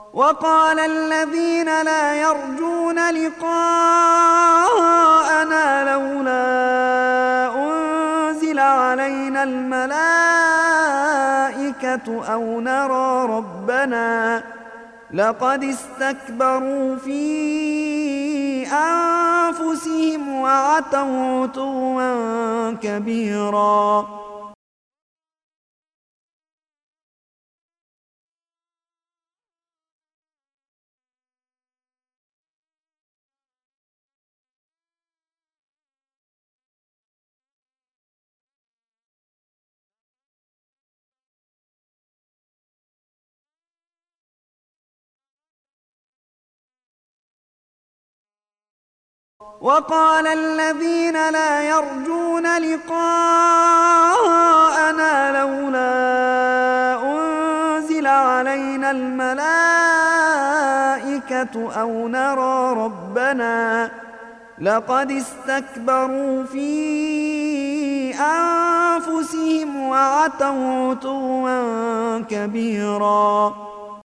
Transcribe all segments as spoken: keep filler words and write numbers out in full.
وقال الذين لا يرجون لقاءنا لولا أنزل علينا الملائكة أو نرى ربنا لقد استكبروا في أنفسهم وعتوا عتوا كبيرا. وقال الذين لا يرجون لقاءنا لولا أنزل علينا الملائكة أو نرى ربنا لقد استكبروا في أنفسهم وعتوا عتوا كبيرا.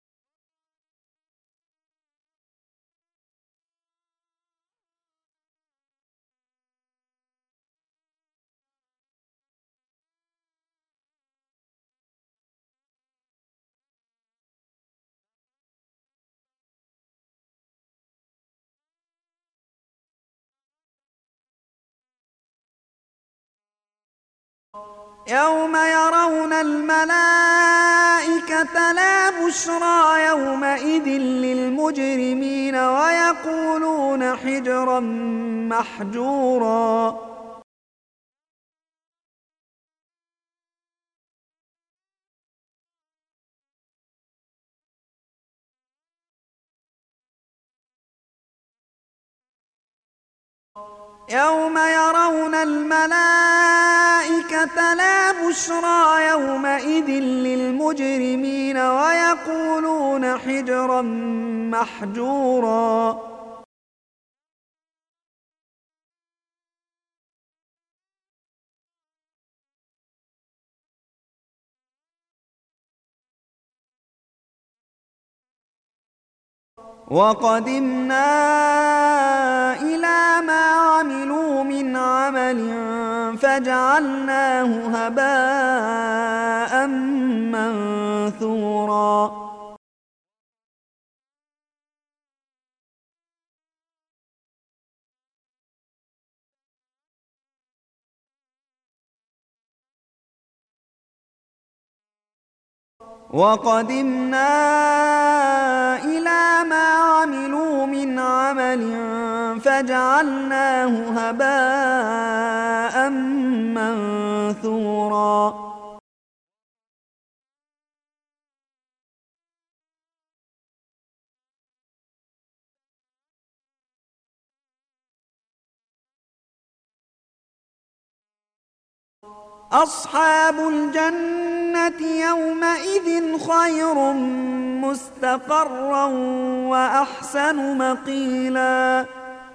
يوم يرون الملائكة لا بشرى يومئذ للمجرمين ويقولون حجرا محجورا. يوم يرون الملائكة لا بشرى يومئذ للمجرمين ويقولون حجرا محجورا. وقدمنا إلى ما عملوا من عمل فجعلناه هباء منثورا. وقدمنا إلى ما عملوا من عمل فجعلناه هباء منثورا. أصحاب الجنة يومئذ خير مستقرا وأحسن مقيلا.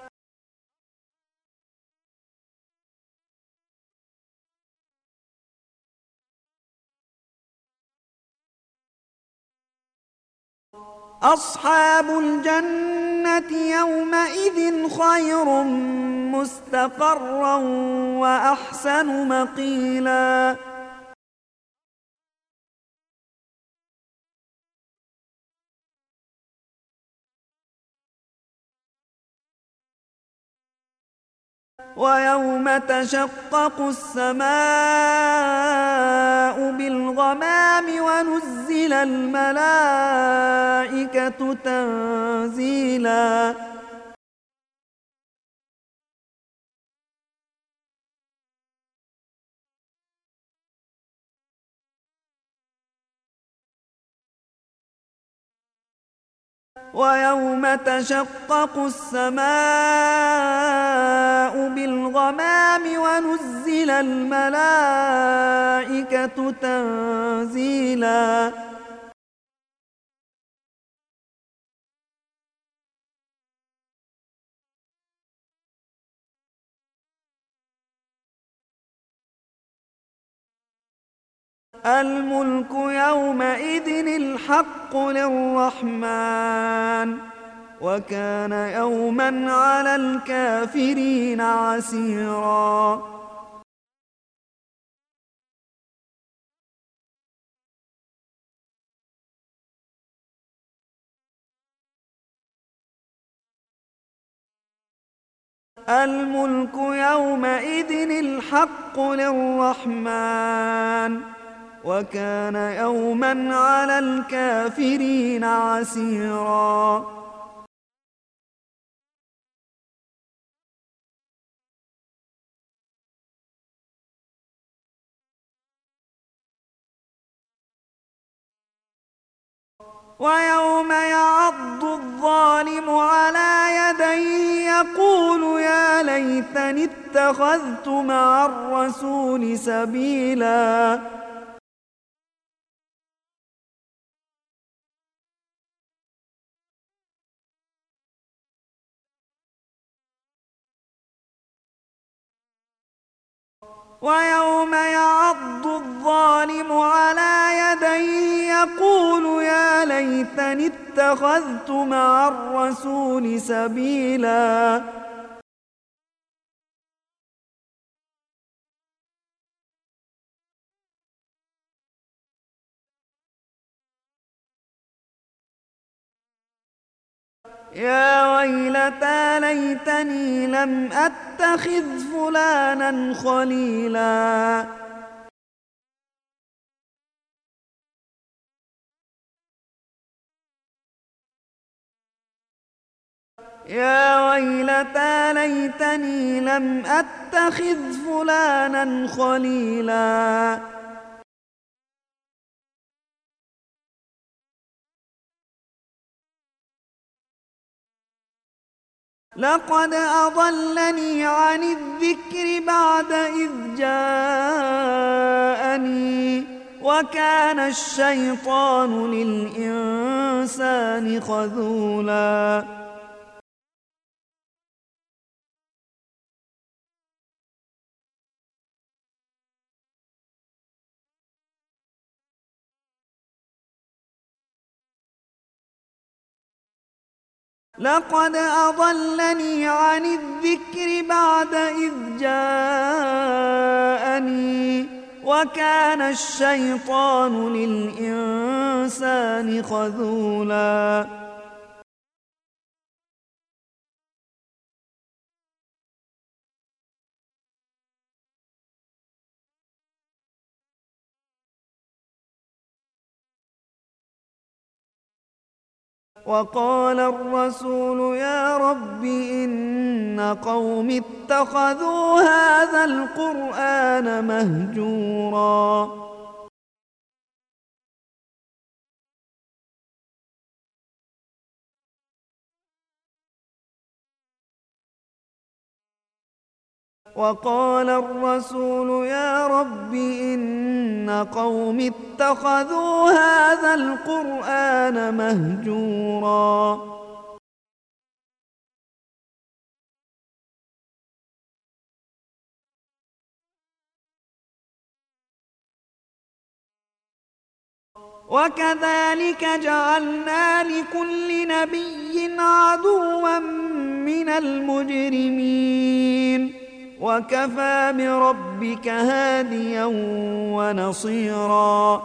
أصحاب الجنة يومئذ خير مستقرا وأحسن مقيلا. ويوم تشقق السماء بالغمام ونزل الملائكة تنزيلا. ويوم تشقق السماء بالغمام ونزل الملائكة تنزيلا. الملك يومئذ الحق للرحمن وكان يوما على الكافرين عسيرا. الملك يومئذ الحق للرحمن وكان يوما على الكافرين عسيرا. ويوم يعض الظالم على يديه يقول يا ليتني اتخذت مع الرسول سبيلا. ويوم يعض الظالم على يديه يقول يا ليتني اتخذت مع الرسول سبيلا. يا ويلتى ليتني لم أتخذ فلانا خليلا. يا ويلتى ليتني لم أتخذ فلانا خليلا. لقد أضلني عن الذكر بعد إذ جاءني وكان الشيطان للإنسان خذولا. لقد أضلني عن الذكر بعد إذ جاءني وكان الشيطان للإنسان خذولا. وقال الرسول يا رب إن قوم اتخذوا هذا القرآن مهجورا. وقال الرسول يا رب إن قوم اتخذوا هذا القرآن مهجورا. وكذلك جعلنا لكل نبي عدوا من المجرمين وكفى بربك هاديا ونصيرا.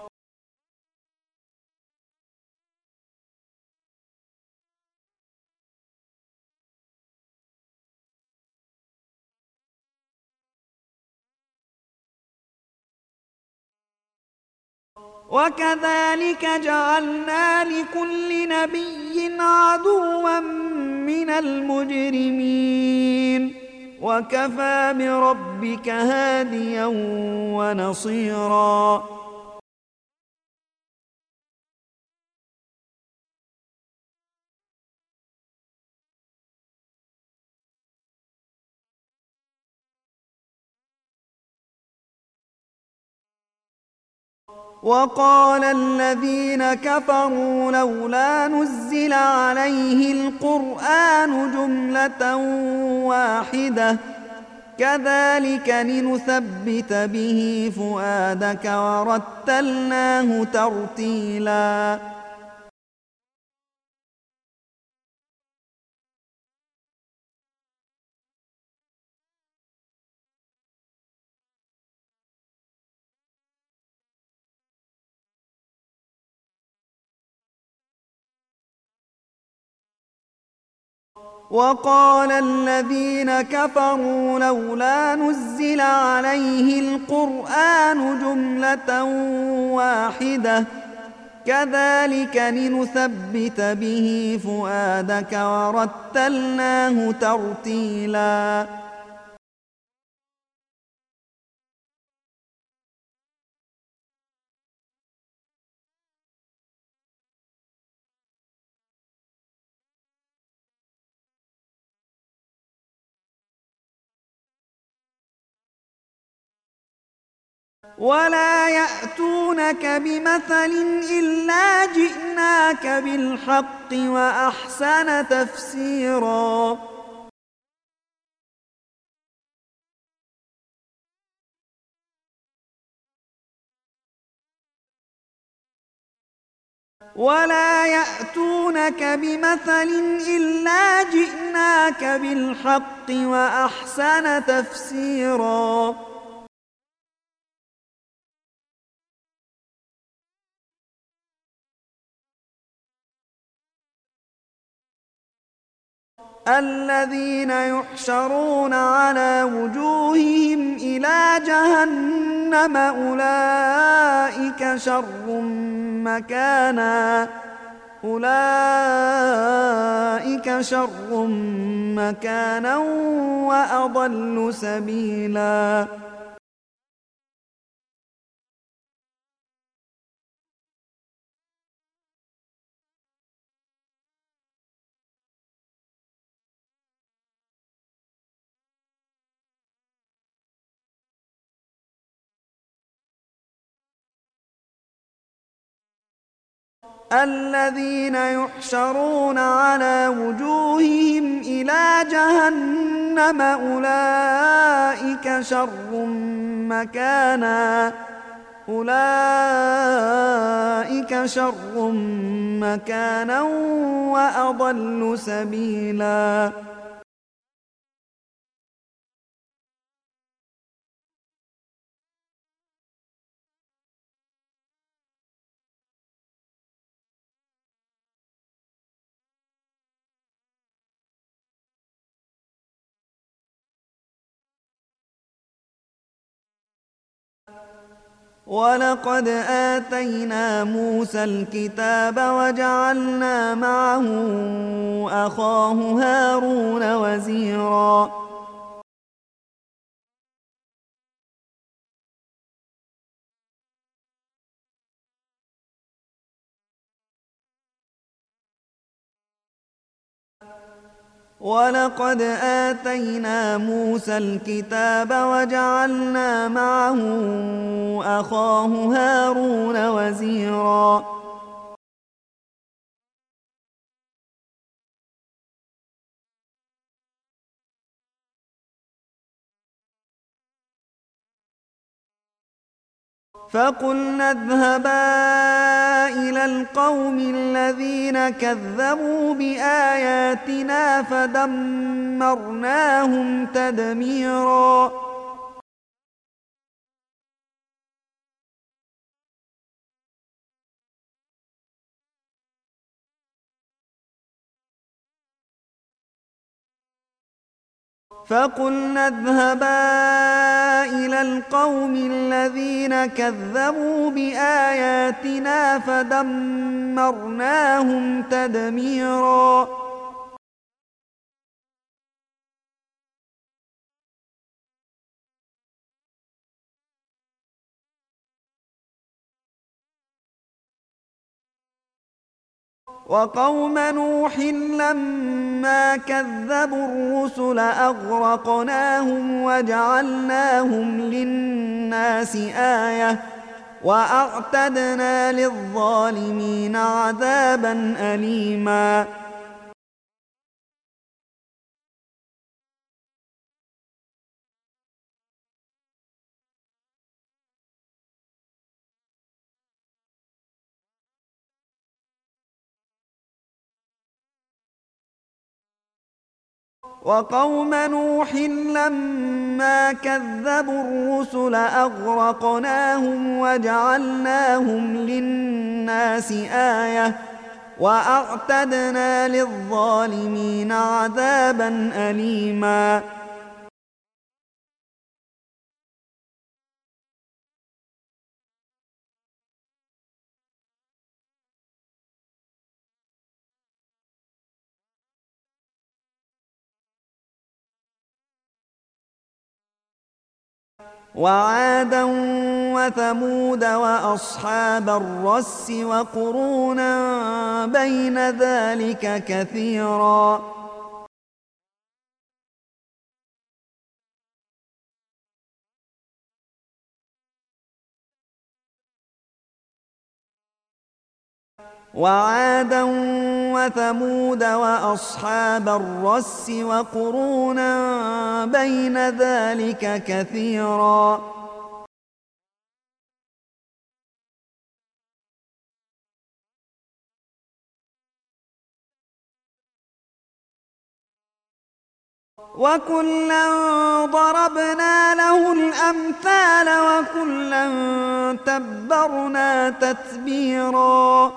وكذلك جعلنا لكل نبي عدوا من المجرمين وكفى بربك هاديا ونصيرا. وقال الذين كفروا لولا نزل عليه القرآن جملة واحدة كذلك لنثبت به فؤادك ورتلناه ترتيلا وقال الذين كفروا لولا نزل عليه القرآن جملة واحدة كذلك لنثبت به فؤادك ورتلناه ترتيلا ولا يأتونك بمثل إلا جئناك بالحق وأحسن تفسيرا ولا يأتونك بمثل إلا جئناك بالحق وأحسن تفسيرا الذين يحشرون على وجوههم إلى جهنم أولئك شر مكانا أولئك شر مكانا وأضل سبيلا الذين يحشرون على وجوههم إلى جهنم أولئك شر مكانا أولئك شر مكانا وأضل سبيلا ولقد آتينا موسى الكتاب وجعلنا معه أخاه هارون وزيرا ولقد آتينا موسى الكتاب وجعلنا معه أخاه هارون وزيرا فقلنا اذهبا إلى القوم الذين كذبوا بآياتنا فدمرناهم تدميرا فقلنا اذهبا إلى القوم الذين كذبوا بآياتنا فدمرناهم تدميرا وقوم نوح لما كذبوا الرسل أغرقناهم وجعلناهم للناس آية وأعتدنا للظالمين عذابا أليما وقوم نوح لما كذبوا الرسل أغرقناهم وجعلناهم للناس آية وأعتدنا للظالمين عذابا أليما وعادا وثمود وأصحاب الرس وقرونا بين ذلك كثيرا وعادا وثمود وأصحاب الرس وقرونا بين ذلك كثيرا وكلا ضربنا له الأمثال وكلا تبرنا تتبيرا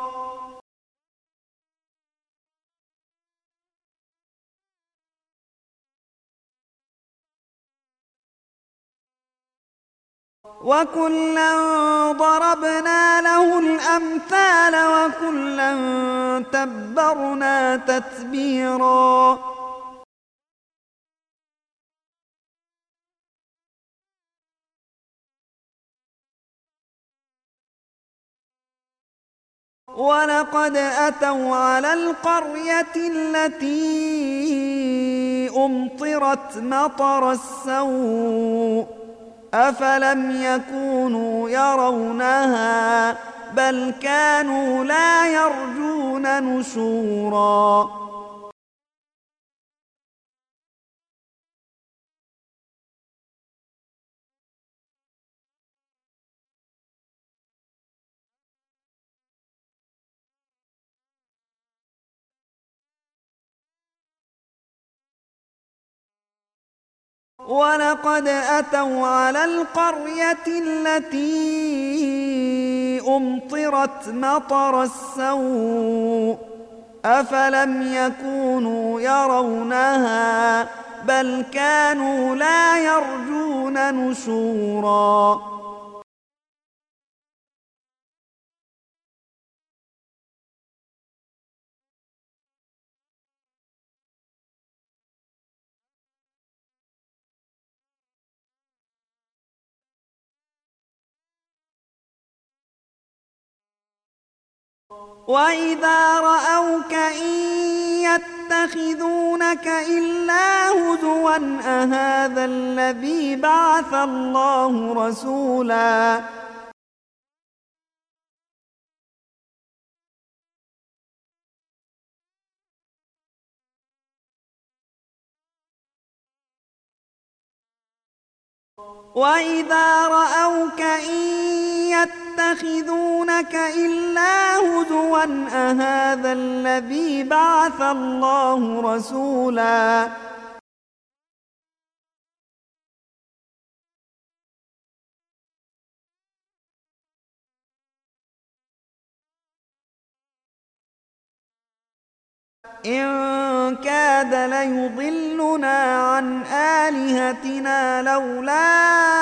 وكلا ضربنا له الأمثال وكلا تبرنا تتبيرا ولقد أتوا على القرية التي أمطرت مطر السوء أفلم يكونوا يرونها بل كانوا لا يرجون نشورا ولقد أتوا على القرية التي أمطرت مطر السوء أفلم يكونوا يرونها بل كانوا لا يرجون نشورا وإذا رأوك إن يتخذونك إلا هزوا أهذا الذي بعث الله رسولا وإذا رأوك إن يتخذونك إلا هزوا أهذا الذي بعث الله رسولا إن كاد ليضلنا عن آلهتنا لولا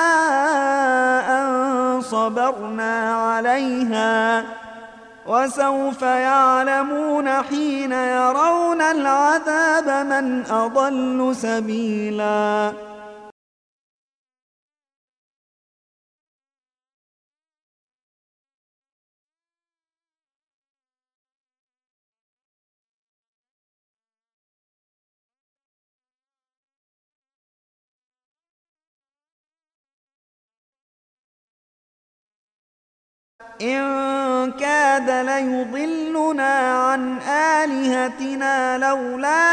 أن صبرنا عليها وسوف يعلمون حين يرون العذاب من أضل سبيلا إن كاد ليضلنا عن آلهتنا لولا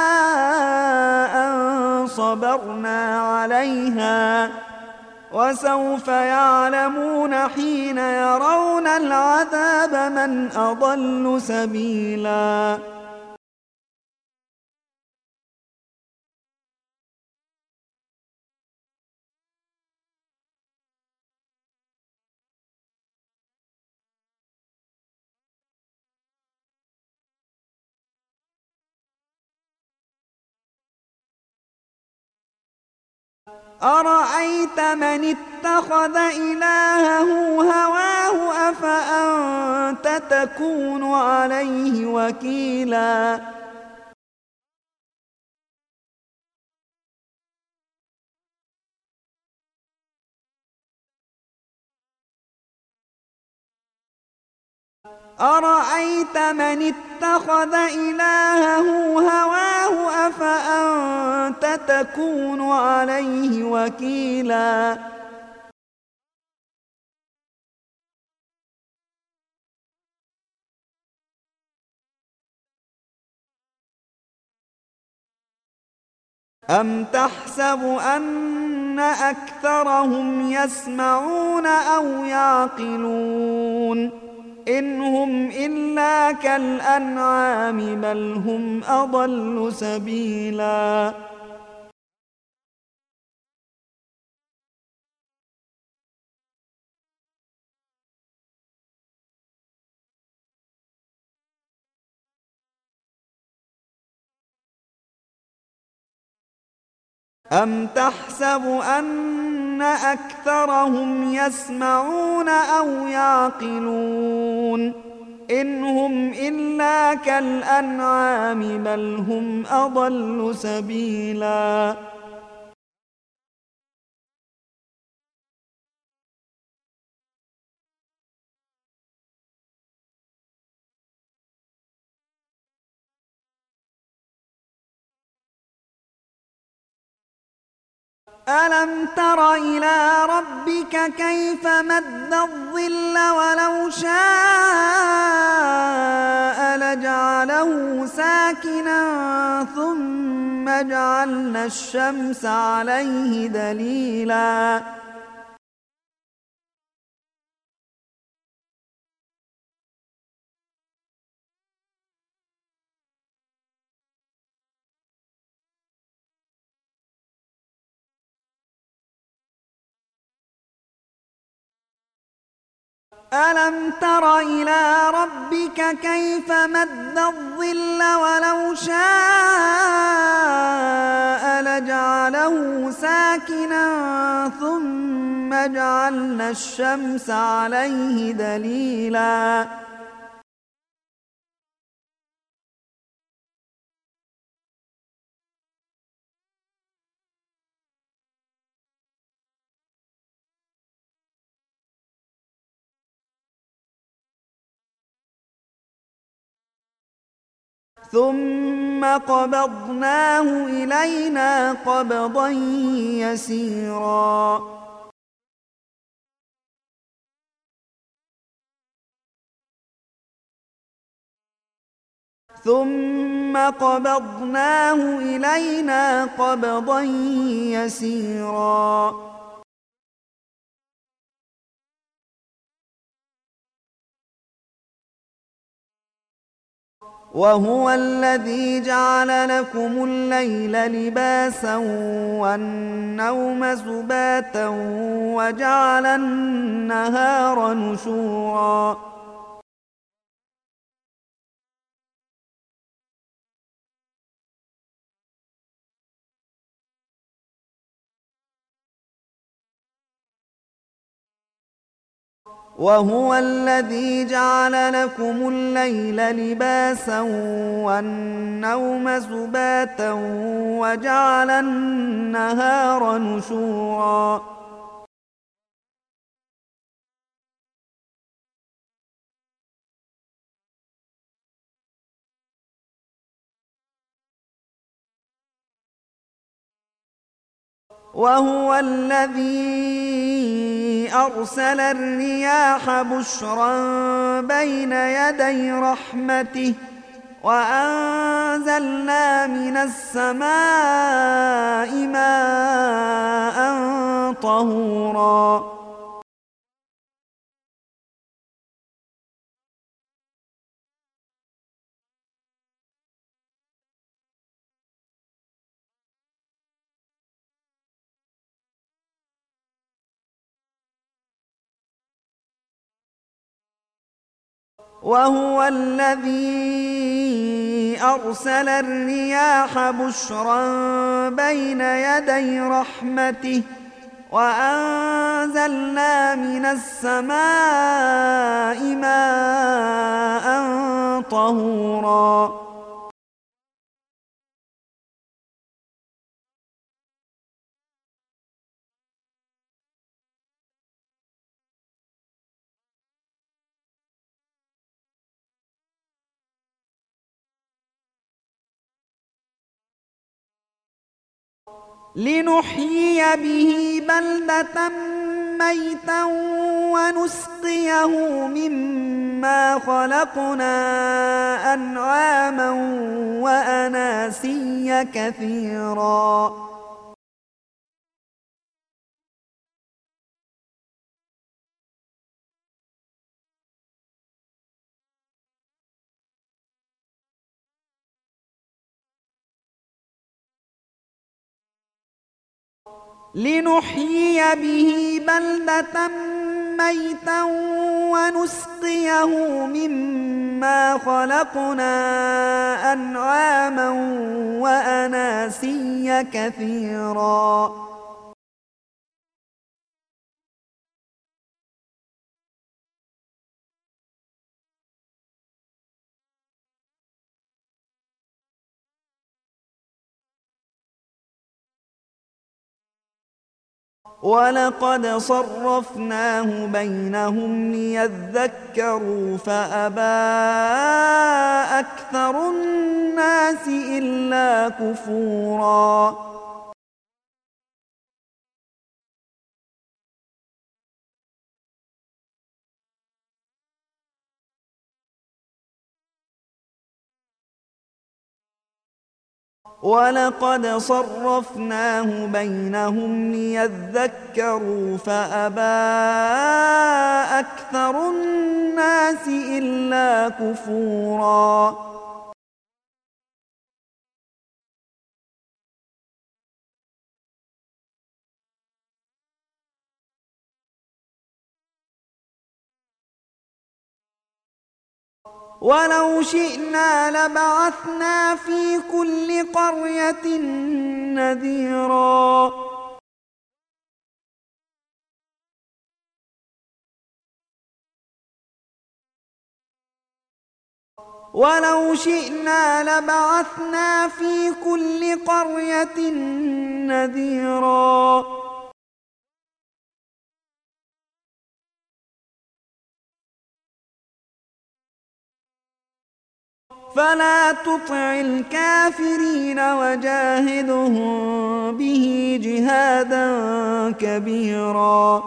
أن صبرنا عليها وسوف يعلمون حين يرون العذاب من أضل سبيلا أرأيت من اتخذ إلهه هواه أفأنت تكون عليه وكيلا أرأيت من اتخذ إلهه هواه أفأنت تكون عليه وكيلا أم تحسب أن أكثرهم يسمعون أو يعقلون إن هم إلا كالأنعام بل هم أضل سبيلا أم تحسب أن أكثرهم يسمعون أو يعقلون إن هم إلا كالأنعام بل هم أضل سبيلا ألم تر إلى ربك كيف مد الظل ولو شاء لجعله ساكنا ثم جعلنا الشمس عليه دليلا ألم تر إلى ربك كيف مد الظل ولو شاء لجعله ساكنا ثم جعلنا الشمس عليه دليلا ثم قبضناه إلينا قبضا يسيرا ثم قبضناه إلينا قبضا يسيرا وهو الذي جعل لكم الليل لباسا والنوم سباتا وجعل النهار نشورا وهو الذي جعل لكم الليل لباسا والنوم سباتا وجعل النهار نشورا وهو الذي أرسل الرياح بشرا بين يدي رحمته وأنزلنا من السماء ماء طهورا وهو الذي أرسل الرياح بشرا بين يدي رحمته وأنزلنا من السماء ماء طهورا لنحيي به بلدة ميتا ونسقيه مما خلقنا أنعاما وأناسيا كثيرا لنحيي به بلدة ميتا ونسقيه مما خلقنا أنعاما وأناسيا كثيرا ولقد صرفناه بينهم ليذكروا فأبى أكثر الناس إلا كفورا ولقد صرفناه بينهم ليذكروا فأبى أكثر الناس إلا كفورا ولو شئنا لبعثنا في كل قرية نذيرا ولو شئنا لبعثنا في كل قرية نذيرا فلا تطع الكافرين وجاهدهم به جهادا كبيرا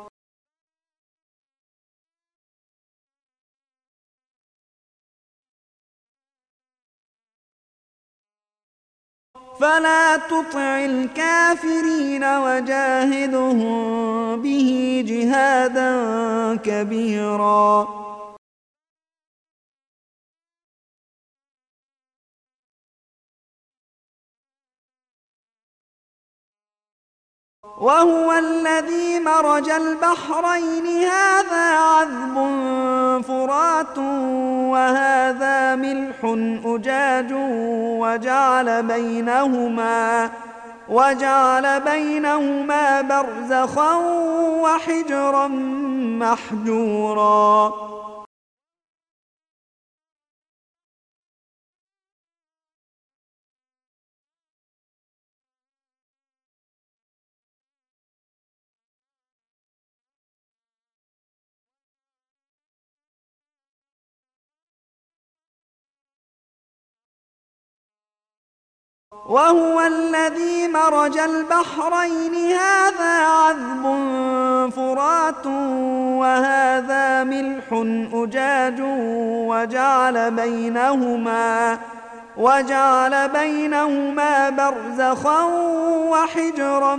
فلا تطع الكافرين وجاهدهم به جهادا كبيرا وهو الذي مرج البحرين هذا عذب فرات وهذا ملح أجاج وجعل بينهما وجعل بينهما برزخا وحجرا محجورا وهو الذي مرج البحرين هذا عذب فرات وهذا ملح أجاج وجعل بينهما وجعل بينهما برزخا وحجرا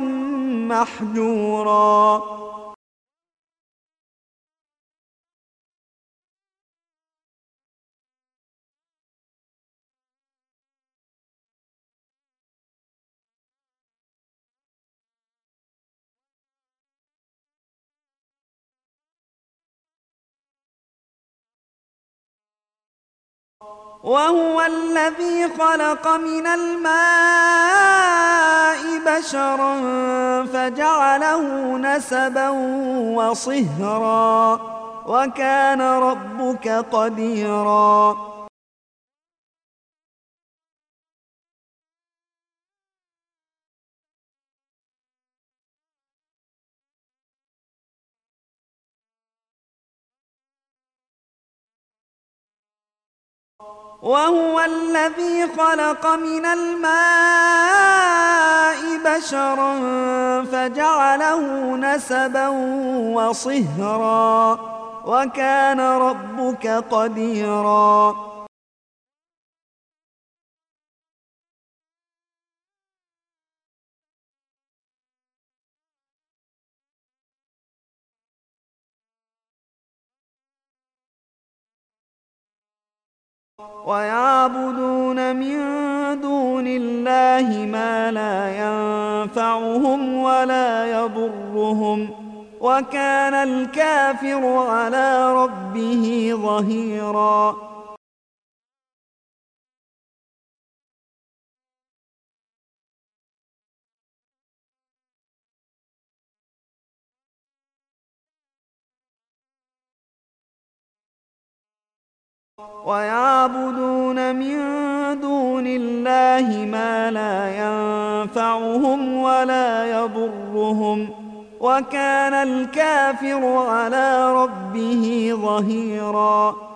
محجورا وهو الذي خلق من الماء بشرا فجعله نسبا وصهرا وكان ربك قديرا وهو الذي خلق من الماء بشرا فجعله نسبا وصهرا وكان ربك قديرا ويعبدون من دون الله ما لا ينفعهم ولا يضرهم وكان الكافر على ربه ظهيرا ويعبدون من دون الله ما لا ينفعهم ولا يضرهم وكان الكافر على ربه ظهيرا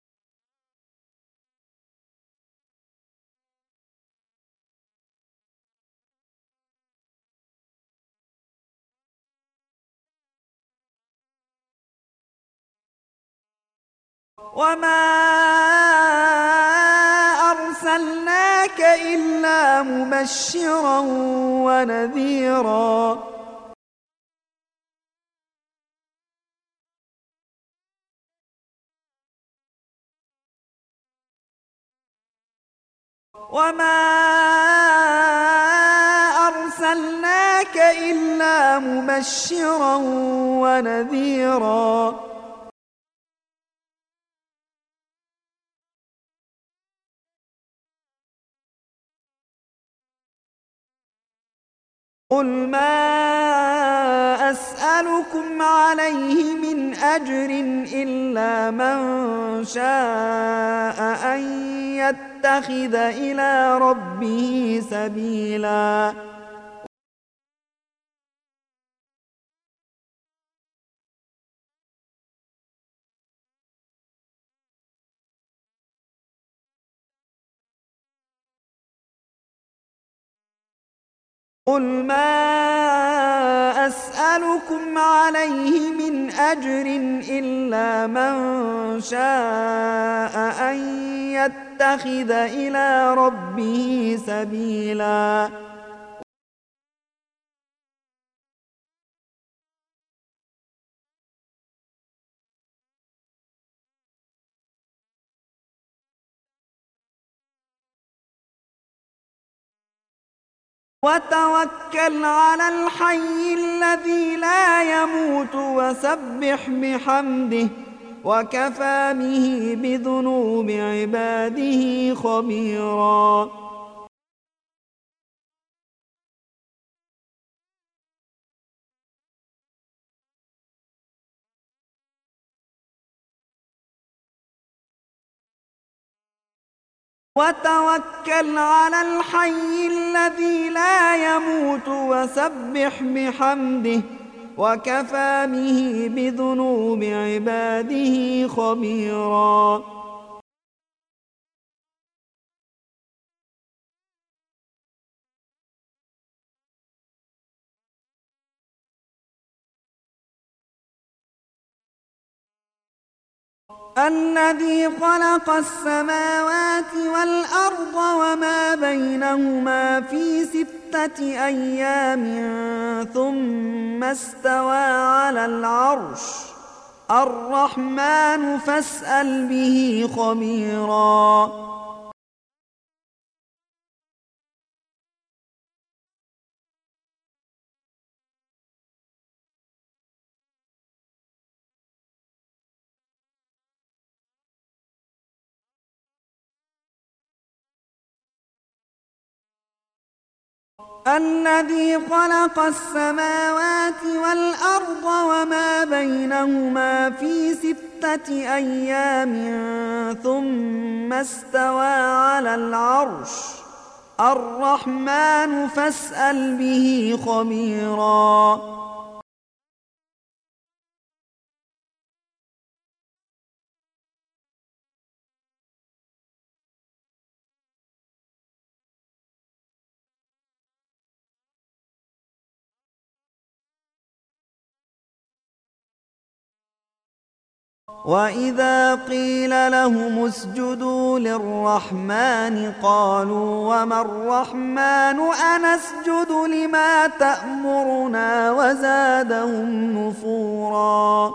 وما أرسلناك إلا مبشرا ونذيرا وما أرسلناك إلا مبشرا ونذيرا قل ما أسألكم عليه من أجر إلا من شاء أن يتخذ إلى ربه سبيلا قل ما أسألكم عليه من أجر إلا من شاء أن يتخذ إلى ربه سبيلا وتوكل على الحي الذي لا يموت وسبح بحمده وكفى به بذنوب عباده خبيرا وتوكل على الحي الذي لا يموت وسبح بحمده وكفى به بذنوب عباده خبيرا الذي خلق السماوات والأرض وما بينهما في ستة أيام ثم استوى على العرش الرحمن فاسأل به خبيرا الذي خلق السماوات والأرض وما بينهما في ستة أيام ثم استوى على العرش الرحمن فاسأل به خبيرا. وإذا قيل لهم اسجدوا للرحمن قالوا وما الرحمن أنسجد لما تأمرنا وزادهم نفورا.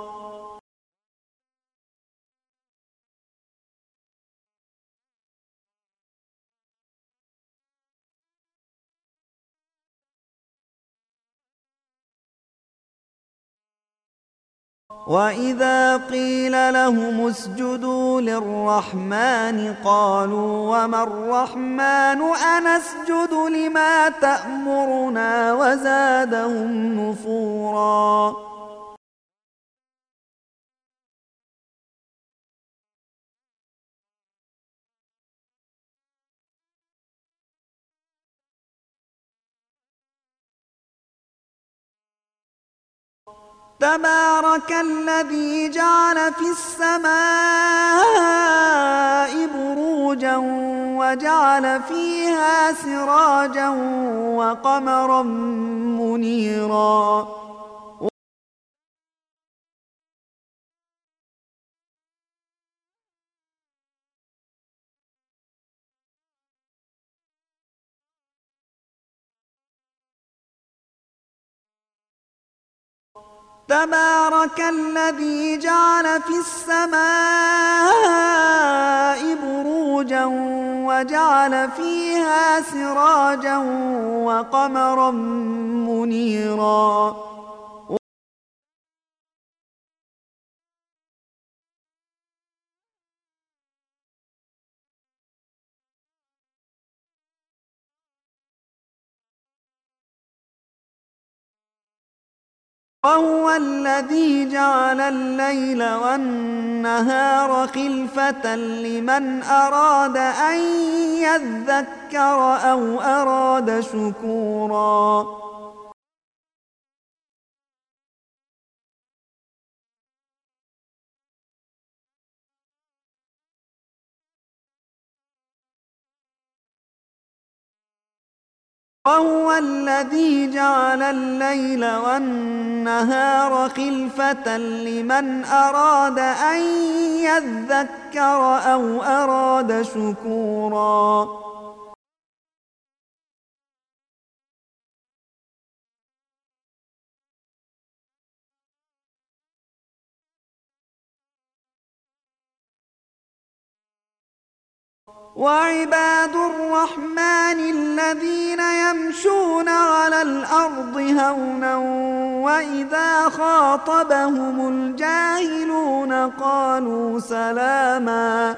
وإذا قيل لهم اسجدوا للرحمن قالوا وما الرحمن أنسجد لما تأمرنا وزادهم نفورا. تبارك الذي جعل في السماء بروجا وجعل فيها سراجا وقمرا منيرا. تبارك الذي جعل في السماء بروجا وجعل فيها سراجا وقمرا منيرا. وهو الذي جعل الليل والنهار خلفة لمن أراد أن يذكر أو أراد شكورا. وهو الذي جعل الليل والنهار خلفة لمن أراد أن يذكر أو أراد شكورا. وعباد الرحمن الذين يمشون على الأرض هونا وإذا خاطبهم الجاهلون قالوا سلاما.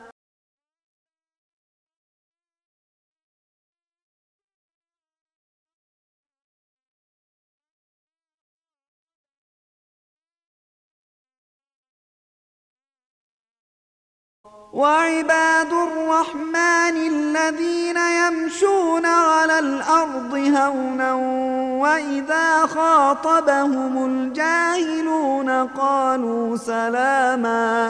وعباد الرحمن الذين يمشون على الأرض هونا وإذا خاطبهم الجاهلون قالوا سلاما.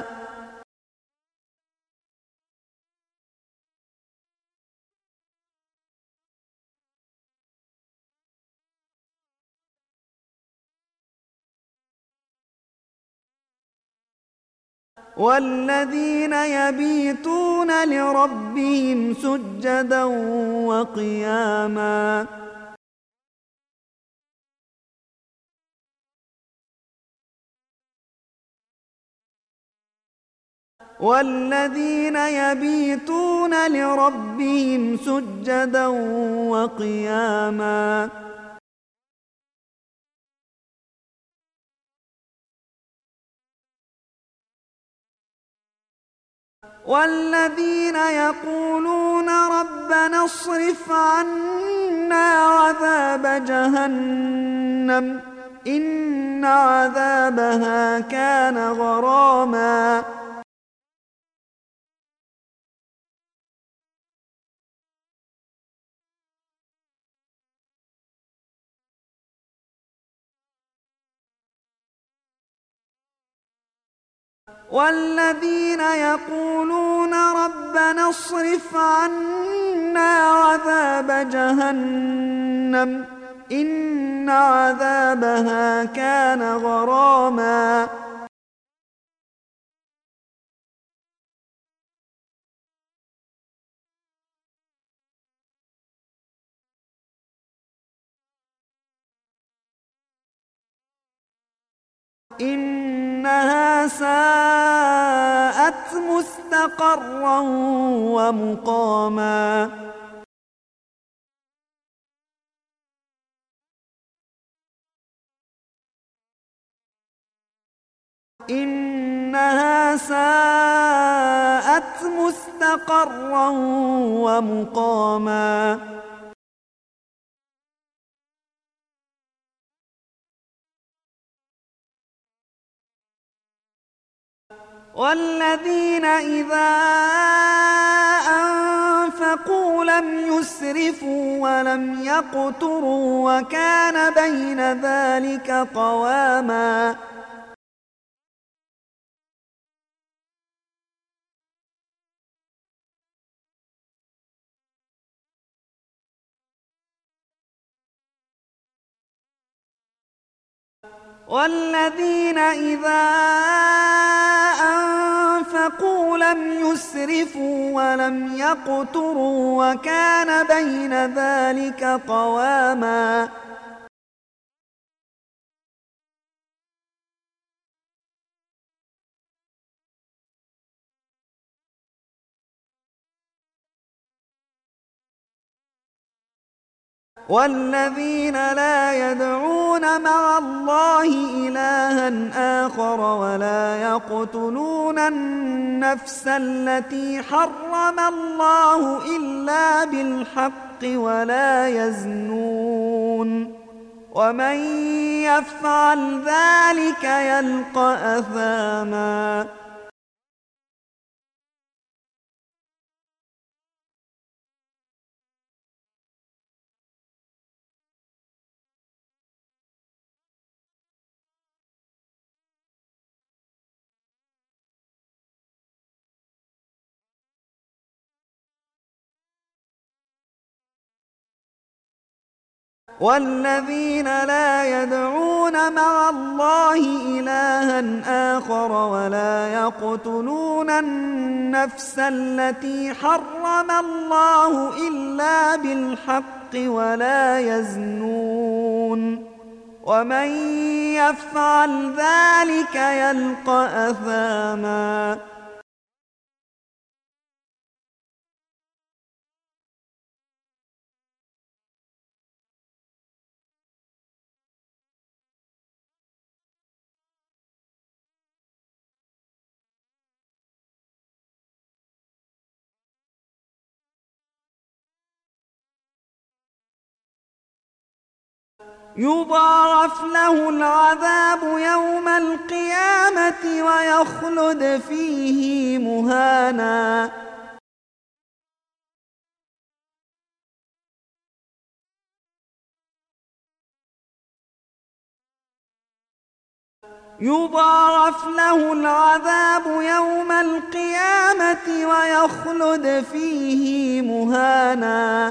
والذين يبيتون لربهم سجدا وقياما. والذين يبيتون لربهم سجدا وقياما. والذين يقولون ربنا اصرف عنا عذاب جهنم إن عذابها كان غراما والذين يقولون ربنا اصرف عنا عذاب جهنم إن عذابها كان غراما إنها ساءت مستقرا ومقاما إنها ساءت مستقرا ومقاما والذين إذا أنفقوا لم يسرفوا ولم يقتروا وكان بين ذلك قواما والذين إذا أنفقوا لم يسرفوا ولم يقتروا وكان بين ذلك قواما والذين لا يدعون مع الله إلها آخر ولا يقتلون النفس التي حرم الله إلا بالحق ولا يزنون ومن يفعل ذلك يلقى أثاما والذين لا يدعون مع الله إلها آخر ولا يقتلون النفس التي حرم الله إلا بالحق ولا يزنون ومن يفعل ذلك يلقى أثاما يضاعف له العذاب يوم القيامة ويخلد فيه مهانا يضاعف له العذاب يوم القيامة ويخلد فيه مهانا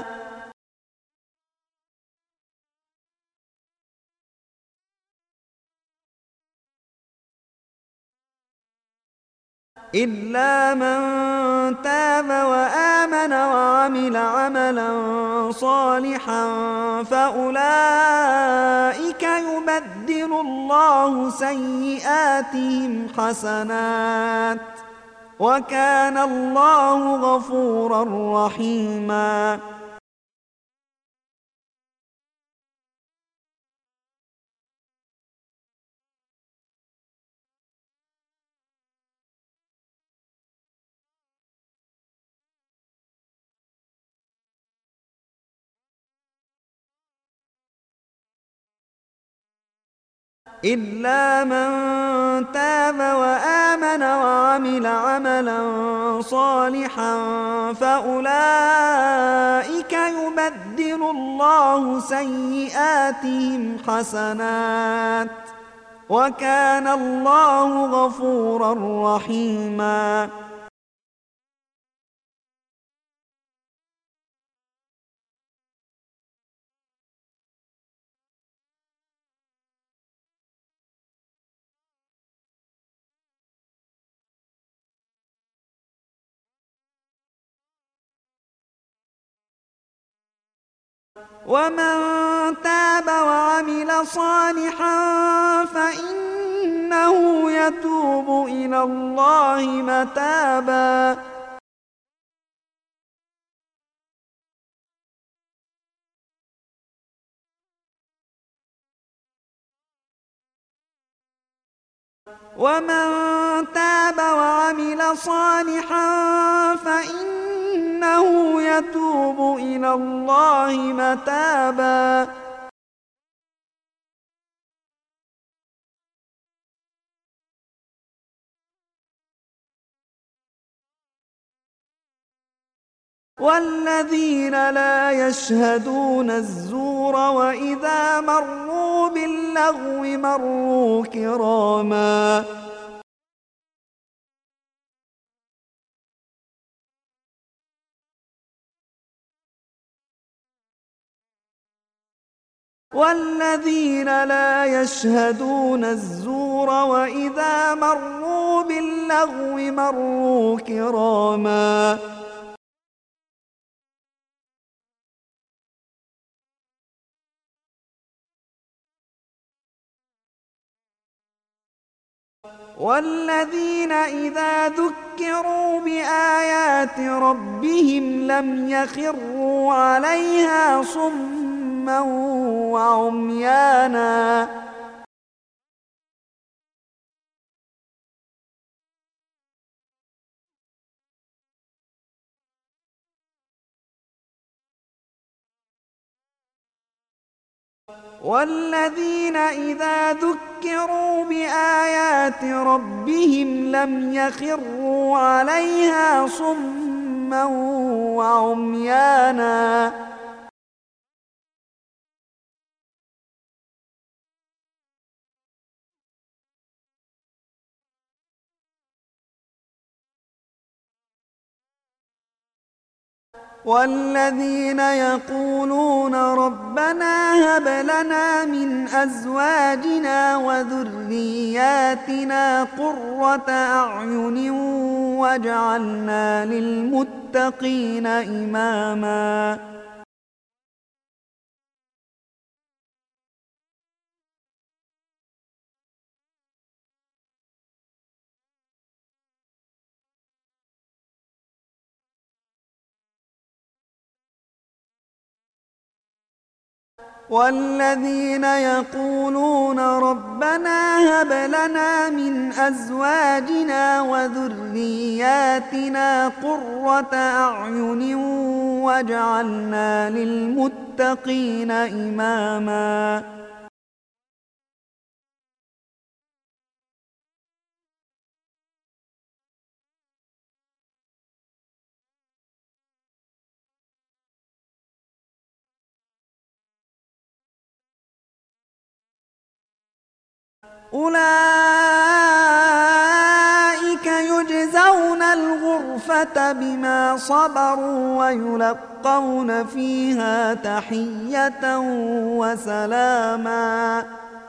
إلا من تاب وآمن وعمل عملا صالحا فأولئك يبدل الله سيئاتهم حسنات وكان الله غفورا رحيما إلا من تاب وآمن وعمل عملا صالحا فأولئك يبدل الله سيئاتهم حسنات وكان الله غفورا رحيما. ومن تاب وعمل صالحا فإنه يتوب إلى الله متابا. ومن تاب وعمل صالحا فإنه يتوب إلى الله متابا. والذين لا يشهدون الزور وإذا مروا باللغو مروا كراما. والذين لا يشهدون الزور وإذا مروا باللغو مروا كراما. والذين إذا ذكروا بآيات ربهم لم يخروا عليها صما وعميانا. والذين إذا ذكروا بآيات ربهم لم يخروا عليها صما وعميانا. والذين يقولون ربنا هب لنا من أزواجنا وذرياتنا قرة أعين واجعلنا للمتقين إماما. والذين يقولون ربنا هب لنا من أزواجنا وذرياتنا قرة أعين واجعلنا للمتقين إماما. أولئك يجزون الغرفة بما صبروا ويلقون فيها تحية وسلاما.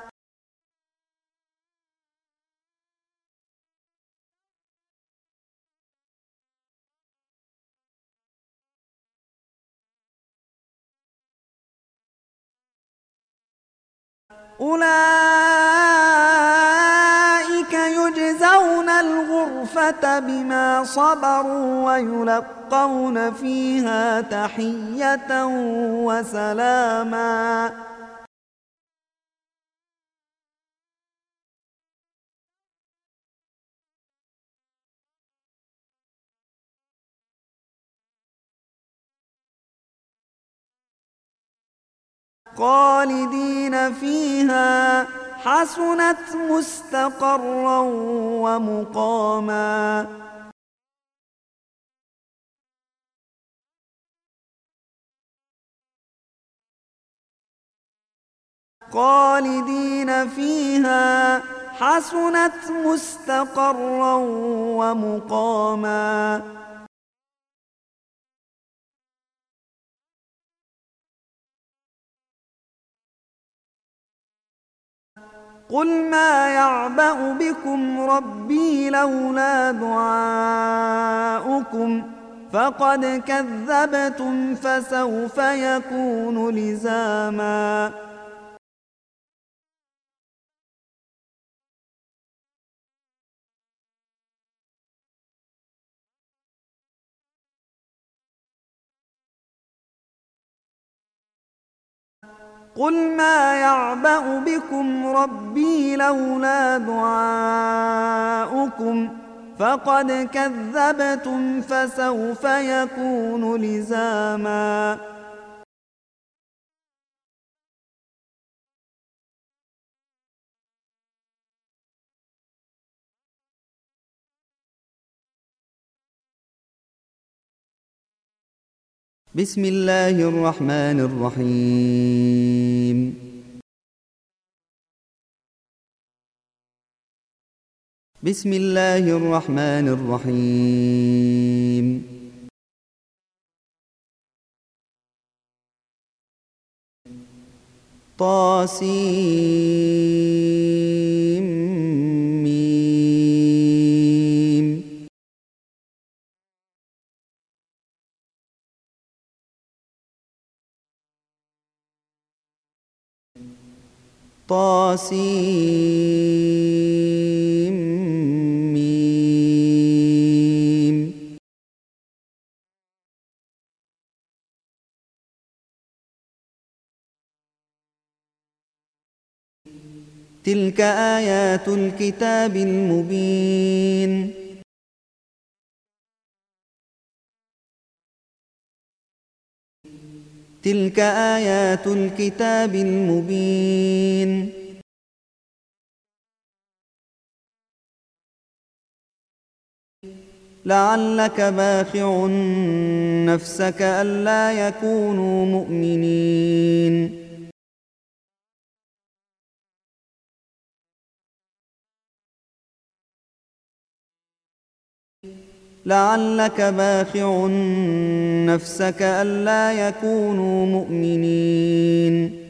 أولئك يجزون الغرفة بما صبروا ويلقون فيها تحية وسلاما. خالدين فيها حسنت مستقرا ومقاما خالدين فيها حسنت مستقرا ومقاما قل ما يعبأ بكم ربي لولا دعاؤكم فقد كذبتم فسوف يكون لزاما قل ما يعبأ بكم ربي لولا دعاؤكم فقد كذبتم فسوف يكون لزاما بسم الله الرحمن الرحيم بسم الله الرحمن الرحيم طاسيم ميم طاسيم ميم تلك آيات الكتاب المبين تلك آيات الكتاب المبين لعلك باخع نفسك ألا يكونوا مؤمنين لعلك باخع نفسك ألا يكونوا مؤمنين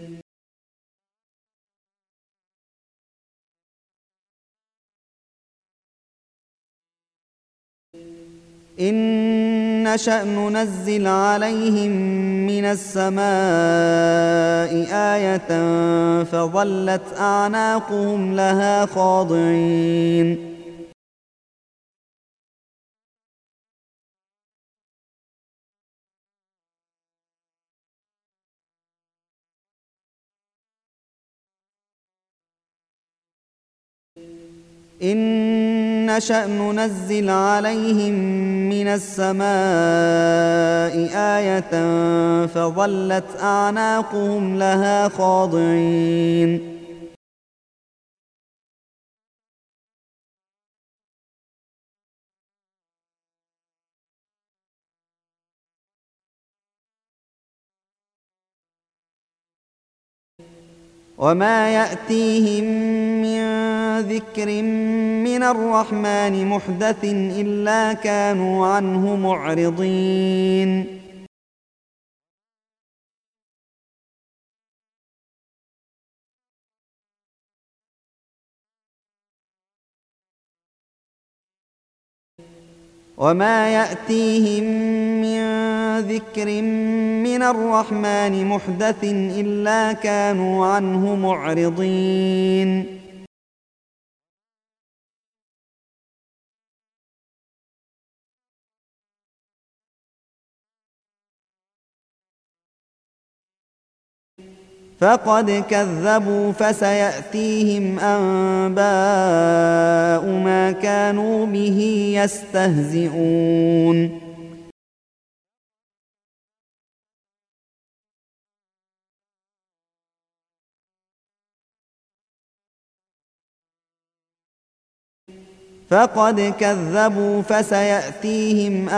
إن نشأ ننزل عليهم من السماء آية فظلت أعناقهم لها خاضعين إن نشأ ننزل عليهم من السماء آية فظلت أعناقهم لها خاضعين وما يأتيهم من ذكر من الرحمن محدث إلا كانوا عنه معرضين وما يأتيهم من ذكر من الرحمن محدث إلا كانوا عنه معرضين فقد كذبوا فسيأتيهم أنباء ما كانوا به يستهزئون فقد كذبوا فسيأتيهم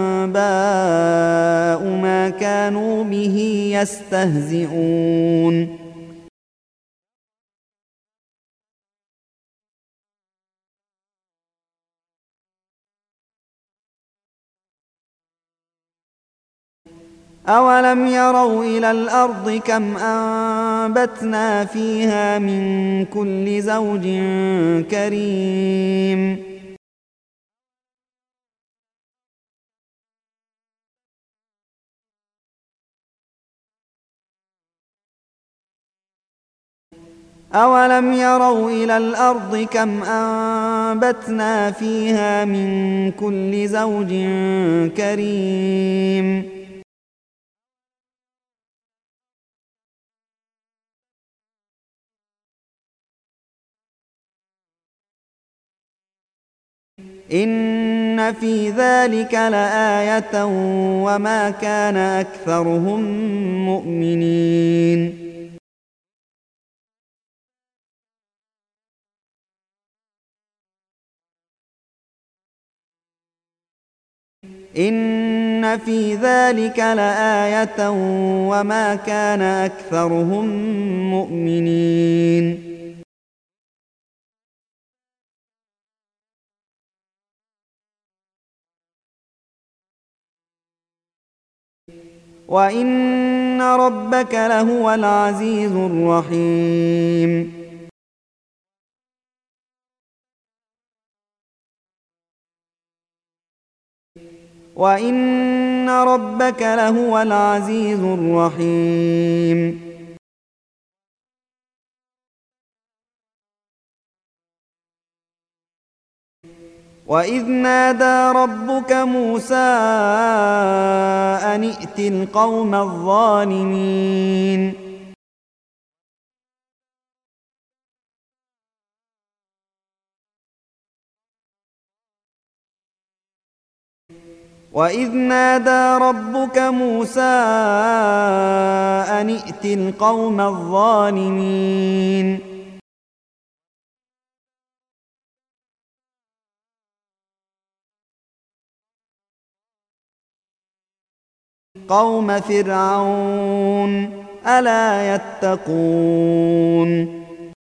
أنباء ما كانوا به يستهزئون أولم يروا إلى الأرض كم أنبتنا فيها من كل زوج كريم أولم يروا إلى الأرض كم أنبتنا فيها من كل زوج كريم إن في ذلك لآية وما كان أكثرهم مؤمنين إن في ذلك لآية وما كان أكثرهم مؤمنين وإن ربك لهو العزيز الرحيم وإن ربك لهو العزيز الرحيم وإذ نادى ربك موسى أن ائت القوم الظالمين وإذ نادى ربك موسى أن ائت القوم الظالمين قوم فرعون ألا يتقون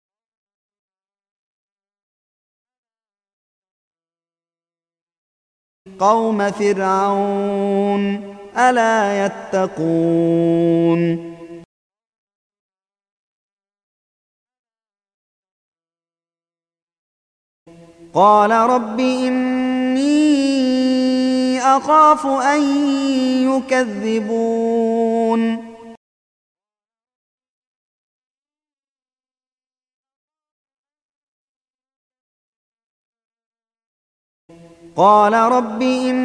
قوم فرعون ألا يتقون قال رب إني أخاف أن يكذبون قال رب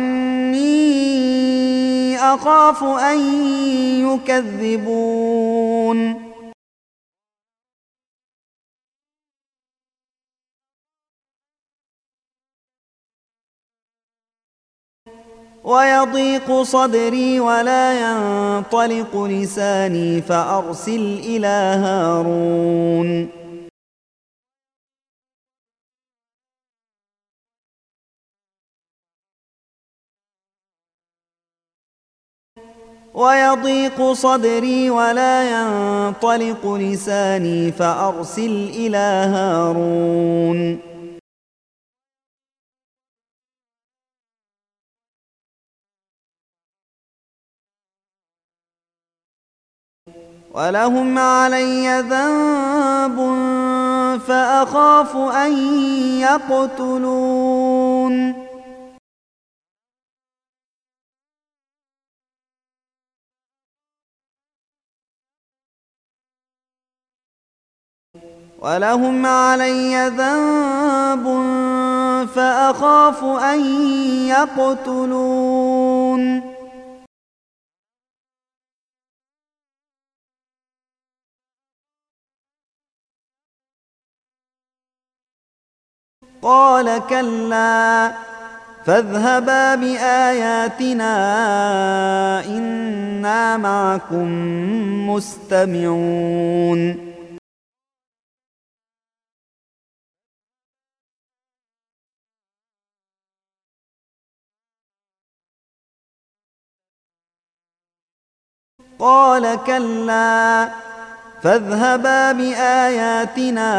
إني أخاف أن يكذبون ويضيق صدري ولا ينطلق لساني فأرسل إلى هارون ويضيق صدري ولا ينطلق لساني فأرسل إلى هارون ولهم علي ذنب فأخاف أن يقتلون ولهم علي ذنب فأخاف أن يقتلون قال كلا فاذهبا بآياتنا إنا معكم مستمعون قال كلا فاذهبا بآياتنا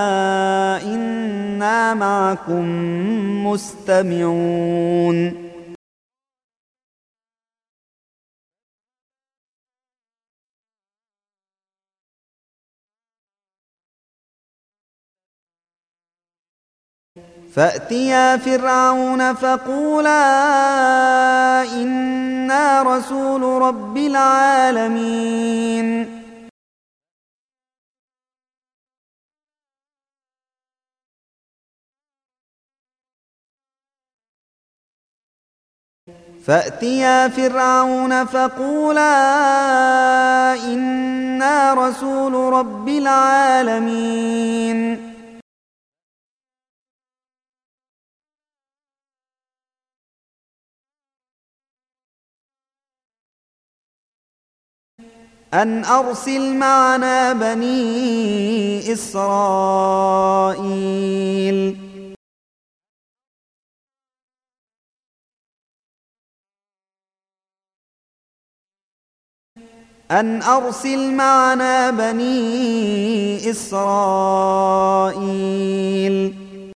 إنا معكم مستمعون فأتيا فرعون فقولا إنا رسول رب العالمين فأتيا فرعون فقولا إنا رسول رب العالمين أن أرسل معنا بني إسرائيل أن أرسل معنا بني إسرائيل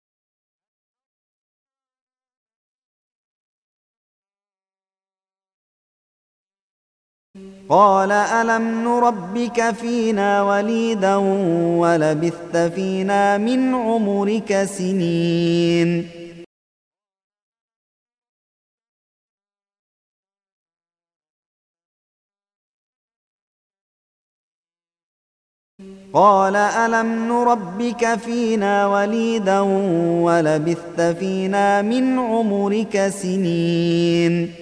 قال ألم نربك فينا وليدا ولبثت فينا من عمرك سنين قال ألم نربك فينا وليدا ولبثت فينا من عمرك سنين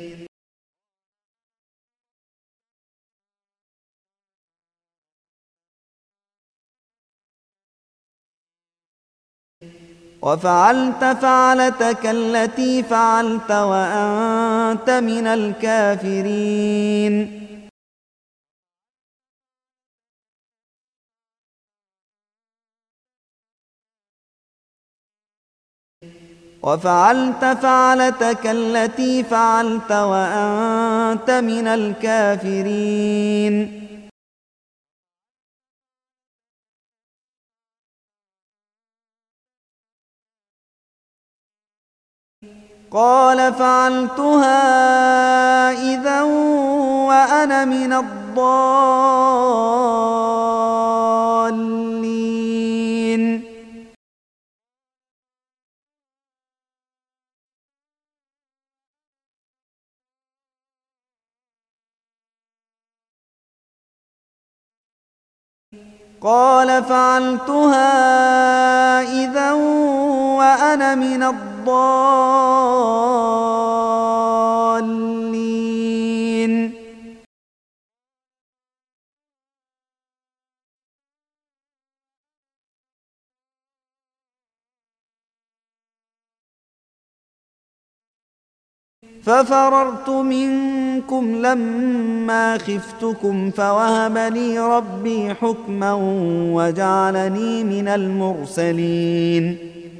وفعلت فعلتك التي فعلت وأنت من الكافرين وفعلت فعلتك التي فعلت وأنت من الكافرين قال فعلتها إذا وأنا من الضالين قال فعلتها إذا وأنا من الضالين ففررت منكم لما خفتكم فوهب لي ربي حكما وجعلني من المرسلين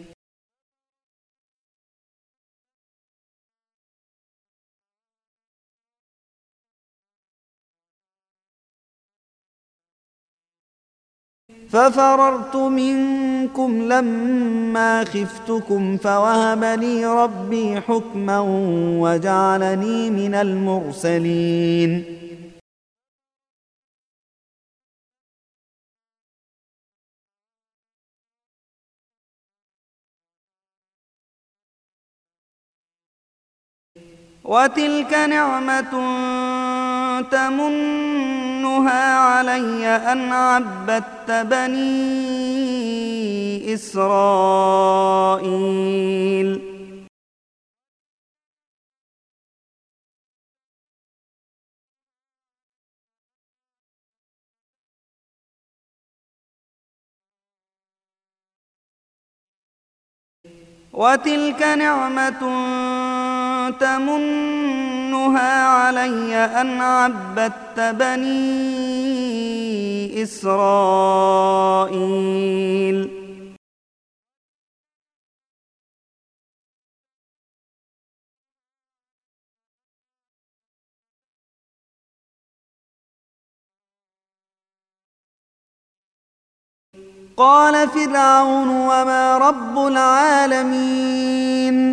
ففررت منكم لما خفتكم فوهب لي ربي حكما وجعلني من المرسلين وتلك نعمة تمنها علي أن عبدت بني إسرائيل وتلك نعمة تمنها علي أن عبدت بني إسرائيل قال فرعون وما رب العالمين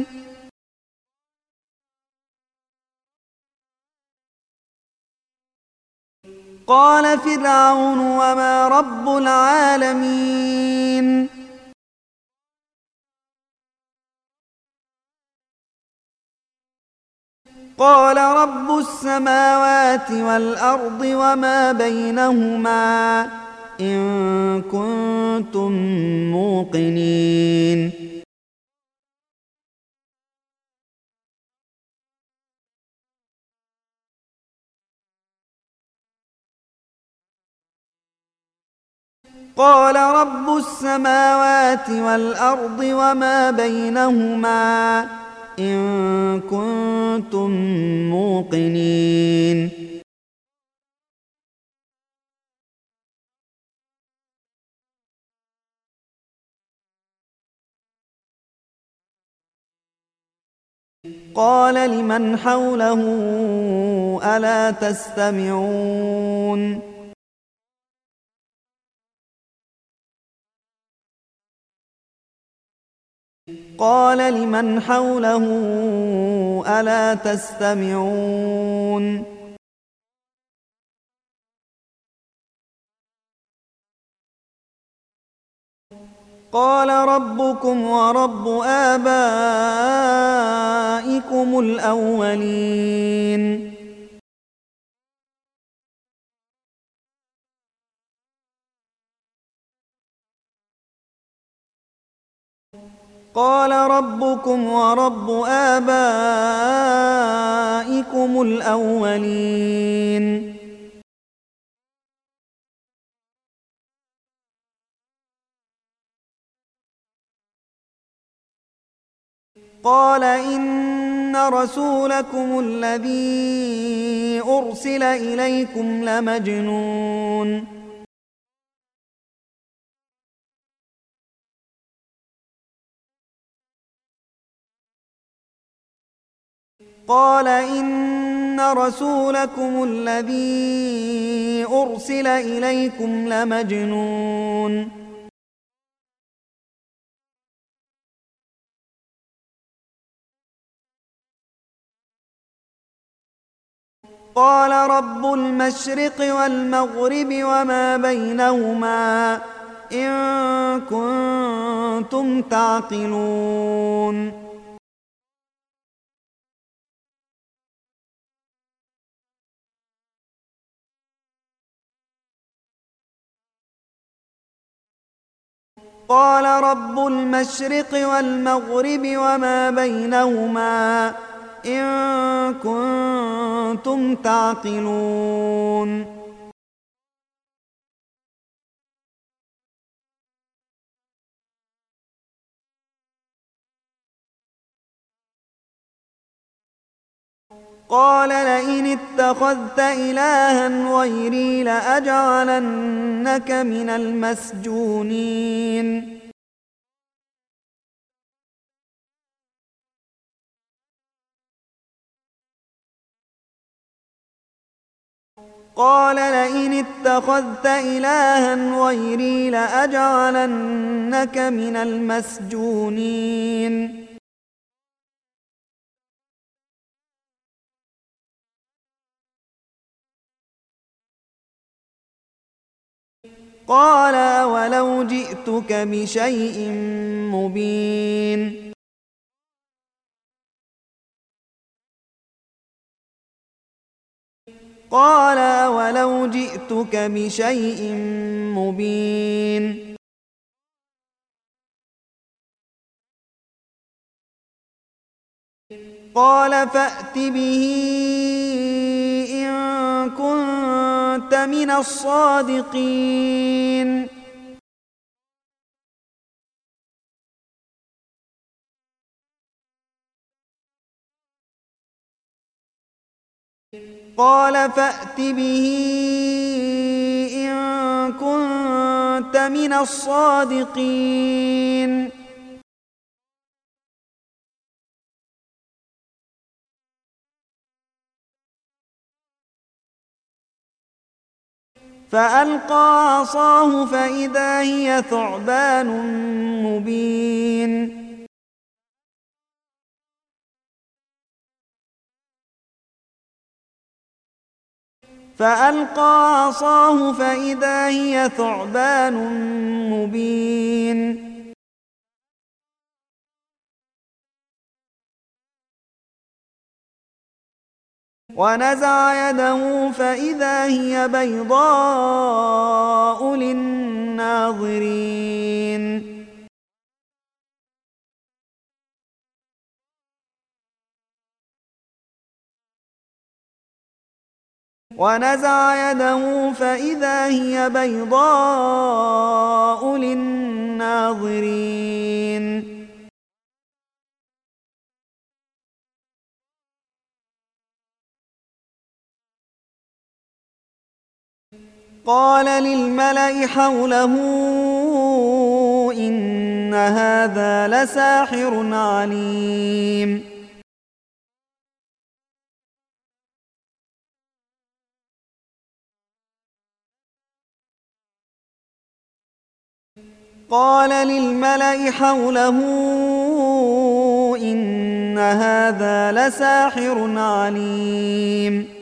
قال فرعون وما رب العالمين قال رب السماوات والأرض وما بينهما إن كنتم موقنين قال رب السماوات والأرض وما بينهما إن كنتم موقنين قال لمن حوله ألا تستمعون قال لمن حوله ألا تستمعون قال ربكم ورب آبائكم الأولين قال ربكم ورب آبائكم الأولين قال إن رسولكم الذي أرسل إليكم لمجنون قال إن رسولكم الذي أرسل إليكم لمجنون قال رب المشرق والمغرب وما بينهما إن كنتم تعقلون قال رب المشرق والمغرب وما بينهما إن كنتم تعقلون قال لئن اتخذت إلها غيري لأجعلنك من المسجونين قال لئن اتخذت إلها غيري لأجعلنك من المسجونين قال ولو جئتك بشيء مبين قال ولو جئتك بشيء مبين قال فأت به إن كنت من الصادقين قال فأت به إن كنت من الصادقين فألقى عصاه فإذا هي ثعبان مبين فألقى عصاه فإذا هي ثعبان مبين ونزع يده فإذا هي بيضاء للناظرين ونزع يده فإذا هي بيضاء للناظرين قال للملأ حوله إن هذا لساحر عليم قال للملأ حوله إن هذا لساحر عليم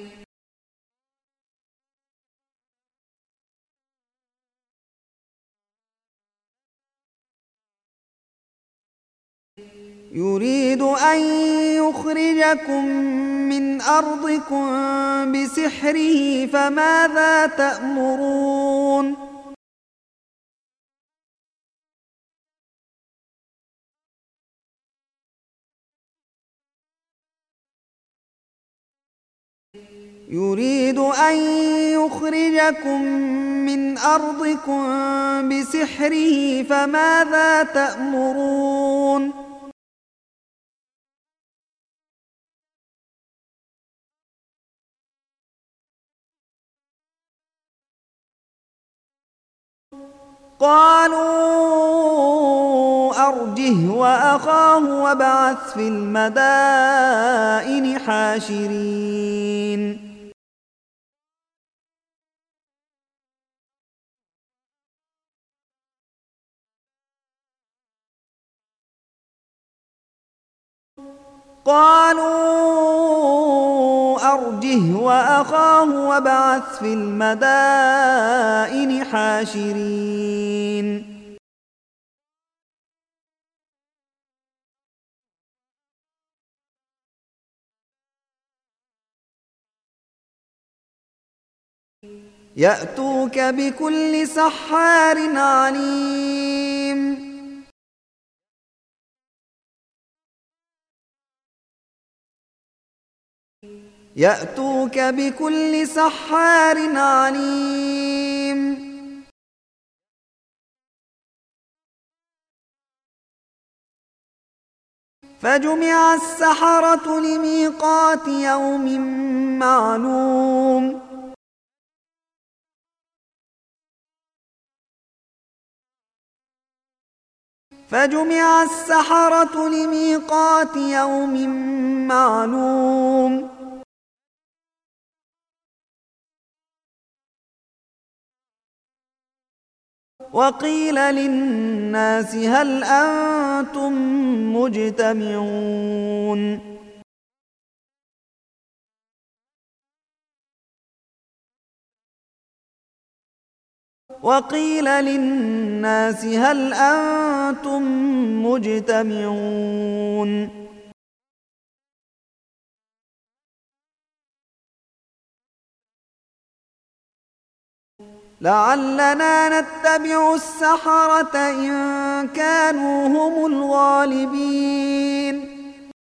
يريد أن يخرجكم من أرضكم بسحره فماذا تأمرون يريد أن يخرجكم من أرضكم بسحره فماذا تأمرون قالوا أرجه وأخاه وابعث في المدائن حاشرين قالوا أرجه وأخاه وابعث في المدائن حاشرين يأتوك بكل سحار عليم يأتوك بكل سحار عليم فجمع السحرة لميقات يوم معلوم فجمع السحرة لميقات يوم معلوم وقيل للناس هل أنتم مجتمعون وقيل للناس هل أنتم مجتمعون لعلنا نتبع السحرة إن كانوا هم الغالبين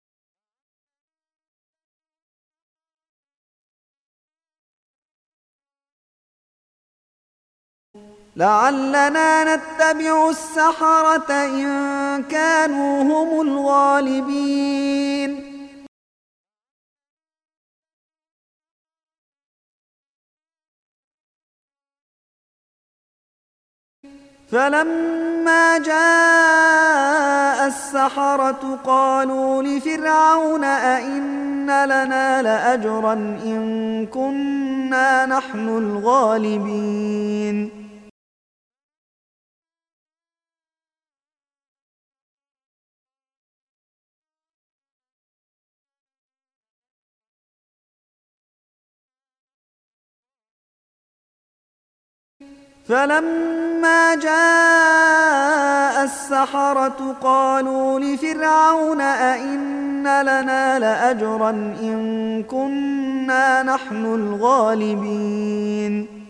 لعلنا نتبع السحرة إن كانوا هم الغالبين فلما جاء السحرة قالوا لفرعون أئن لنا لأجرا إن كنا إنا نحن الغالبين. فلما جاء السحرة قالوا لفرعون أئن لنا لأجرا إن كنا نحن الغالبين.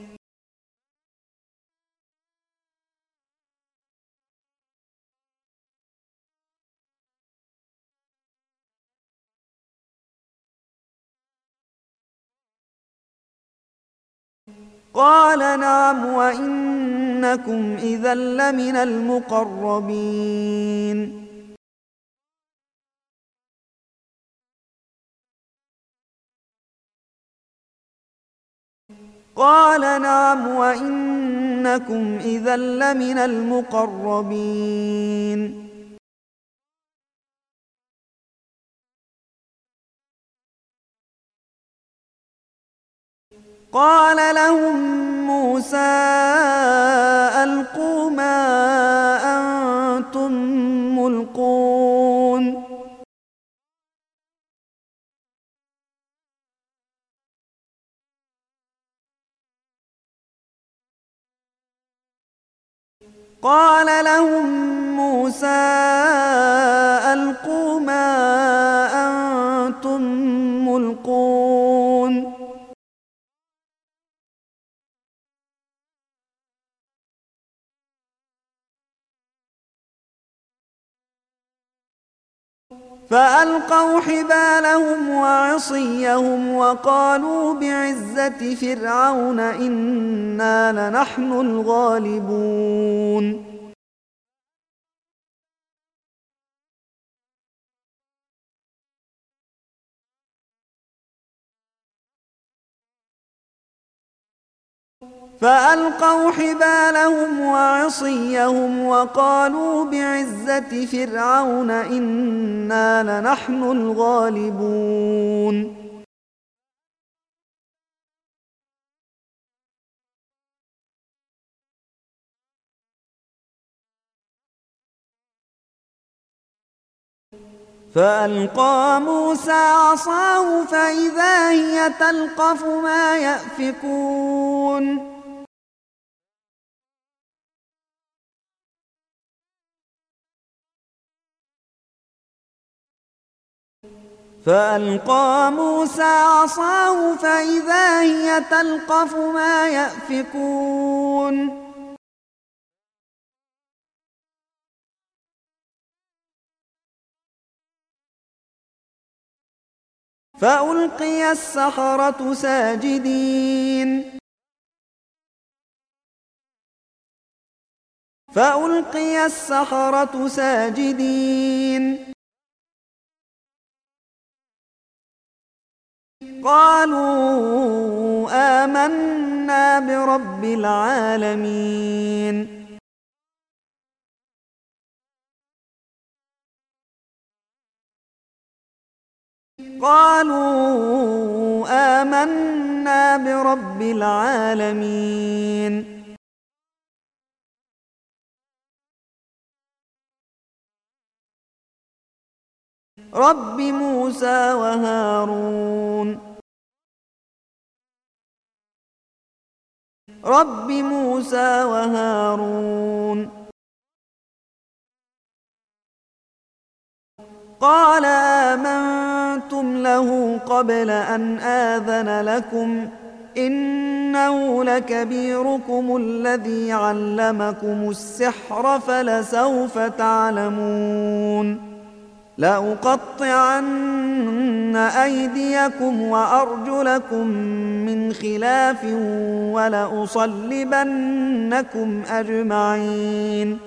قال نعم وإنكم إذا لمن المقربين. قال نعم وإنكم إذا لمن المقربين. قال لهم موسى ألقوا ما أنتم ملقون. قال لهم موسى ألقوا ما أنتم ملقون. فألقوا حبالهم وعصيهم وقالوا بعزة فرعون إنا لنحن الغالبون. فألقوا حبالهم وعصيهم وقالوا بعزة فرعون إنا لنحن الغالبون. فألقى موسى عصاه فإذا هي تلقف ما يأفكون. فألقى موسى عصاه فإذا هي تلقف ما يأفكون. فألقي السحرة ساجدين. فألقي السحرة ساجدين. قالوا آمنا برب العالمين. قالوا آمنا برب العالمين. رب موسى وهارون. رب موسى وهارون. قال آمنتم له قبل أن آذن لكم إنه لكبيركم الذي علمكم السحر فلسوف تعلمون لأقطعن أيديكم وأرجلكم من خلاف ولأصلبنكم أجمعين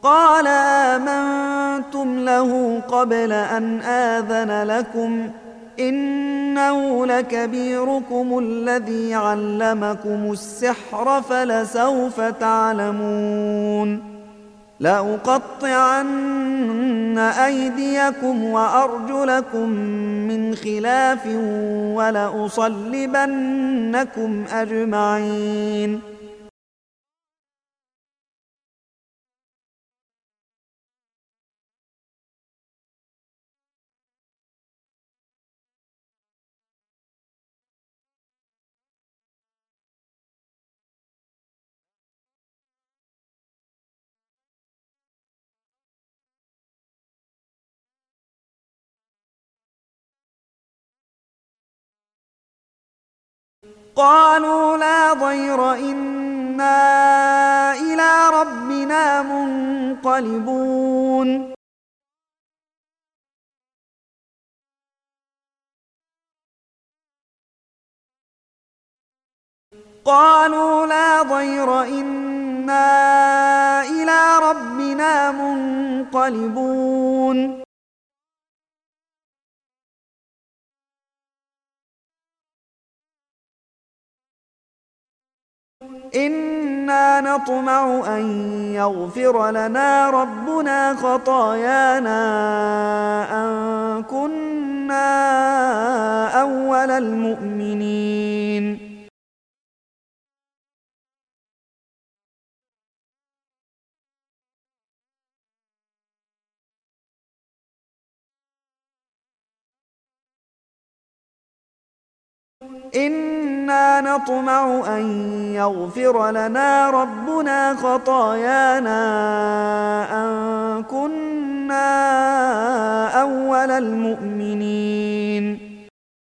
قال آمنتم له قبل أن آذن لكم إنه لكبيركم الذي علمكم السحر فلسوف تعلمون لأقطعن أيديكم وأرجلكم من خلاف ولأصلبنكم أجمعين قالوا لا ضير إنا إلى ربنا منقلبون قالوا لا ضير إنا إلى ربنا منقلبون إنا نطمع أن يغفر لنا ربنا خطايانا أن كنا أول المؤمنين إنا نطمع أن يغفر لنا ربنا خطايانا أن كنا أول المؤمنين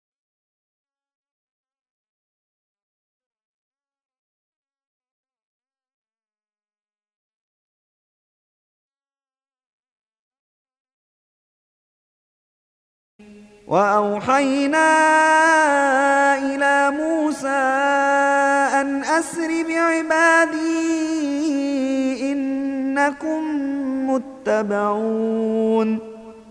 وأوحينا إلى موسى أن أسر بعبادي إنكم متبعون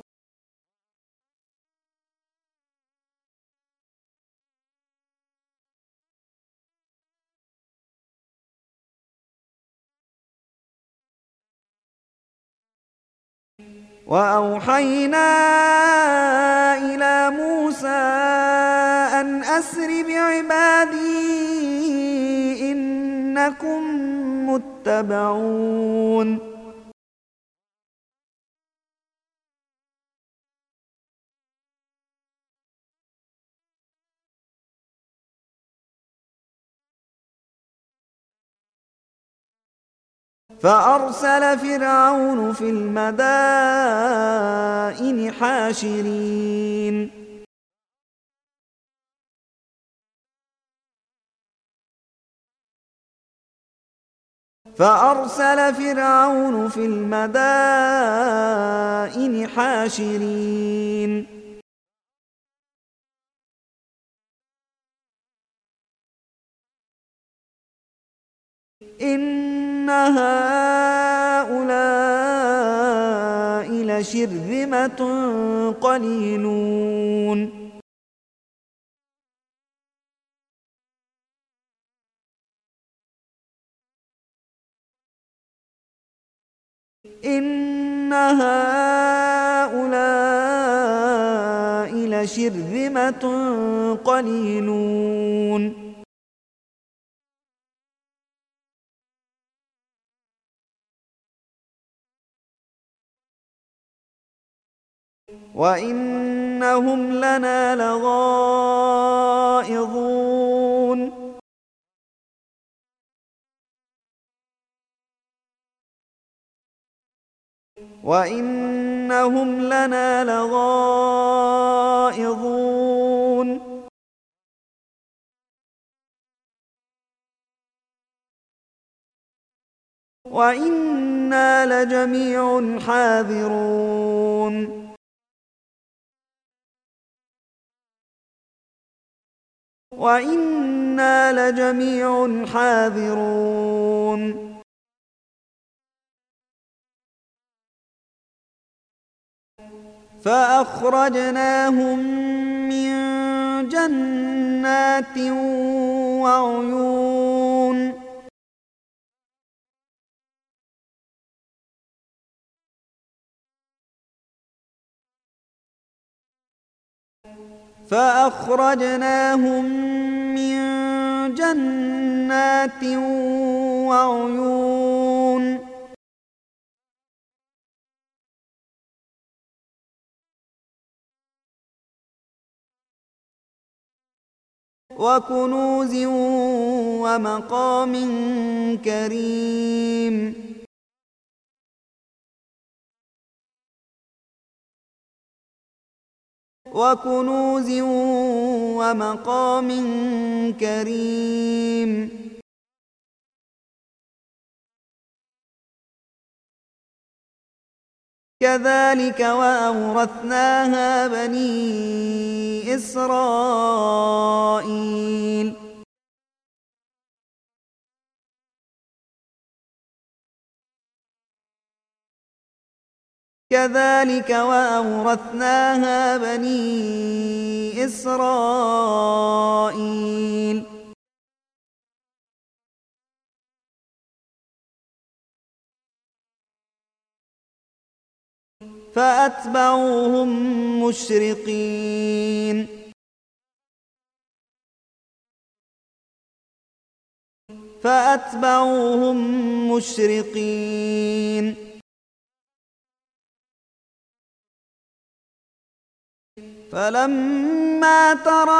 وأوحينا إلى موسى أن أسر بعبادي إنكم متبعون فأرسل فرعون في المدائن حاشرين فأرسل فرعون في المدائن حاشرين إن هؤلاء لشرذمة قليلون إن هؤلاء لشرذمة قليلون وإنهم لنا لغائظون وإنهم لنا لغائظون وإنا لجميع حاذرون وإنا لجميع حاذرون فأخرجناهم من جنات وعيون فأخرجناهم من جنات وعيون وكنوز ومقام كريم وكنوز ومقام كريم كذلك وأورثناها بني إسرائيل كذلك وأورثناها بني إسرائيل فأتبعوهم مشرقين فأتبعوهم مشرقين فلما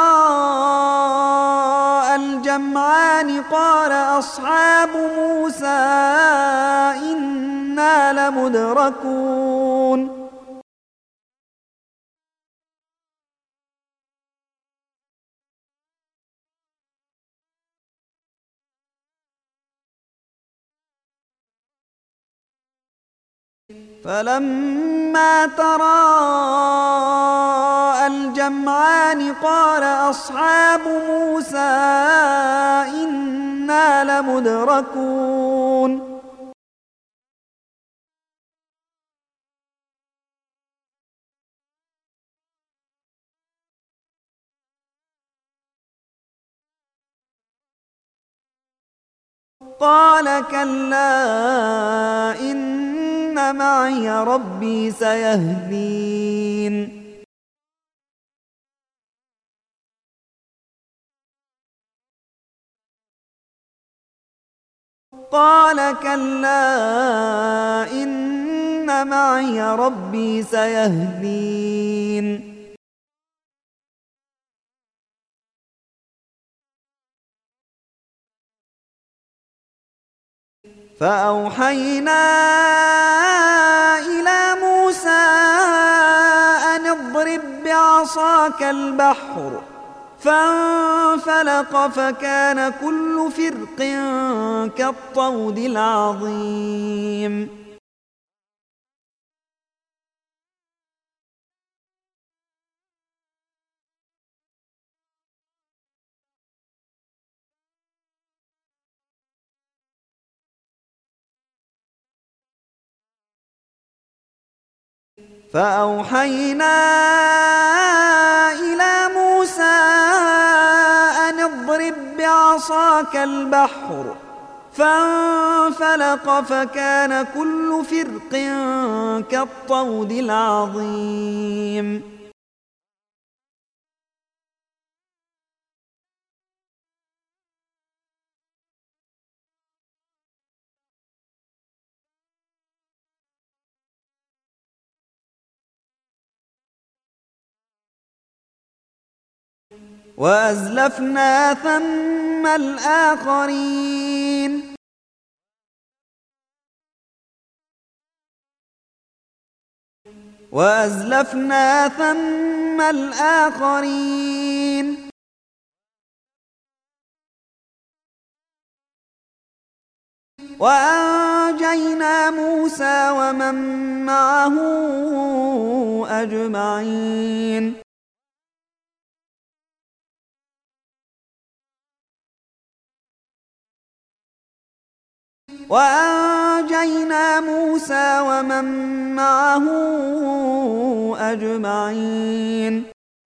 تراءى الجمعان قال أصحاب موسى إنا لمدركون فلما تراءى الجمعان قال أصحاب موسى إنا لمدركون قال كلا إن معي ربي سيهدين قال كلا إن معي ربي سيهدين فأوحينا إلى موسى أن اضرب بعصاك البحر فانفلق فكان كل فرق كالطود العظيم فأوحينا إلى موسى أن اضرب بعصاك البحر فانفلق فكان كل فرق كالطود العظيم وأزلفنا ثم الآخرين وأزلفنا ثم الآخرين وأنجينا موسى ومن معه أجمعين وأنجينا موسى ومن معه أجمعين.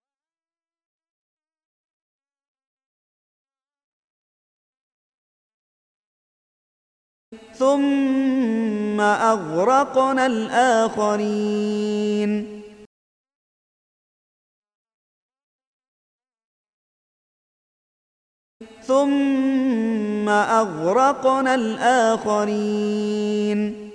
ثم أغرقنا الآخرين. ثم أغرقنا الآخرين.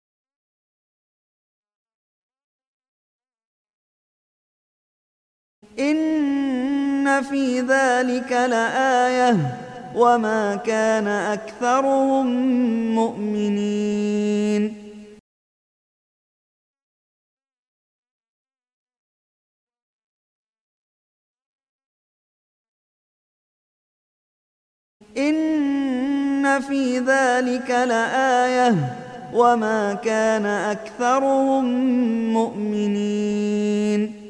إن في ذلك لآية وما كان أكثرهم مؤمنين. إن في ذلك لآية وما كان أكثرهم مؤمنين.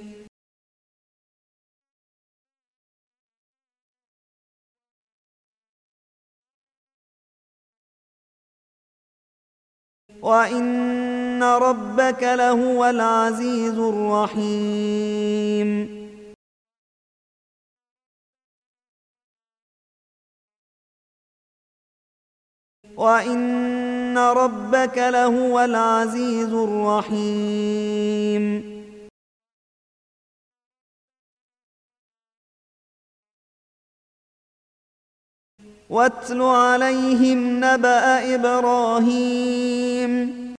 وإن ربك لهو العزيز الرحيم. وإن ربك لهو العزيز الرحيم. واتل عليهم نبأ إبراهيم.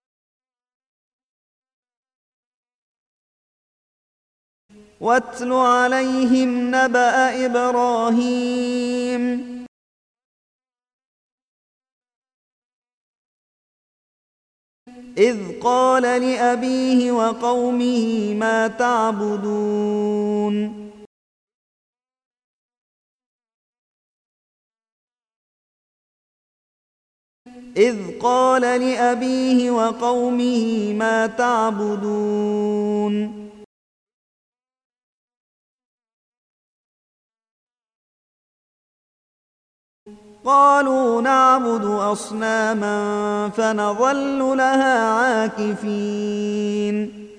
واتل عليهم نبأ إبراهيم إذ قال لأبيه وقومه ما تعبدون. إذ قال لأبيه وقومه ما تعبدون. قالوا نعبد أصناما فنظل لها عاكفين.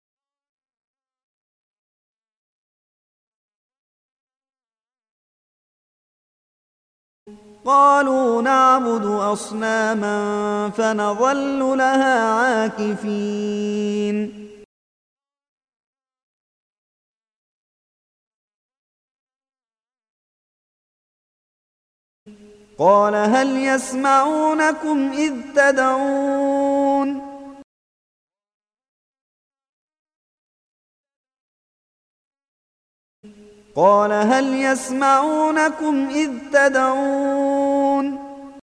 قالوا نعبد أصناما فنظل لها عاكفين. قال هل يسمعونكم إذ تدعون. قال هل يسمعونكم إذ تدعون.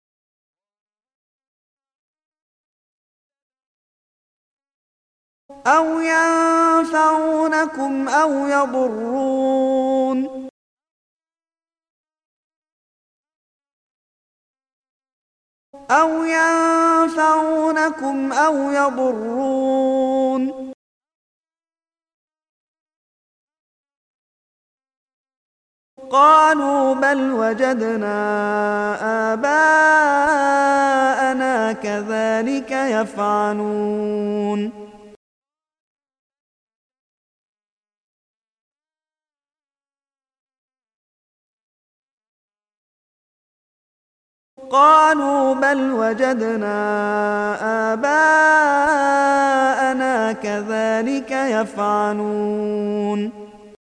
أو ينفعونكم أو يضرون. أو ينفعونكم أو يضرون. قالوا بل وجدنا آباءنا كذلك يفعلون. قالوا بل وجدنا آباءنا كذلك يفعلون.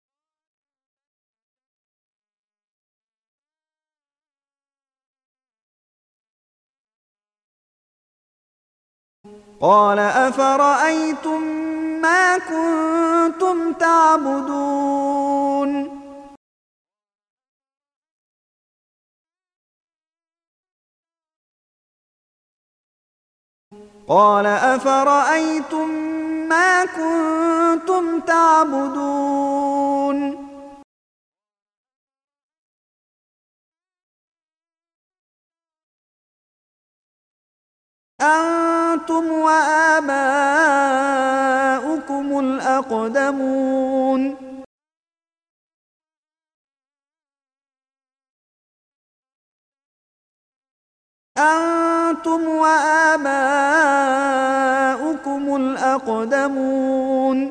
قال أفرأيتم ما كنتم تعبدون. قال أفرأيتم ما كنتم تعبدون. أنتم وآباؤكم الأقدمون. أنتم وآباؤكم الأقدمون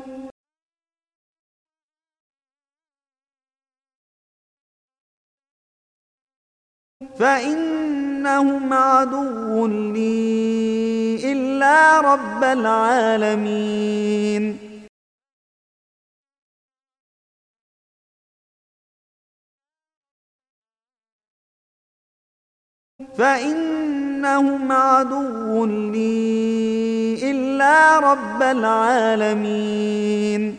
فإنهم عدو لي إلا رب العالمين فإنهم عدو لي إلا رب العالمين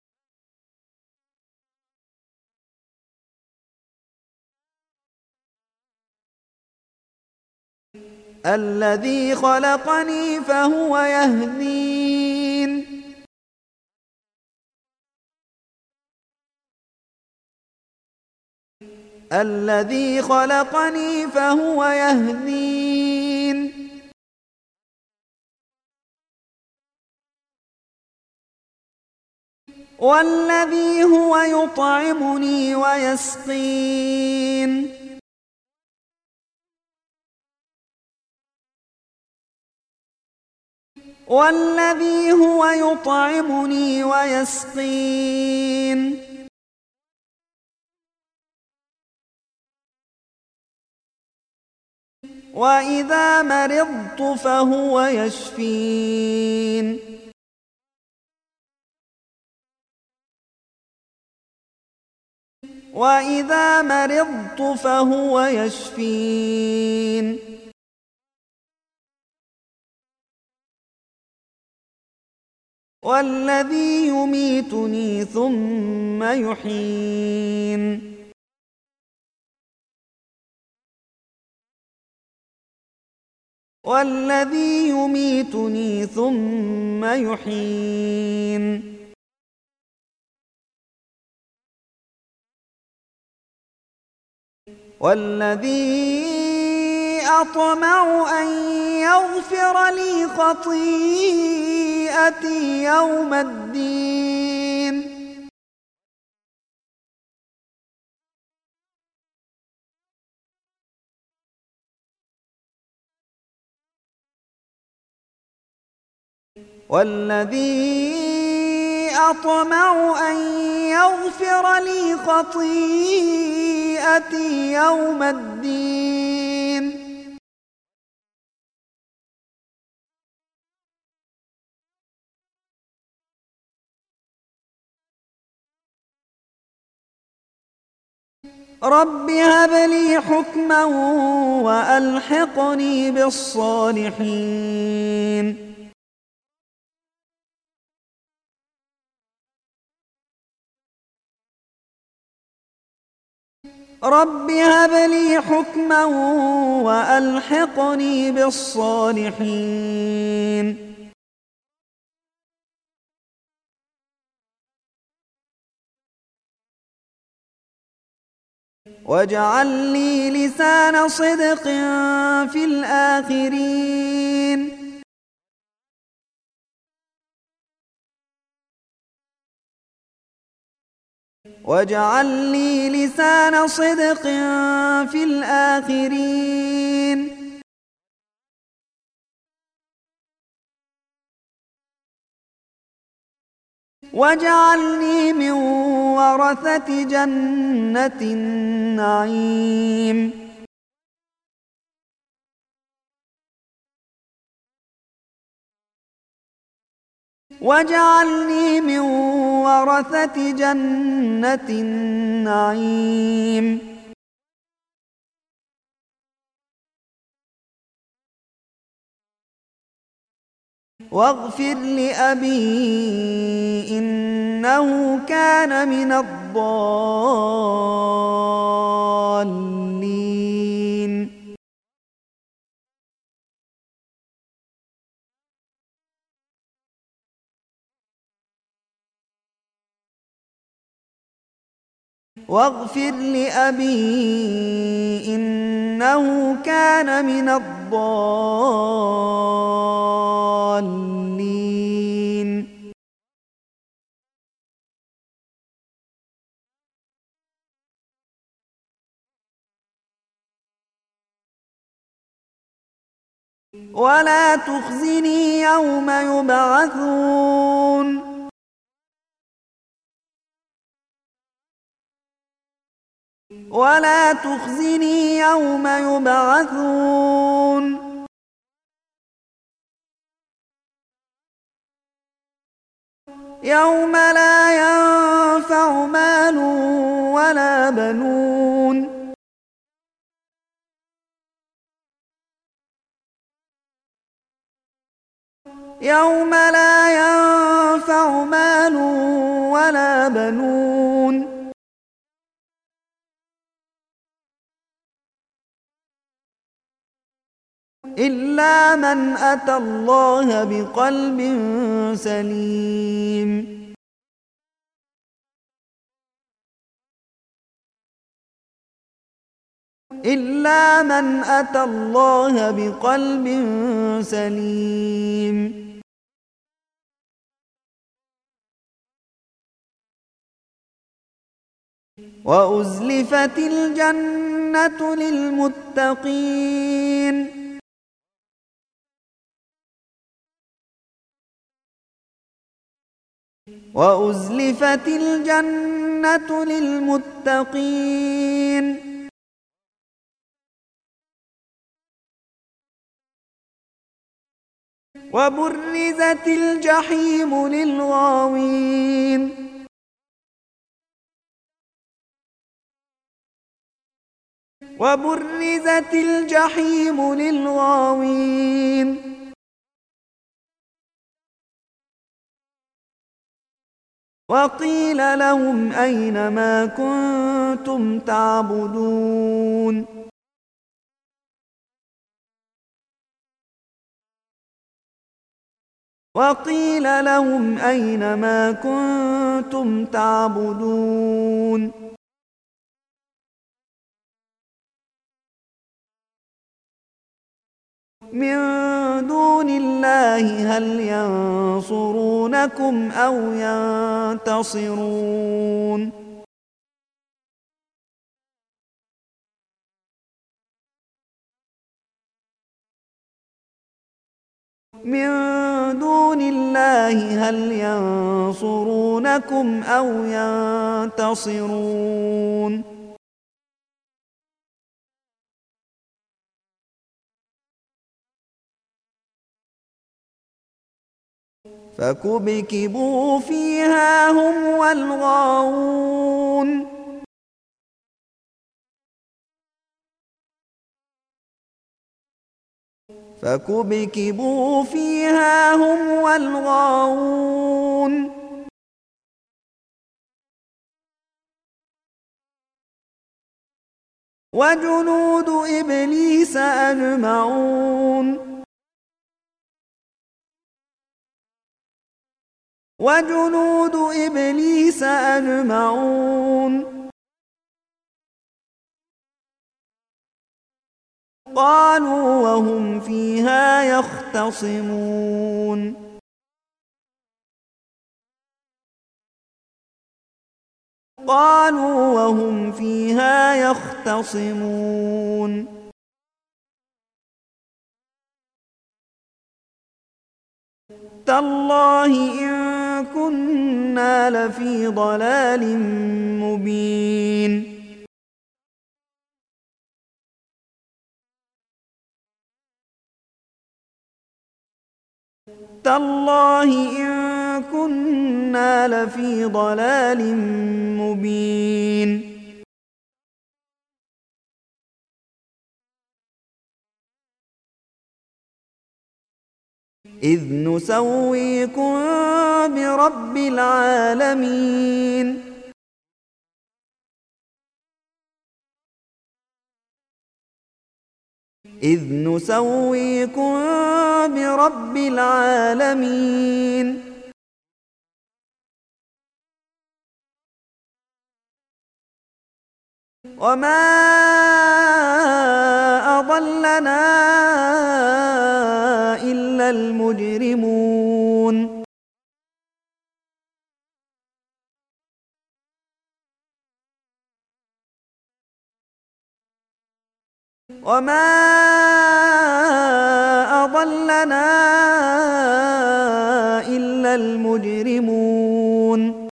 الذي خلقني فهو يهدين الذي خلقني فهو يهدين والذي هو يطعمني ويسقين والذي هو يطعمني ويسقين وإذا مرضت فهو يشفين وإذا مرضت فهو يشفين والذي يميتني ثم يحيين والذي يميتني ثم يحيين والذي أطمع أن يغفر لي خطيئتي يوم الدين والذي أطمع أن يغفر لي خطيئتي يوم الدين رب هب لي حكما وألحقني بالصالحين رب هب لي حكما وألحقني بالصالحين واجعل لي لسان صدق في الآخرين واجعل لي لسان صدق في الآخرين واجعلني من ورثة جنة النعيم واجعلني من ورثة جنة النعيم واغفر لأبي إنه كان من الضالين واغفر لأبي إنه كان من الضالين ولا تخزني يوم يبعثون ولا تخزني يوم يبعثون يوم لا ينفع مال ولا بنون يوم لا ينفع مال ولا بنون إلا من أتى الله بقلب سليم إلا من أتى الله بقلب سليم وأزلفت الجنة للمتقين وأزلفت الجنة للمتقين وبرزت الجحيم للغاوين وبرزت الجحيم للغاوين وقيل لهم أين ما كنتم تعبدون وقيل لهم أين ما كنتم تعبدون من دون الله هل ينصرونكم أو ينتصرون من دون الله هل ينصرونكم أو ينتصرون فكبكبوا فيها هم والغاوون فكبكبوا فيها هم والغاوون وجنود إبليس أجمعون وجنود إبليس أجمعون قالوا وهم فيها يختصمون قالوا وهم فيها يختصمون تالله إن كنا لفي ضلال مبين تالله إن كنا لفي ضلال مبين إذ نسويكم برب العالمين إذ نسويكم برب العالمين وما أضلنا إلا المجرمون وما أضلنا إلا المجرمون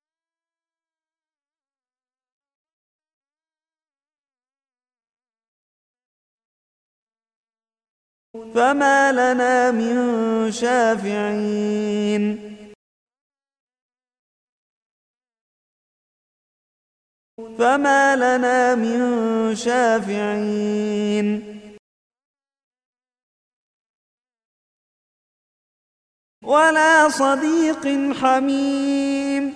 فما لنا من شافعين فما لنا من شافعين ولا صديق حميم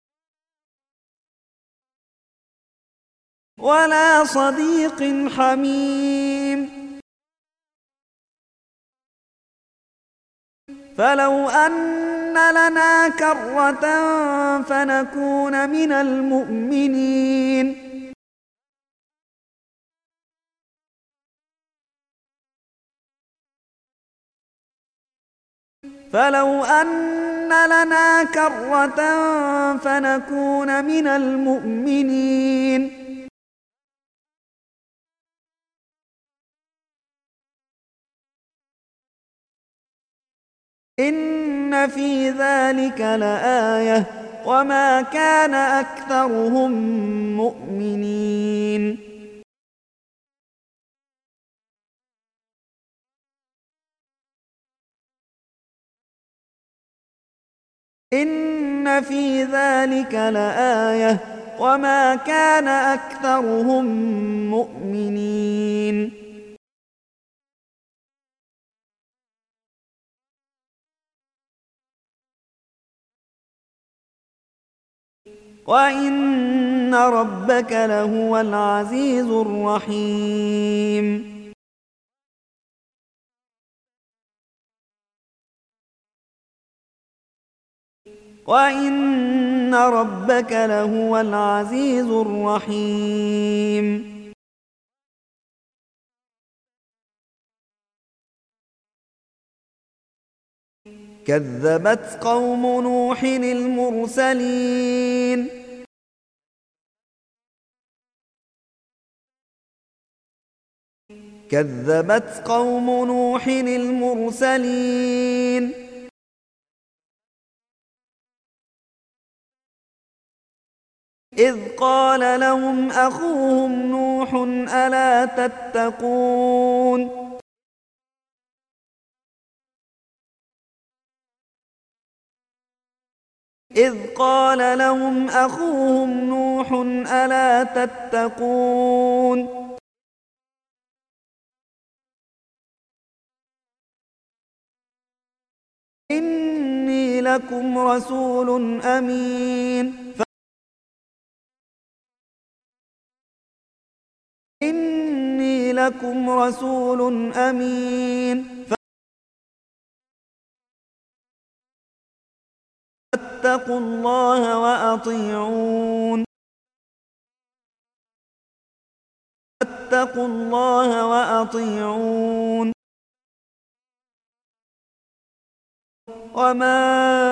ولا صديق حميم فلو أن لنا كرة فنكون من المؤمنين فلو أن لنا كرة فنكون من المؤمنين إن في ذلك لآية وما كان أكثرهم مؤمنين إن في ذلك لآية وما كان أكثرهم مؤمنين وإن ربك لهو العزيز الرحيم وإن ربك لهو العزيز الرحيم كذبت قوم نوح المرسلين كذبت قوم نوح المرسلين إذ قال لهم أخوهم نوح ألا تتقون إذ قال لهم أخوهم نوح ألا تتقون إني لكم رسول أمين إني لكم رسول أمين فاتقوا الله وأطيعون فاتقوا الله وأطيعون وما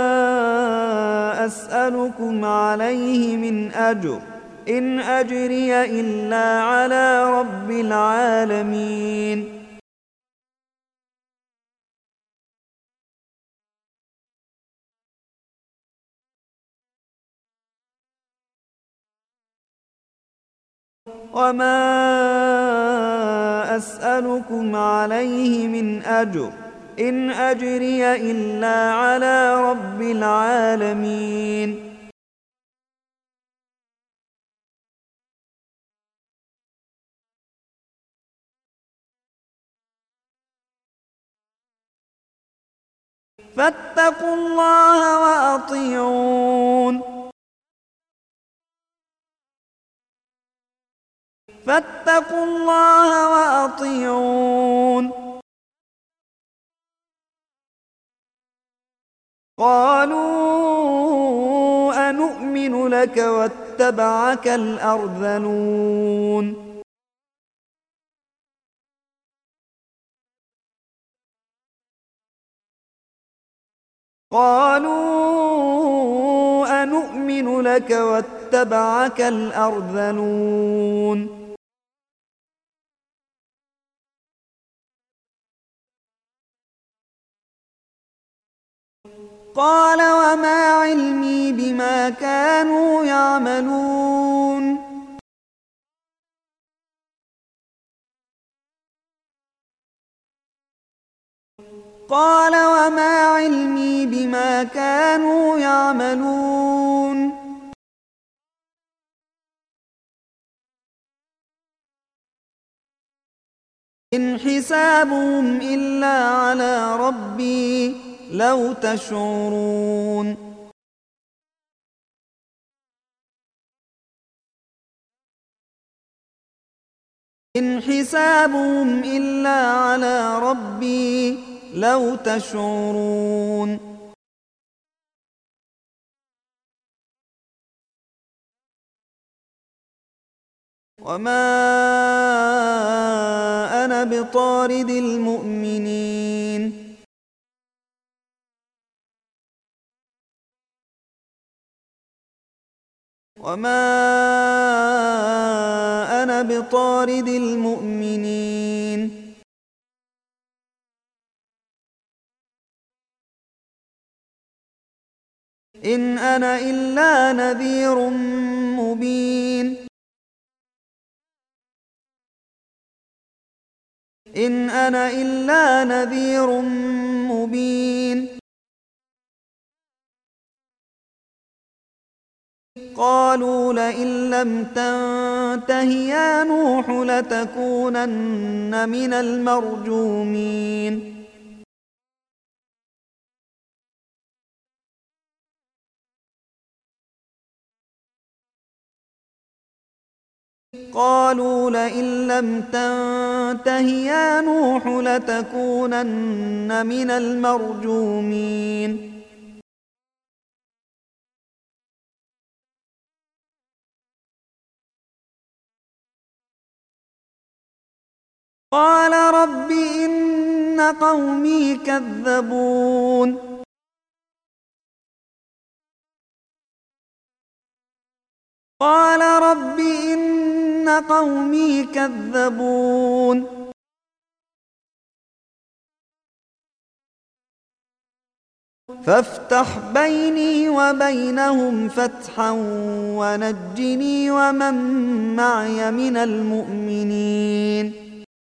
أسألكم عليه من أجر إن أجري إلا على رب العالمين وما أسألكم عليه من أجر إن أجري إلا على رب العالمين فاتقوا الله وأطيعون فاتقوا الله وأطيعون قالوا أنؤمن لك واتبعك الأرذلون قالوا أنؤمن لك واتبعك الأرذلون قال وما علمي بما كانوا يعملون قال وما علمي بما كانوا يعملون إن حسابهم إلا على ربي لو تشعرون إن حسابهم إلا على ربي لو تشعرون وما أنا بطارد المؤمنين وما أنا بطارد المؤمنين إن أنا إلا نذير مبين إن أنا إلا نذير مبين قالوا لئن لم تنته يا نوح لتكونن من المرجومين قالوا لئن لم تنته يا نوح لتكونن من المرجومين قال رب إن قومي كذبون قال رب إن قومي كذبون فافتح بيني وبينهم فتحا ونجني ومن معي من المؤمنين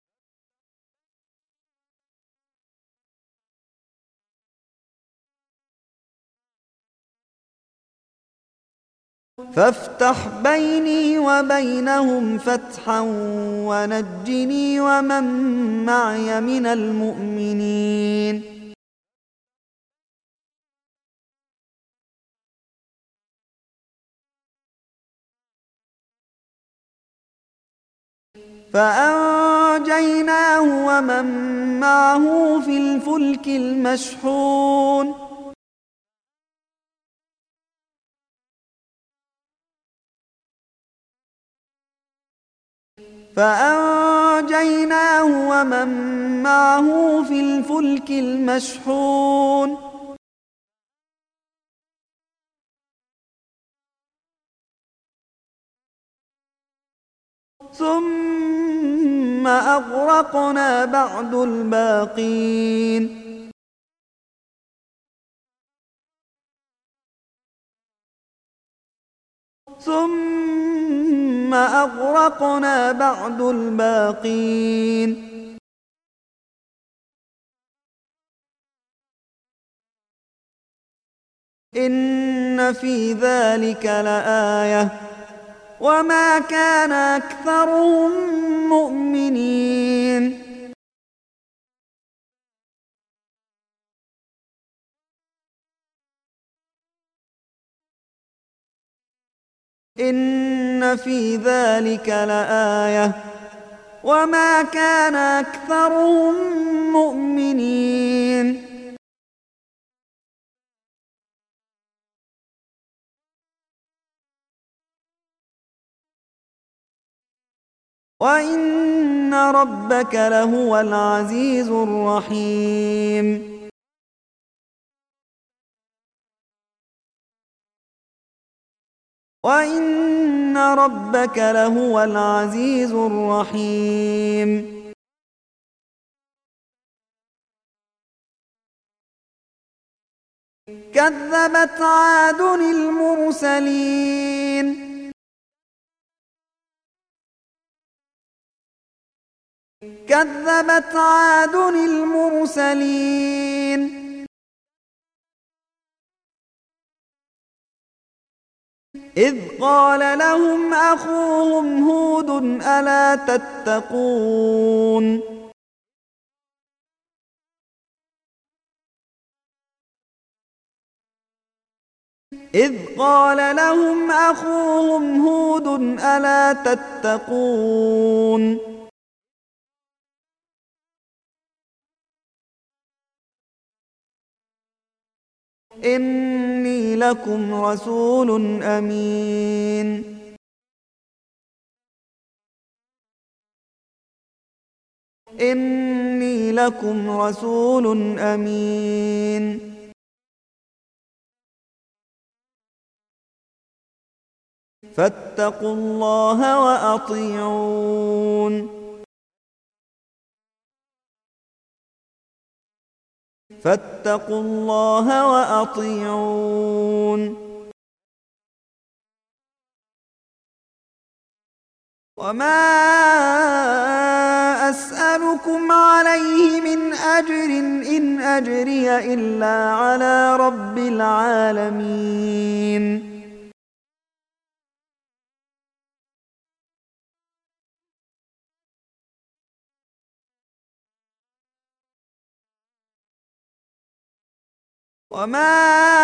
فافتح بيني وبينهم فتحا ونجني ومن معي من المؤمنين فأنجيناه ومن معه في الفلك المشحون فأنجيناه ومن معه في الفلك المشحون ثم أغرقنا بعد الباقين ثم أغرقنا بعد الباقين إن في ذلك لآية وما كان أكثرهم مؤمنين إن في ذلك لآية وما كان أكثرهم مؤمنين وإن ربك لهو العزيز الرحيم وإن ربك لهو العزيز الرحيم كذبت عاد المرسلين كذبت عاد المرسلين إذ قال لهم أخوهم هود ألا تتقون إذ قال لهم أخوهم هود ألا تتقون إني لكم رسول أمين إني لكم رسول أمين فاتقوا الله وأطيعون فاتقوا الله وأطيعون وما أسألكم عليه من أجر إن أجري إلا على رب العالمين وما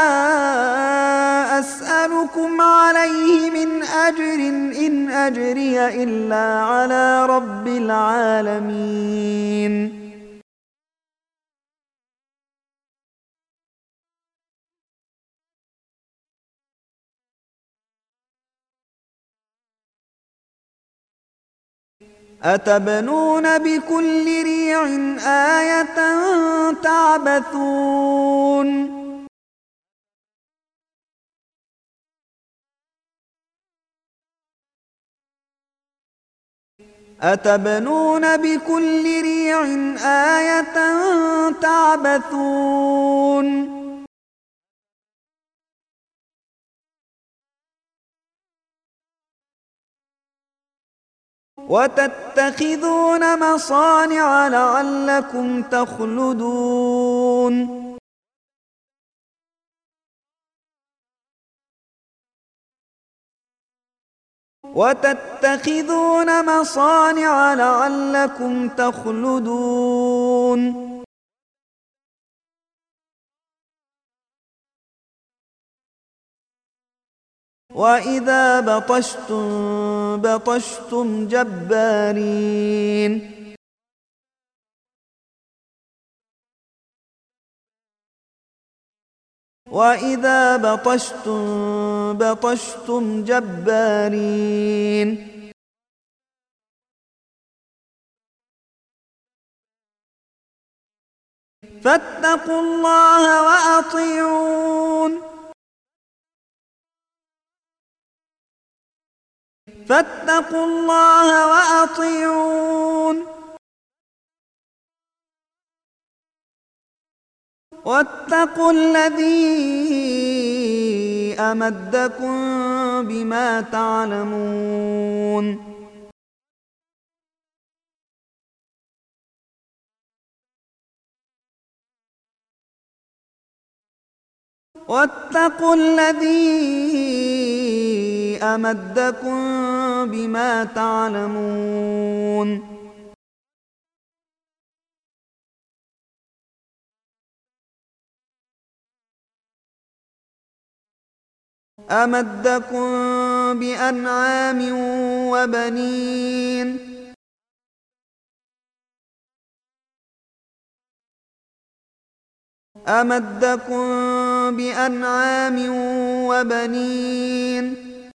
أسألكم عليه من أجر إن أجري إلا على رب العالمين أتبنون بكل ريع آية تعبثون أتبنون بكل ريع آية تعبثون وتتخذون مصانع لعلكم تخلدون وتتخذون مصانع لعلكم تخلدون وإذا بطشتم بطشتم جبارين وإذا بطشتم بطشتم جبارين فاتقوا الله وأطيعون فاتقوا الله وأطيعون واتقوا الذي أمدكم بما تعلمون واتقوا الذي أمدكم بما تعلمون أمدكم بأنعام وبنين أمدكم بأنعام وبنين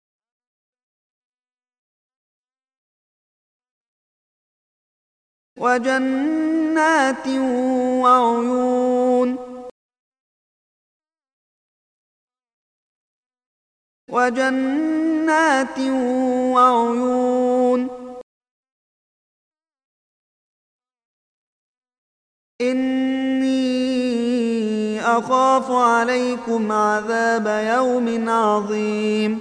وجنات وعيون وجنات وعيون إني أخاف عليكم عذاب يوم عظيم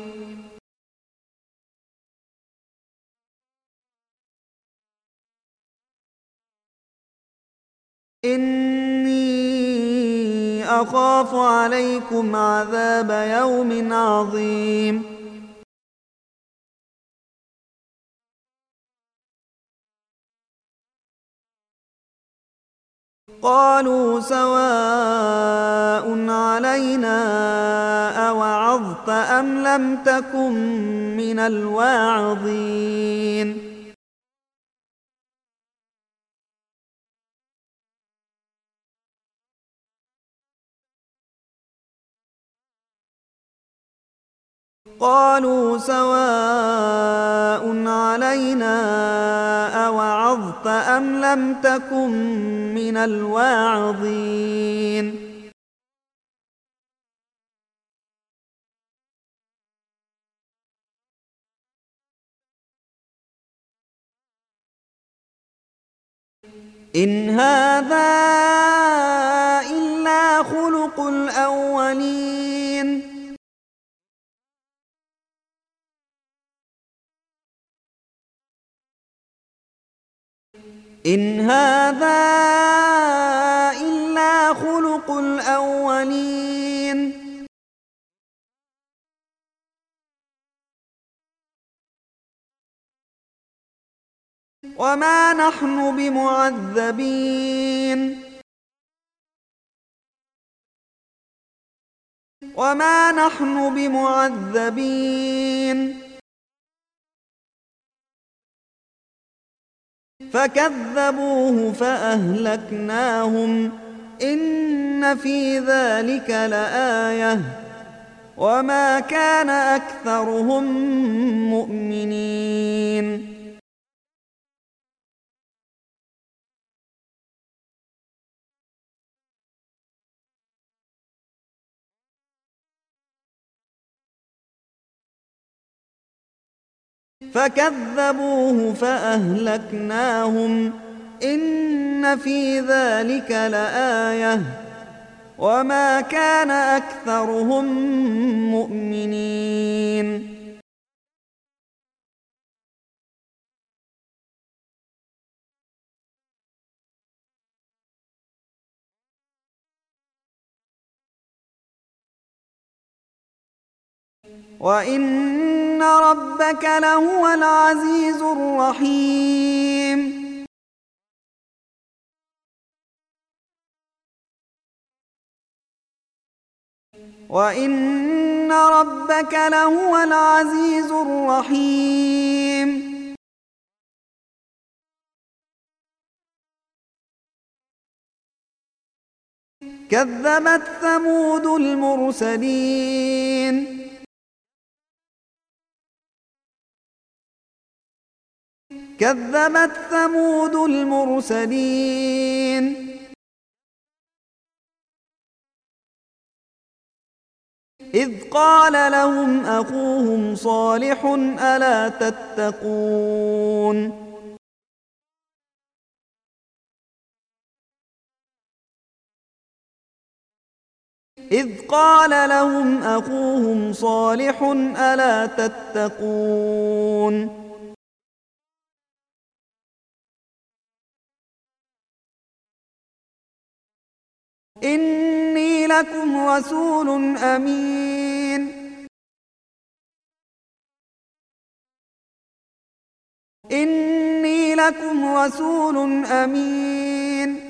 إني أخاف عليكم عذاب يوم عظيم قالوا سواء علينا أوعظت أم لم تكن من الواعظين قالوا سواء علينا أوعظت أم لم تكن من الواعظين إن هذا إلا خلق الأولين إن هذا إلا خلق الأولين وما نحن بمعذبين وما نحن بمعذبين فكذبوه فأهلكناهم إن في ذلك لآية وما كان أكثرهم مؤمنين فكذبوه فأهلكناهم إن في ذلك لآية وما كان أكثرهم مؤمنين وإن ربك لهو العزيز الرحيم وإن ربك لهو العزيز الرحيم كذبت ثمود المرسلين كذبت ثمود المرسلين إذ قال لهم أخوهم صالح ألا تتقون إذ قال لهم أخوهم صالح ألا تتقون إني لكم رسول أمين إني لكم رسول أمين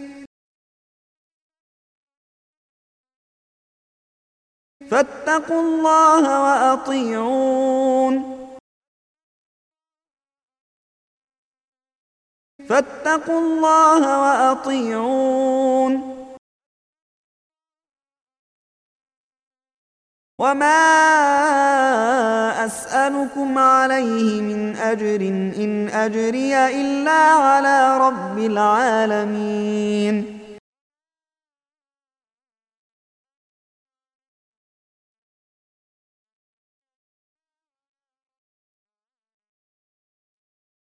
فاتقوا الله وأطيعون فاتقوا الله وأطيعون وما أسألكم عليه من أجر إن أجري إلا على رب العالمين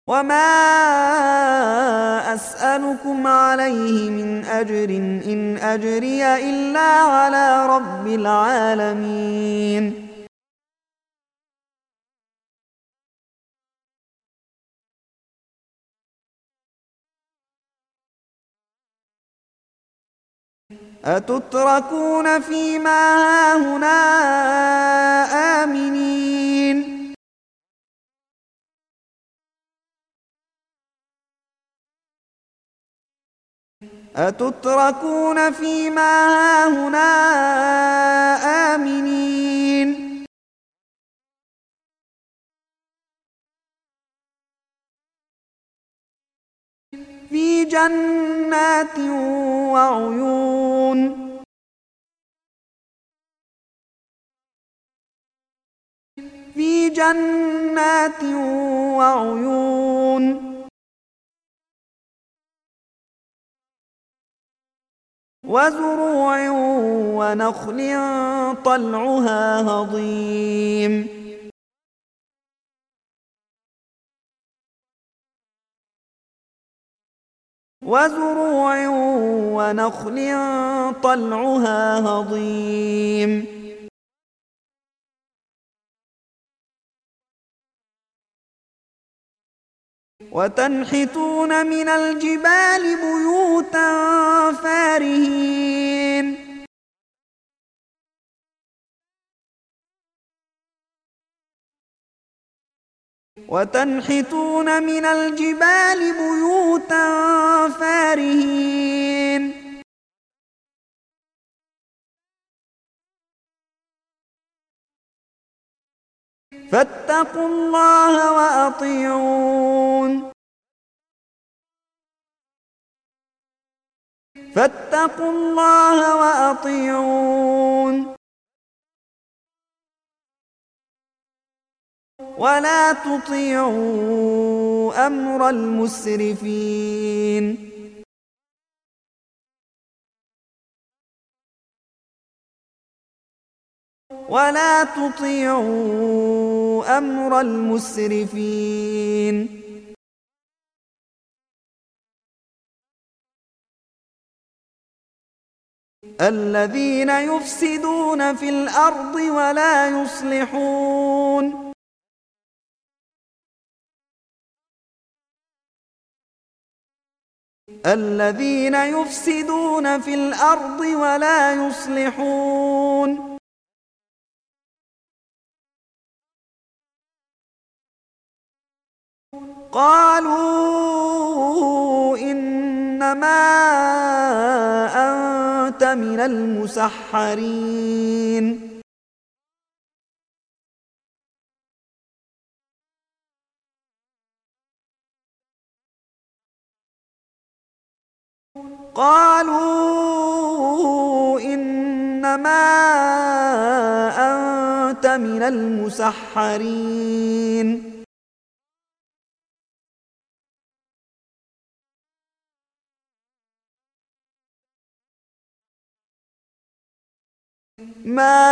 وما أسألكم عليه من أجر إن أجري إلا على رب العالمين. أتتركون فيما هاهنا آمنين. أتتركون فيما هاهنا آمنين. في جنات وعيون. في جنات وعيون. وزروع ونخل طلعها هضيم. وزروع ونخل طلعها هضيم. وتنحتون من الجبال بيوتا فارهين. وتنحتون من الجبال بيوتا فارهين. فاتقوا الله وأطيعون. فاتقوا الله وأطيعون. ولا تطيعوا أمر المسرفين. ولا تطيعوا أمر المسرفين. الذين يفسدون في الأرض ولا يصلحون. الذين يفسدون في الأرض ولا يصلحون. قالوا إنما أنت من المسحرين. قالوا إنما أنت من المسحرين. ما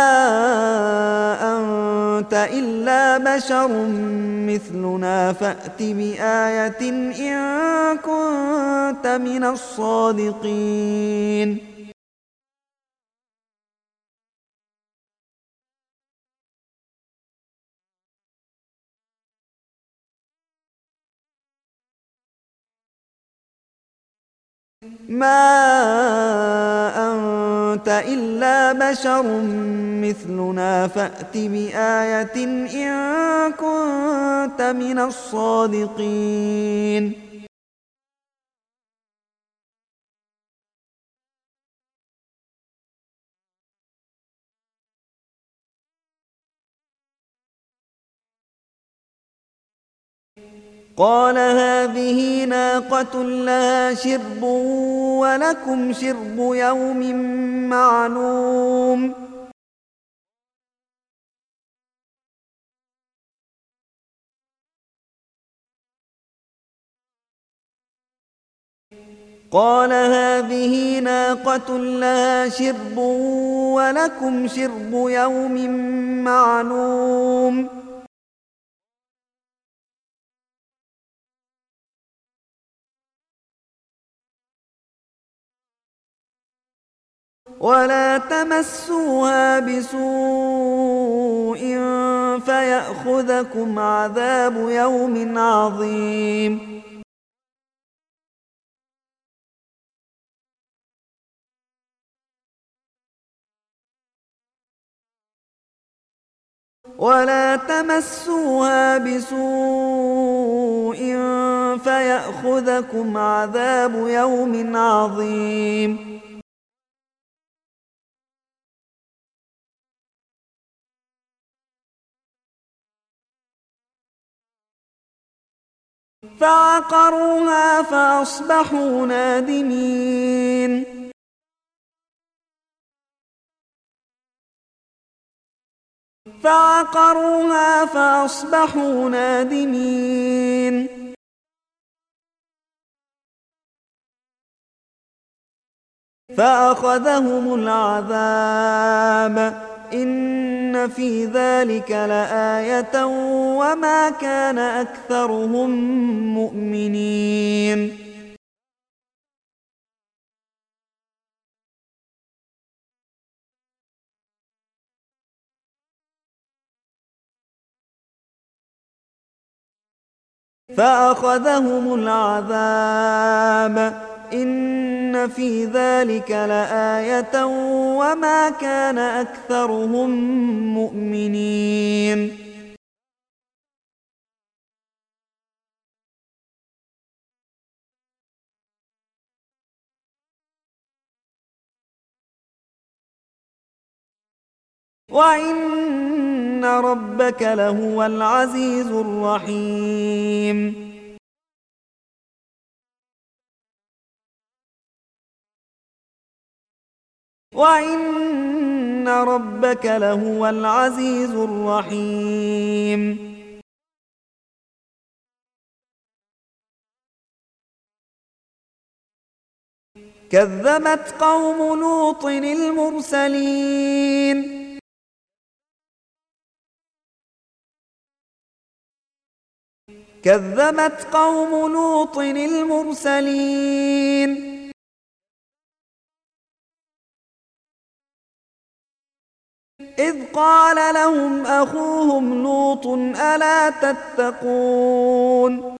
أنت إلا بشر مثلنا فأت بآية إن كنت من الصادقين. ما أنت إلا بشر مثلنا فأت بآية إن كنت من الصادقين. قال هذه ناقة لها شرب ولكم شرب يوم معلوم. قال هذه ناقة لها شرب ولكم شرب يوم معلوم. ولا تمسوها بسوء فيأخذكم عذاب يوم عظيم ولا تمسوها بسوء فيأخذكم عذاب يوم عظيم فعقروها فأصبحوا نادمين فعقروها فأصبحوا نادمين فأخذهم العذاب إن في ذلك لآية وما كان أكثرهم مؤمنين فأخذهم العذاب إن في ذلك لآية وما كان أكثرهم مؤمنين وإن ربك لهو العزيز الرحيم وإن ربك لهو العزيز الرحيم كذبت قوم لوط المرسلين كذبت قوم لوط المرسلين إذ قال لهم أخوهم لوط ألا تتقون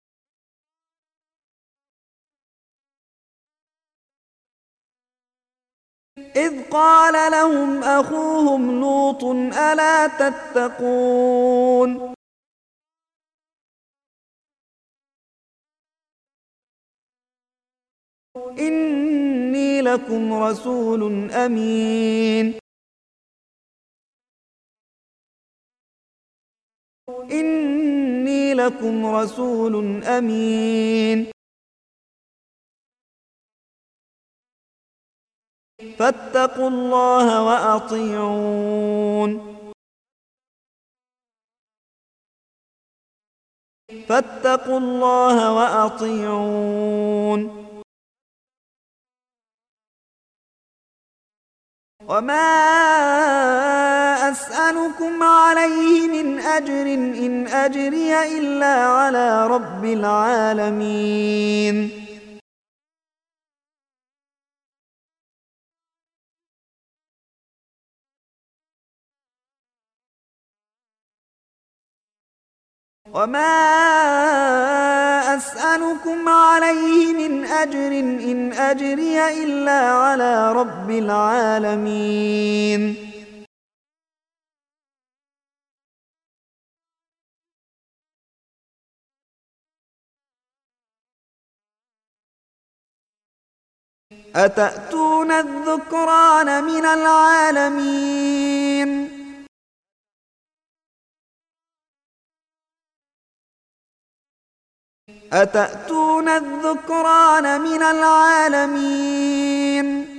إذ قال لهم أخوهم لوط ألا تتقون إني لكم رسول أمين إني لكم رسول أمين فاتقوا الله وأطيعون فاتقوا الله وأطيعون وما أسألكم عليه من أجر إن أجري إلا على رب العالمين وما أسألكم عليه من أجر إن أجري إلا على رب العالمين أتأتون الذكران من العالمين أتأتون الذكران من العالمين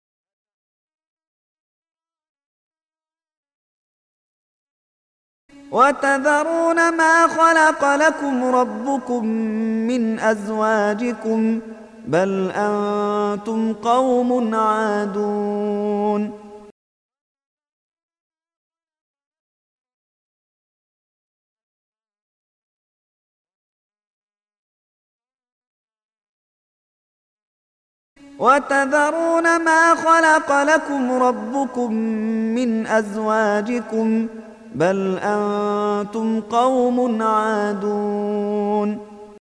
وتذرون ما خلق لكم ربكم من أزواجكم بل أنتم قوم عادون وتذرون ما خلق لكم ربكم من أزواجكم بل أنتم قوم عادون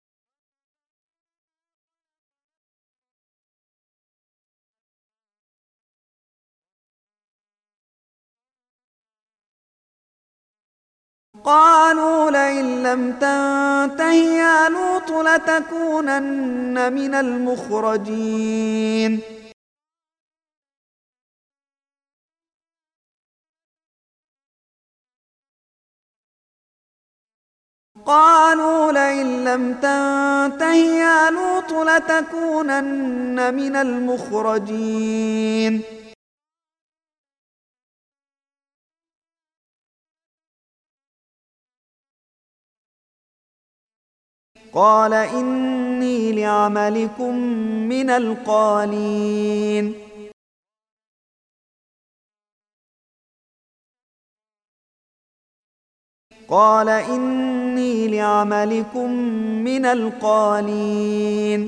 قالوا لئن لم تنته يا لوط لتكونن من المخرجين قالوا لئن لم تنته يا لوط لتكونن من المخرجين قال إني لعملكم من القالين قال إني لعملكم من القالين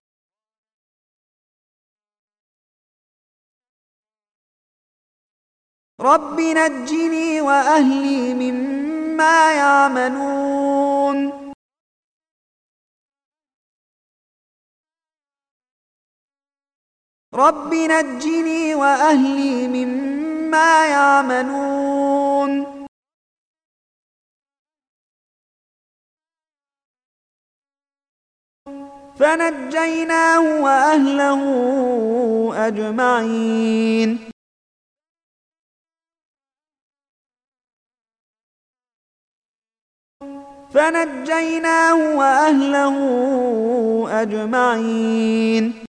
رب نجني وأهلي مما يعملون رب نجني وأهلي مما يعملون فنجيناه وأهله أجمعين فنجيناه وأهله أجمعين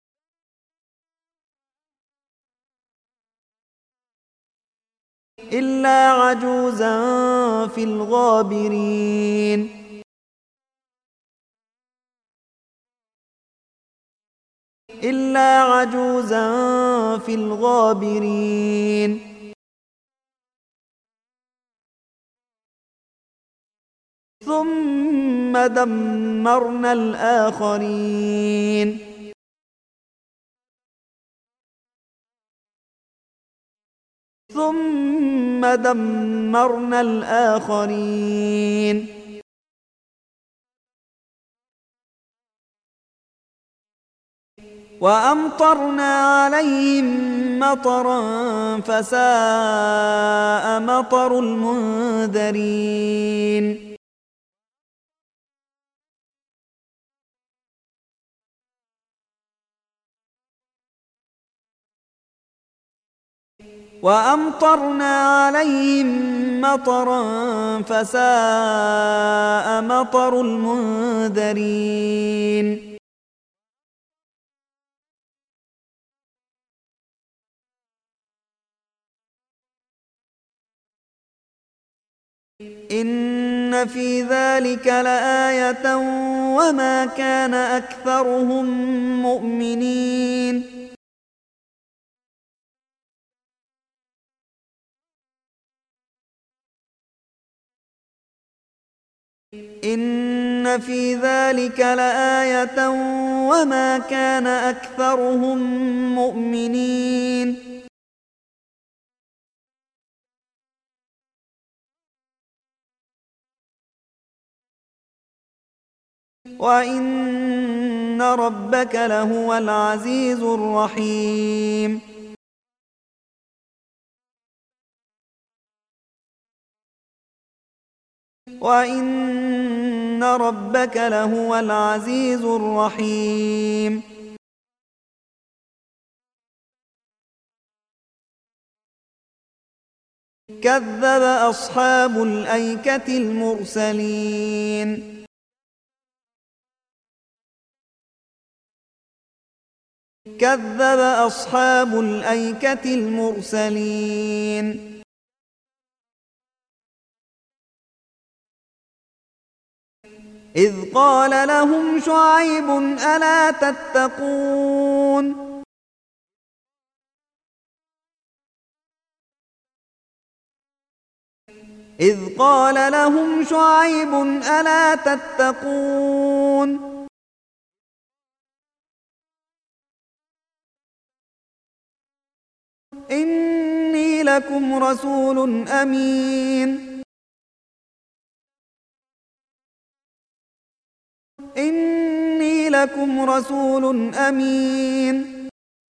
إلا عجوزا في الغابرين إلا عجوزا في الغابرين ثم دمرنا الآخرين ثم دمرنا الآخرين وأمطرنا عليهم مطرا فساء مطر المنذرين وأمطرنا عليهم مطرا فساء مطر المنذرين إن في ذلك لآية وما كان أكثرهم مؤمنين إن في ذلك لآية وما كان أكثرهم مؤمنين وإن ربك لهو العزيز الرحيم وإن ربك لهو العزيز الرحيم كذب أصحاب الأيكة المرسلين كذب أصحاب الأيكة المرسلين إذ قال لهم شعيب ألا تتقون إذ قال لهم شعيب ألا تتقون إني لكم رسول أمين إني لكم رسول أمين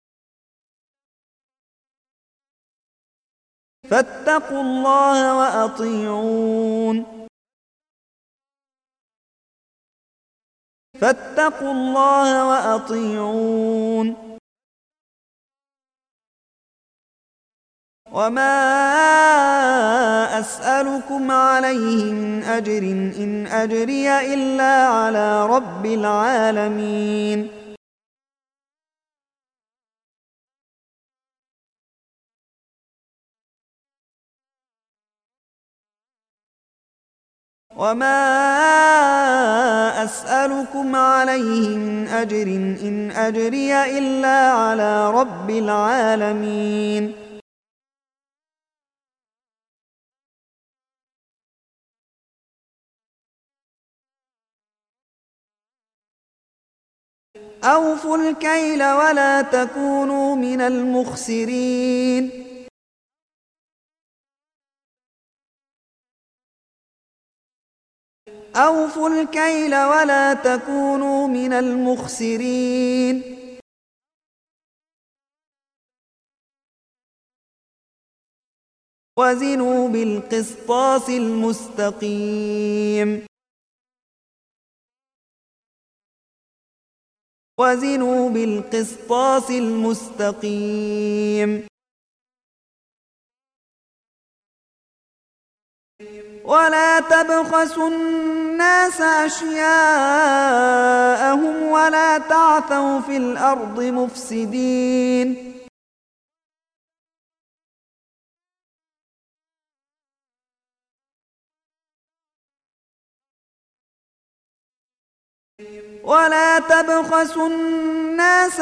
فاتقوا الله وأطيعون فاتقوا الله وأطيعون وما أسألكم عليه من أجر إن أجري إلا على رب العالمين وما أسألكم عليه من أجر إن أجري إلا على رب العالمين أوفوا الكيل ولا تكونوا من المخسرين أوفوا الكيل ولا تكونوا من المخسرين وزنوا بالقسطاس المستقيم وزنوا بالقسطاس المستقيم ولا تبخسوا الناس أشياءهم ولا تعثوا في الأرض مفسدين ولا تبخسوا الناس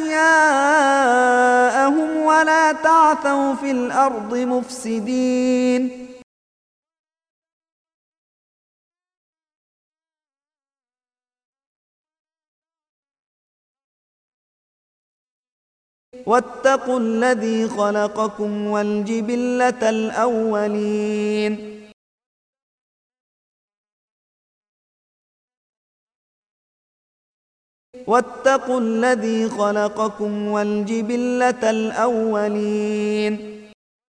أشياءهم ولا تعثوا في الأرض مفسدين واتقوا الذي خلقكم والجبلة الأولين واتقوا الذي خلقكم والجبلة الأولين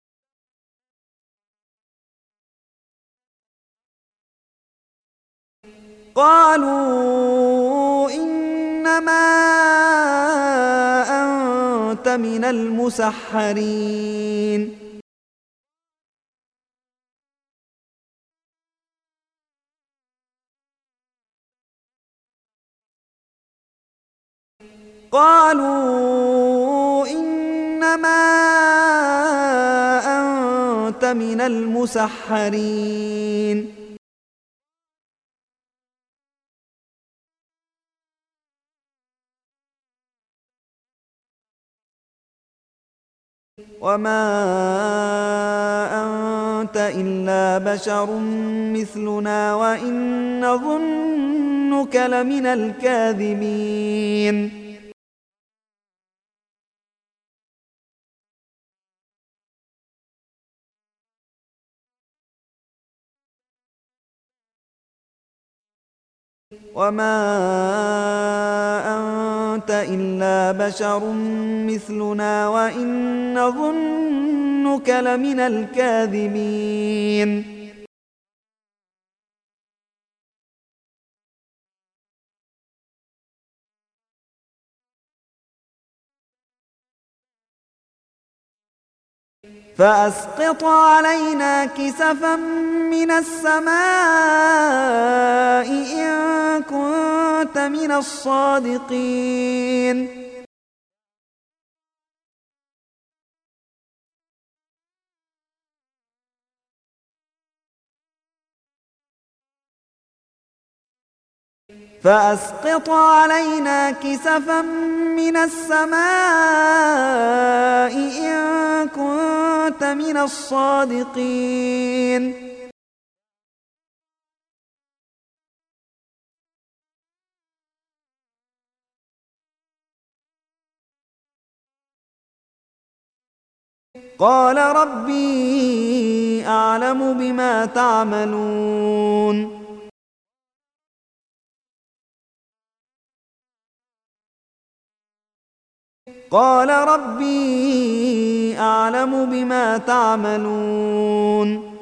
قالوا إنما أنت من المسحرين قالوا إنما أنت من المسحرين وما أنت إلا بشر مثلنا وإن نظنك لمن الكاذبين وما أنت إلا بشر مثلنا وإن نظنك لمن الكاذبين فأسقط علينا كسفا من السماء إن كنت من الصادقين فأسقط علينا كسفا من السماء إن كنت من الصادقين قال ربي أعلم بما تعملون قال ربي أعلم بما تعملون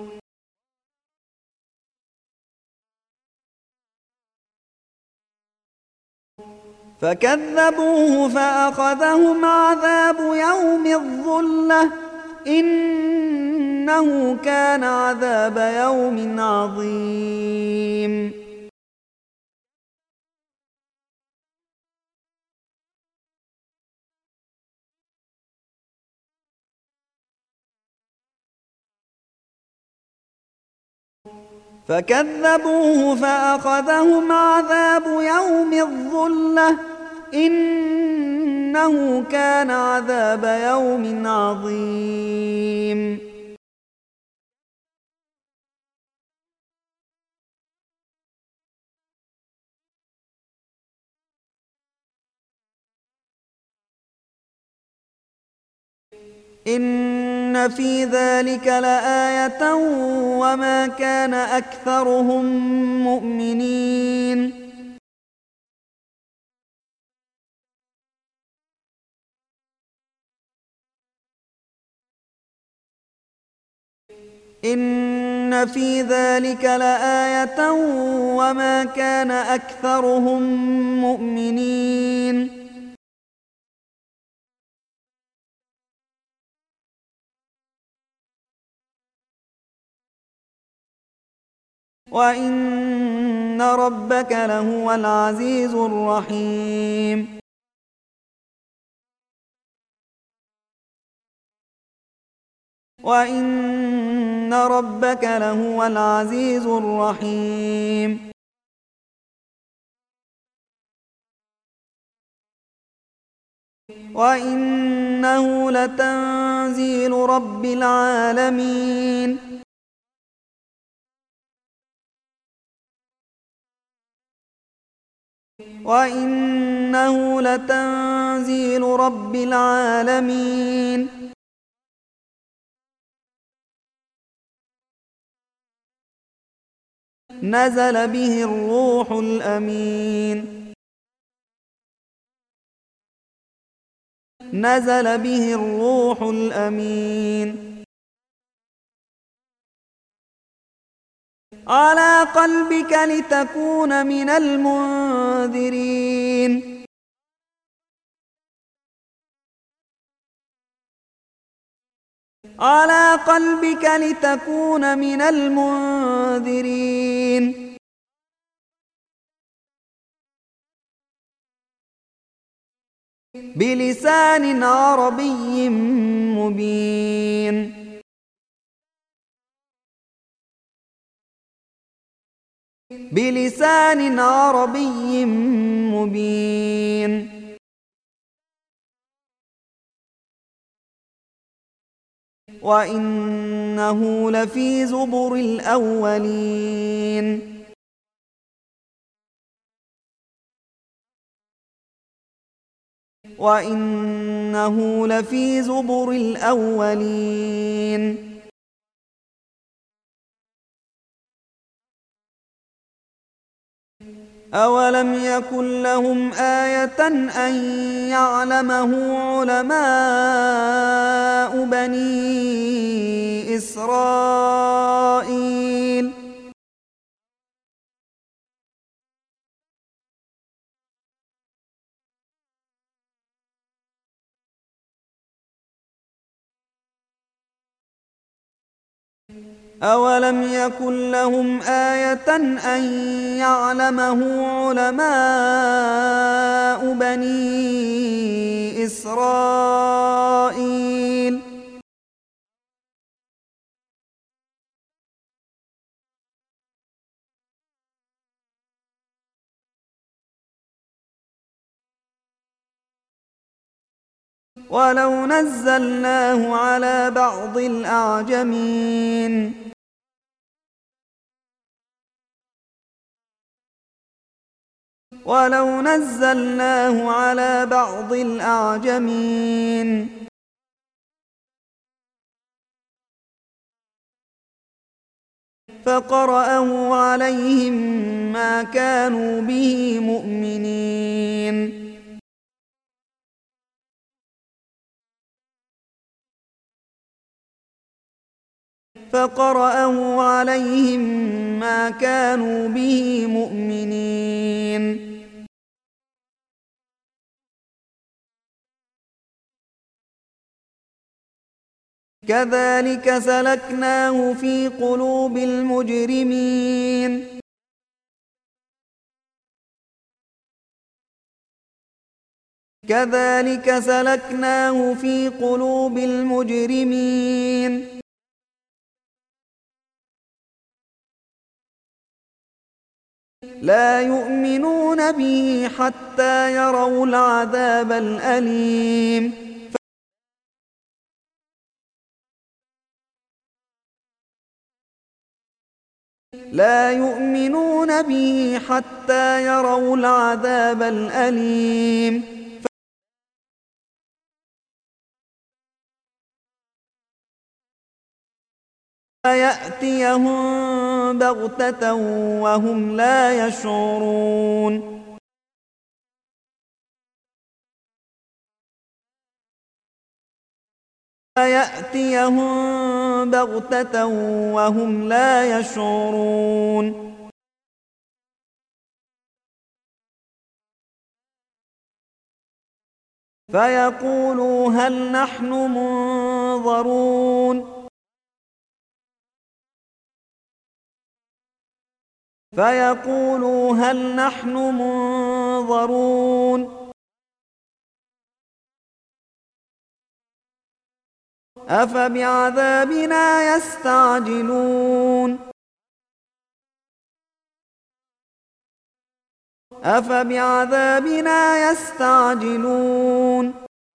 فكذبوه فأخذهم عذاب يوم الظلة إنه كان عذاب يوم عظيم فكذبوه فأخذهم عذاب يوم الظلة إنه كان عذاب يوم عظيم إن في ذلك لآية وما كان أكثرهم مؤمنين إن في ذلك لآية وما كان أكثرهم مؤمنين وإن ربك لهو العزيز الرحيم وإن ربك لهو العزيز الرحيم وإنه لتنزيل رب العالمين وإنه لتنزيل رب العالمين نزل به الروح الأمين نزل به الروح الأمين على قلبك لتكون من المنذرين على قلبك لتكون من المنذرين بلسان عربي مبين بلسان عربي مبين وإنه لفي زبر الأولين وإنه لفي زبر الأولين أولم يكن لهم آية أن يعلمه علماء بني إسرائيل أولم يكن لهم آية أن يعلمه علماء بني إسرائيل ولو نزلناه على بعض الأعجمين ولو نزلناه على بعض الأعجمين فقرأه عليهم ما كانوا به مؤمنين فقرأه عليهم ما كانوا به مؤمنين كذلك سلكناه في قلوب المجرمين كذلك سلكناه في قلوب المجرمين لا يؤمنون به حتى يروا العذاب الأليم لا يؤمنون به حتى يروا العذاب الأليم فيأتيهم بغتة وهم لا يشعرون فيأتيهم بغتة وهم لا يشعرون فيقولوا هل نحن منظرون فيقولوا هل نحن منظرون أفبعذابنا يستعجلون أفبعذابنا يستعجلون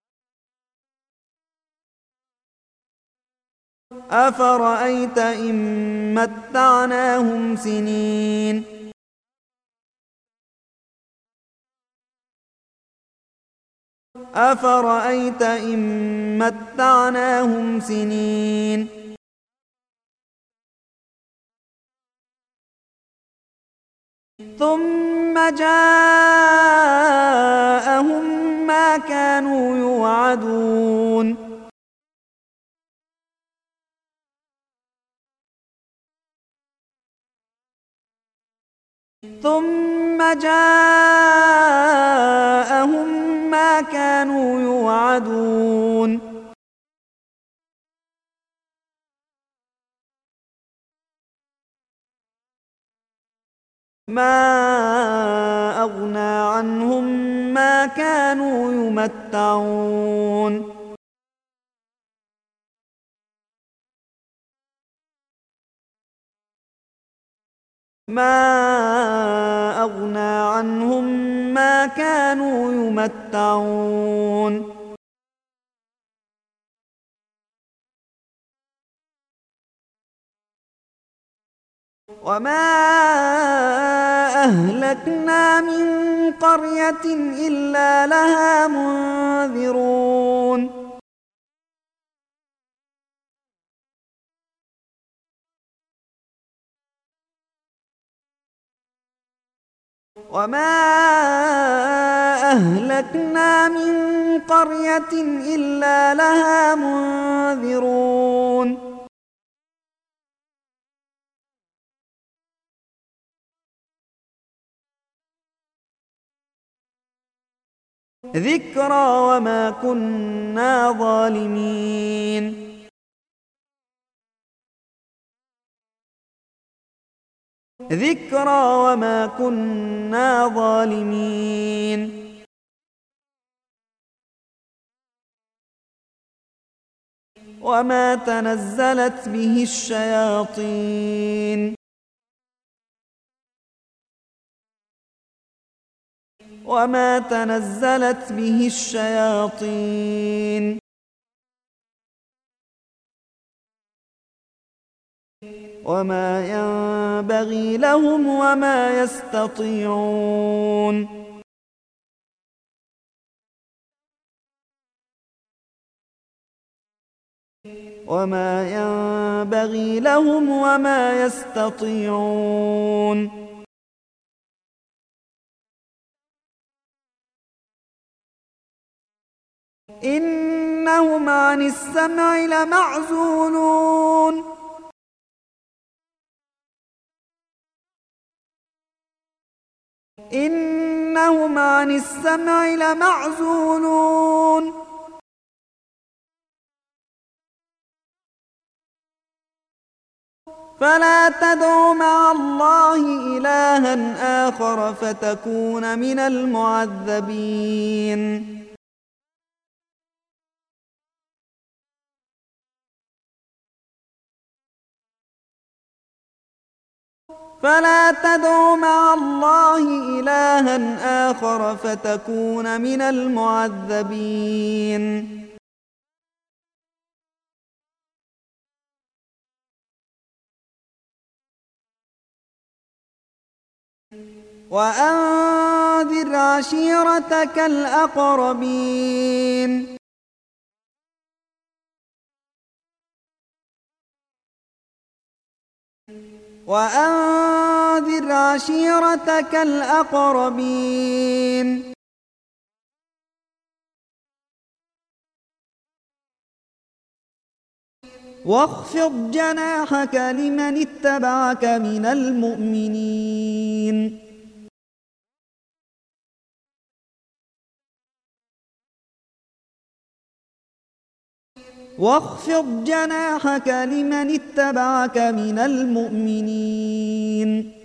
أفرأيت إن متعناهم سنين أفرأيت إن متعناهم سنين ثم جاءهم ما كانوا يوعدون ثم جاءهم ما كانوا يوعدون ما أغنى عنهم ما كانوا يمتعون ما أغنى عنهم ما كانوا يمتعون وما أهلكنا من قرية إلا لها منذرون وما أهلكنا من قرية إلا لها منذرون ذكرى وما كنا ظالمين ذكرى وما كنا ظالمين وما تنزلت به الشياطين وما تنزلت به الشياطين وما ينبغي لهم وما يستطيعون وما ينبغي لهم وما يستطيعون إنهم عن السمع لمعزولون إنهم عن السمع لمعزولون فلا تدع مع الله إلها آخر فتكون من المعذبين فلا تدع مع الله إلها آخر فتكون من المعذبين وأنذر عشيرتك الأقربين وأنذر عشيرتك الأقربين واخفض جناحك لمن اتبعك من المؤمنين واخفض جناحك لمن اتبعك من المؤمنين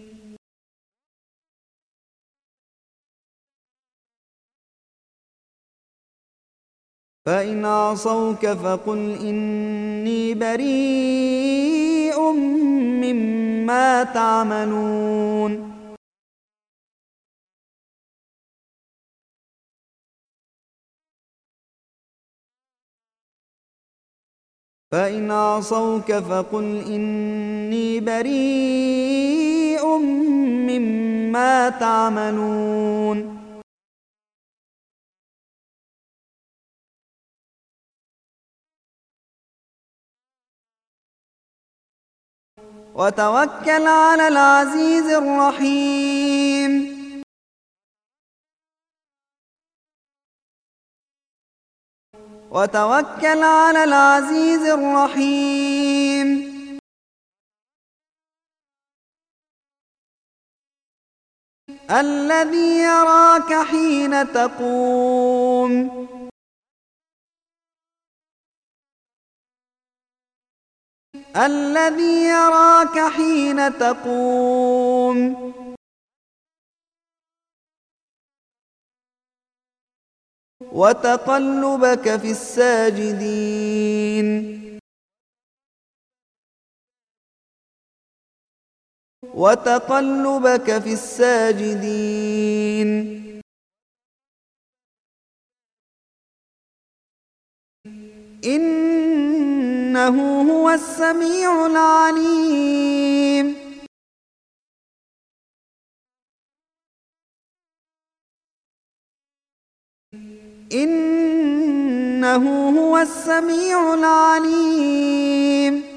فإن عصوك فقل إني بريء مما تعملون فإن عصوك فقل إني بريء مما تعملون وتوكل على العزيز الرحيم وتوكل على العزيز الرحيم الذي يراك حين تقوم الذي يراك حين تقوم وتقلبك في الساجدين وتقلبك في الساجدين إنه هو السميع العليم إنه هو السميع العليم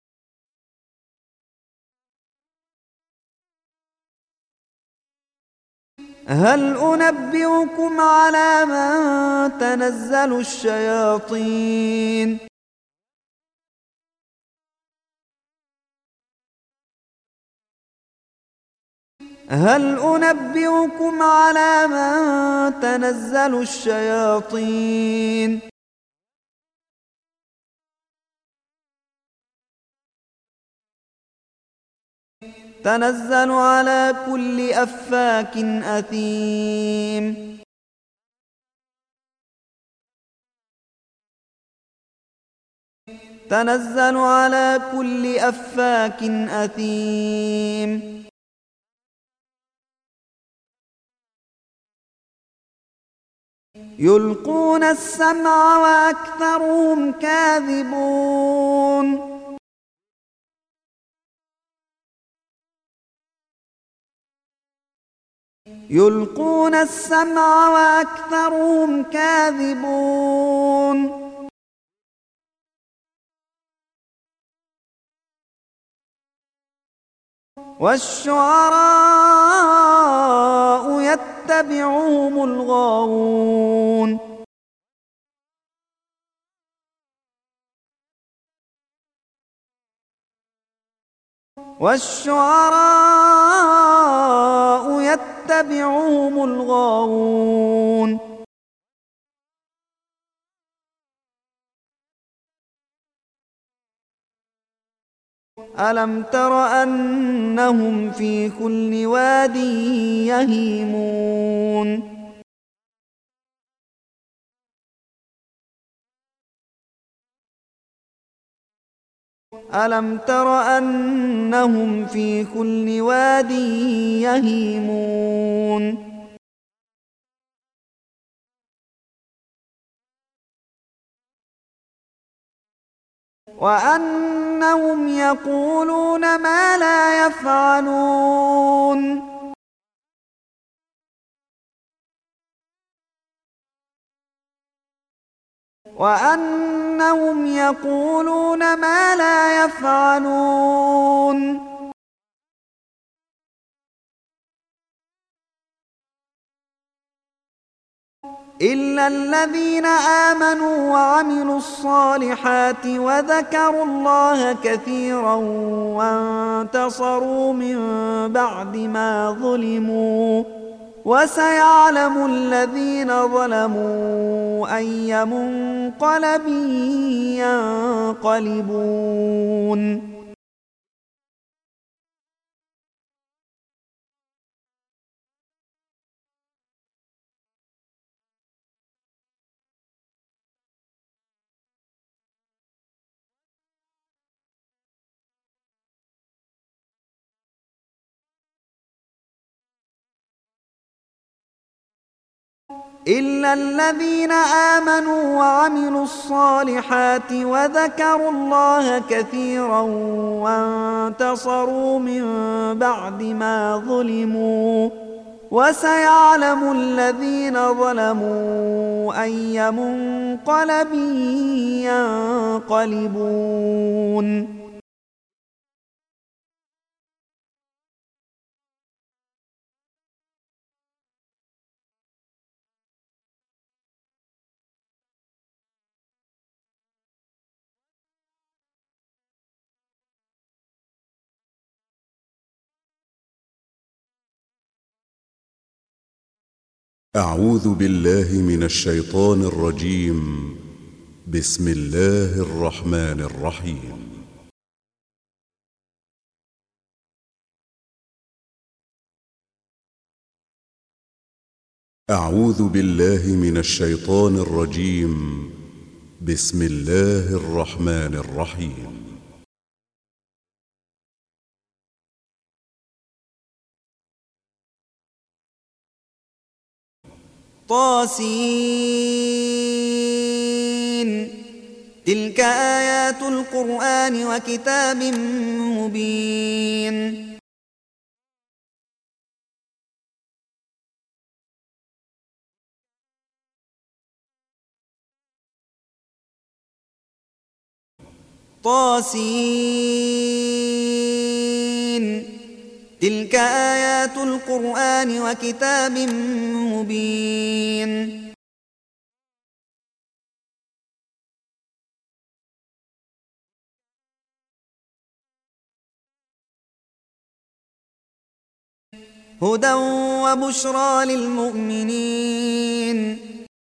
هل أنبئكم على من تنزل الشياطين هل أنبئكم على من تنزل الشياطين تنزل على كل أفاك أثيم تنزل على كل أفاك أثيم يلقون السمع وأكثرهم كاذبون يلقون السمع وأكثرهم كاذبون والشعراء يتبعهم الغاوون والشعراء يتبعهم الغاوون ألم تر أنهم في كل واد يهيمون ألم تر أنهم في كل واد يهيمون وأنهم يقولون ما لا يفعلون وأنهم يقولون ما لا يفعلون إلا الذين آمنوا وعملوا الصالحات وذكروا الله كثيرا وانتصروا من بعد ما ظلموا وسيعلم الذين ظلموا أي منقلب ينقلبون إلا الذين آمنوا وعملوا الصالحات وذكروا الله كثيرا وانتصروا من بعد ما ظلموا وسيعلم الذين ظلموا أي منقلب ينقلبون أعوذ بالله من الشيطان الرجيم. بسم الله الرحمن الرحيم. أعوذ بالله من الشيطان الرجيم. بسم الله الرحمن الرحيم. طاسين تلك آيات القرآن وكتاب مبين طاسين تلك آيات القرآن وكتاب مبين هدى وبشرى للمؤمنين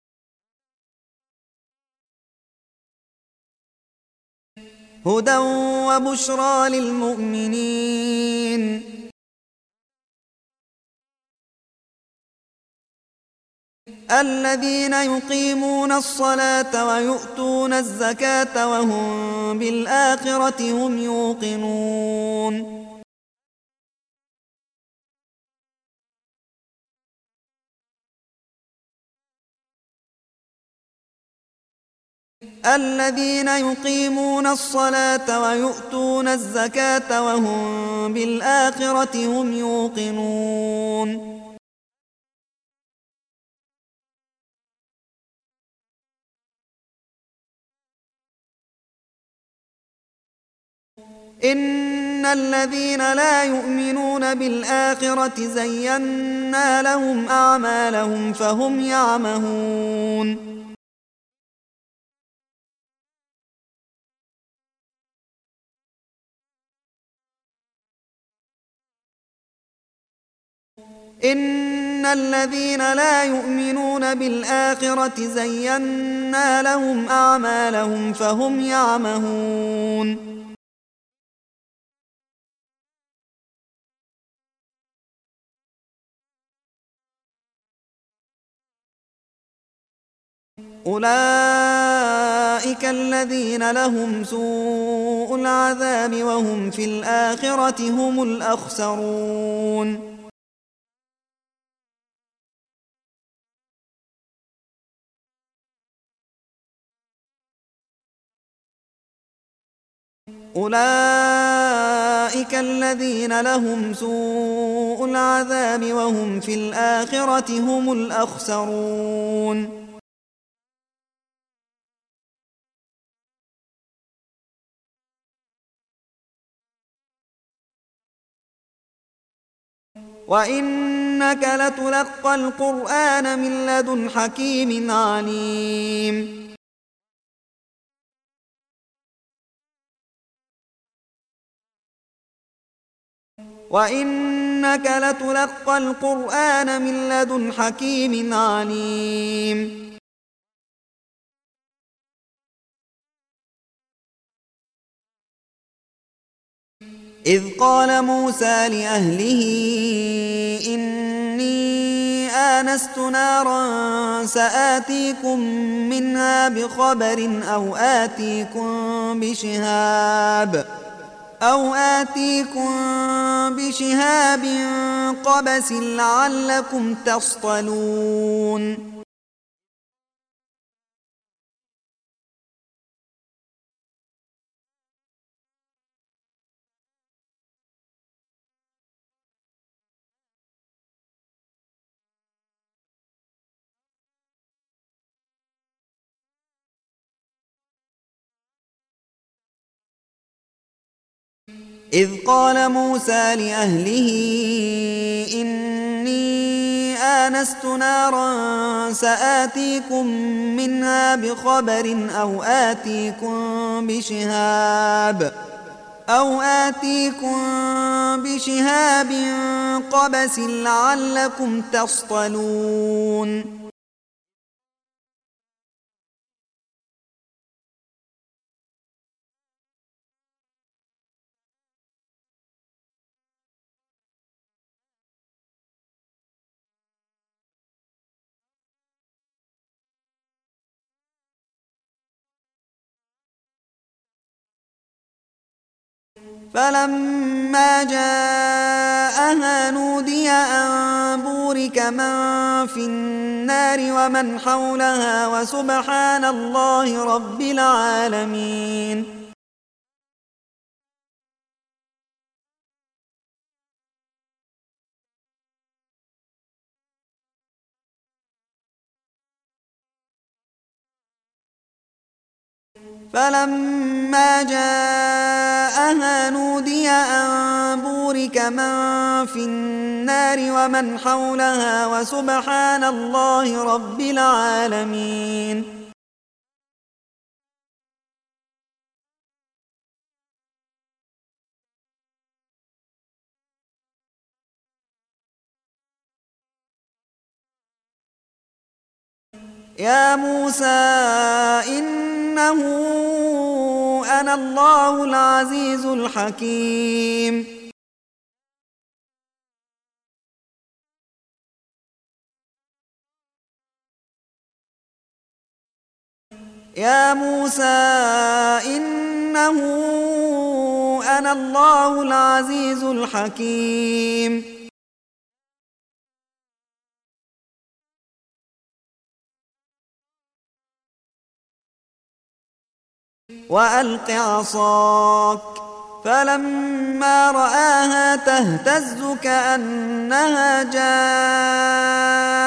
هدى وبشرى للمؤمنين الذين يقيمون الصلاة ويؤتون الزكاة وهم بالآخرة هم يوقنون الذين يقيمون الصلاة ويؤتون الزكاة وهم بالآخرة هم يوقنون إن الذين لا يؤمنون بالآخرة زينا لهم أعمالهم فهم يعمهون إن الذين لا يؤمنون بالآخرة زينا لهم أعمالهم فهم يعمهون أولئك الذين لهم سوء العذاب وهم في الآخرة هم الأخسرون أولئك الذين لهم سوء العذاب وهم في الآخرة هم الأخسرون وإنك لتلقى القرآن من لدن حكيم عليم وإنك لتلقى القرآن من لدن حكيم عليم إذ قال موسى لأهله إني آنست نارا سآتيكم منها بخبر أو آتيكم بشهاب أو آتيكم بشهاب قبس لعلكم تصطلون إذ قال موسى لأهله إني آنست نارا سآتيكم منها بخبر أو آتيكم بشهاب أو آتيكم بشهاب قبس لعلكم تصطلون فلما جاءها نودي أن بورك من في النار ومن حولها وسبحان الله رب العالمين فلما جاءها نودي أن بورك من في النار ومن حولها وسبحان الله رب العالمين يا موسى إنه أنا الله العزيز الحكيم يا موسى إنه أنا الله العزيز الحكيم وألق عصاك فلما رآها تهتز كأنها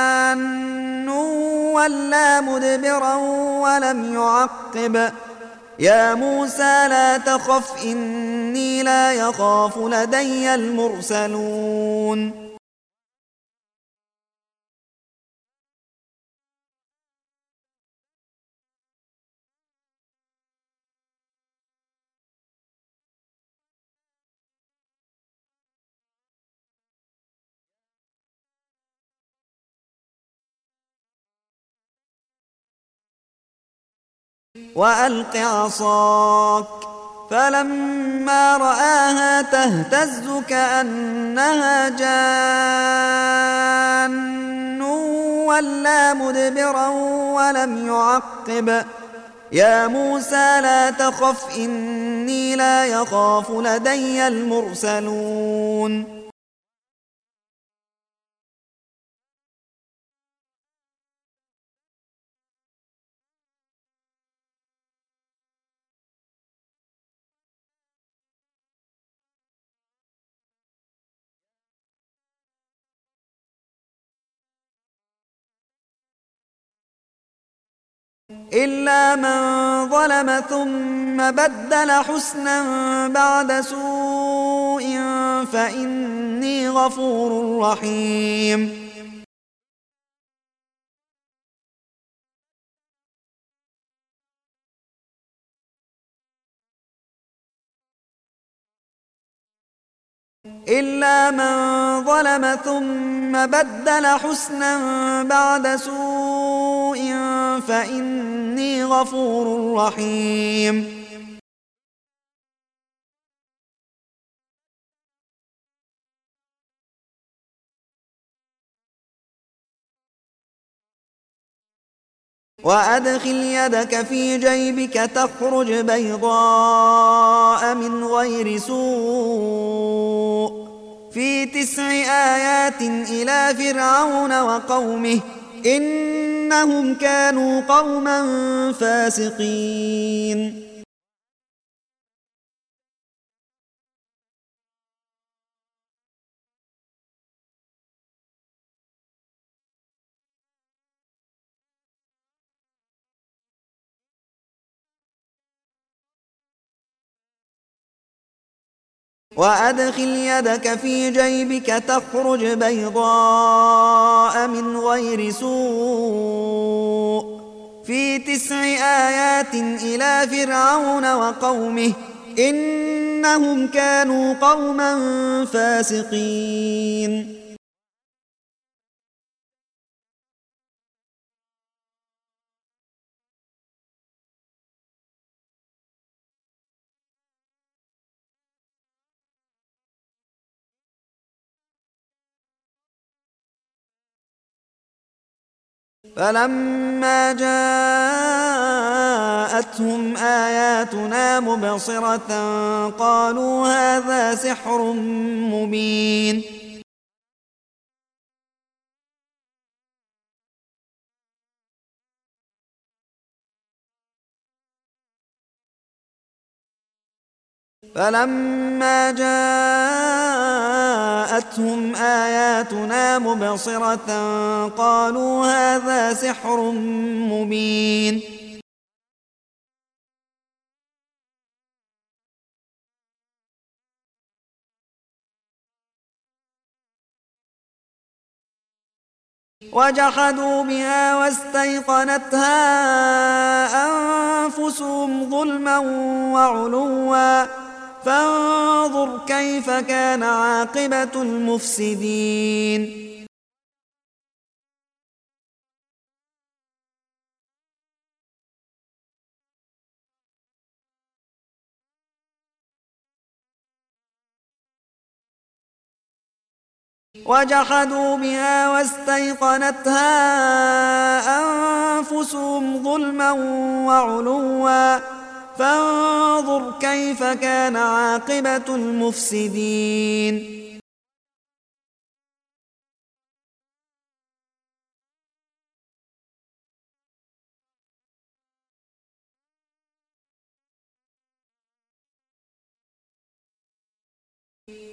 جان ولا مدبرا ولم يعقب يا موسى لا تخف إني لا يخاف لدي المرسلون وألق عصاك فلما رآها تهتز كأنها جان ولا مدبرا ولم يعقب يا موسى لا تخف إني لا يخاف لدي المرسلون إلا من ظلم ثم بدل حسنا بعد سوء فإني غفور رحيم إلا من ظلم ثم بدل حسنا بعد سوء فإني غفور رحيم وأدخل يدك في جيبك تخرج بيضاء من غير سوء في تسع آيات إلى فرعون وقومه إنهم كانوا قوما فاسقين وأدخل يدك في جيبك تخرج بيضاء من غير سوء في تسع آيات إلى فرعون وقومه إنهم كانوا قوما فاسقين فلما جاءتهم آياتنا مبصرة قالوا هذا سحر مبين فلما جاءتهم آياتنا مبصرة قالوا هذا سحر مبين وجحدوا بها واستيقنتها أنفسهم ظلما وعلوا فانظر كيف كان عاقبة المفسدين وجحدوا بها واستيقنتها أنفسهم ظلما وعلوا فانظر كيف كان عاقبة المفسدين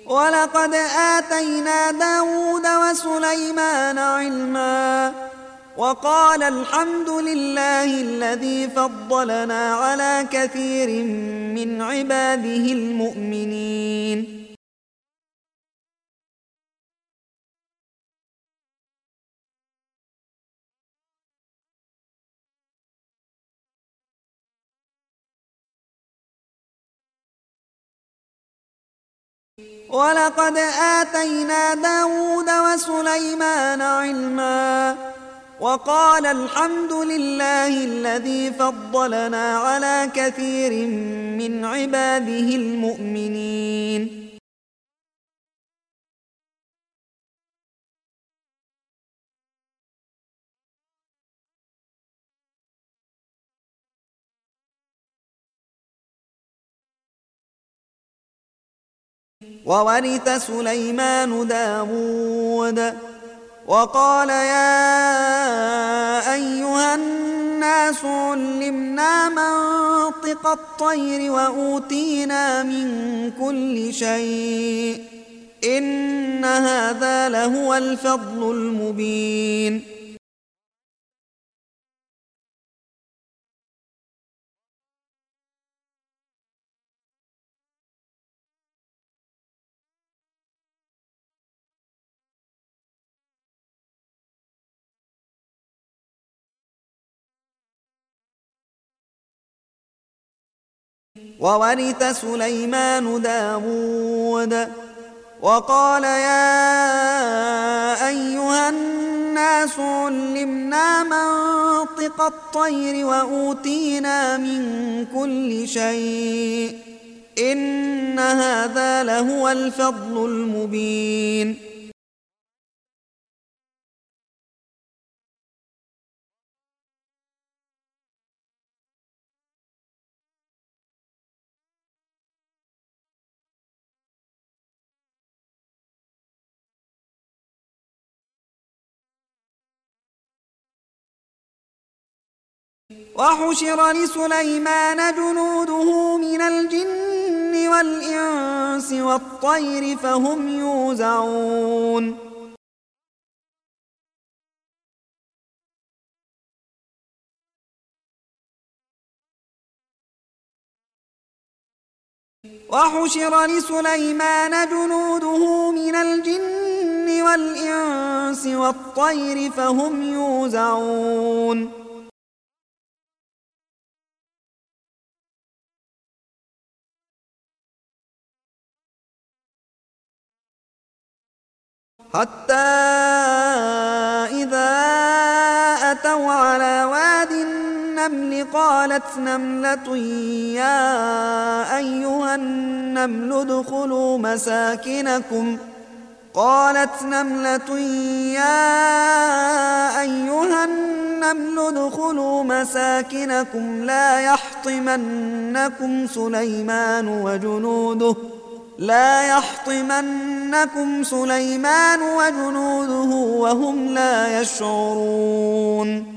ولقد آتينا داود وسليمان علما وقال الحمد لله الذي فضلنا على كثير من عباده المؤمنين. ولقد آتينا داود وسليمان علما وقال الحمد لله الذي فضلنا على كثير من عباده المؤمنين. وورث سليمان داود وقال يا أيها الناس علمنا منطق الطير وأوتينا من كل شيء إن هذا لهو الفضل المبين. وورث سليمان داود وقال يا أيها الناس علمنا منطق الطير وأوتينا من كل شيء إن هذا لهو الفضل المبين. وحشر لسليمان جنوده من الجن والإنس والطير فهم يوزعون. وحشر لسليمان جنوده من الجن والإنس والطير فهم يوزعون. حتى إذا أتوا على واد النمل قالت نملة يا أيها النمل ادخلوا مساكنكم قالت نملة يا أيها النمل ادخلوا مساكنكم لا يحطمنكم سليمان وجنوده لا يحطمنكم سليمان وجنوده وهم لا يشعرون.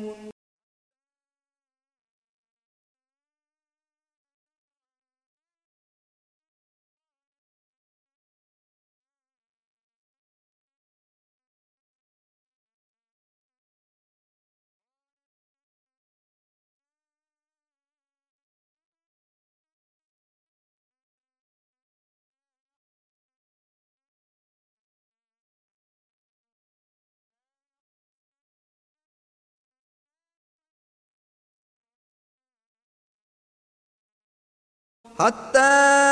حتى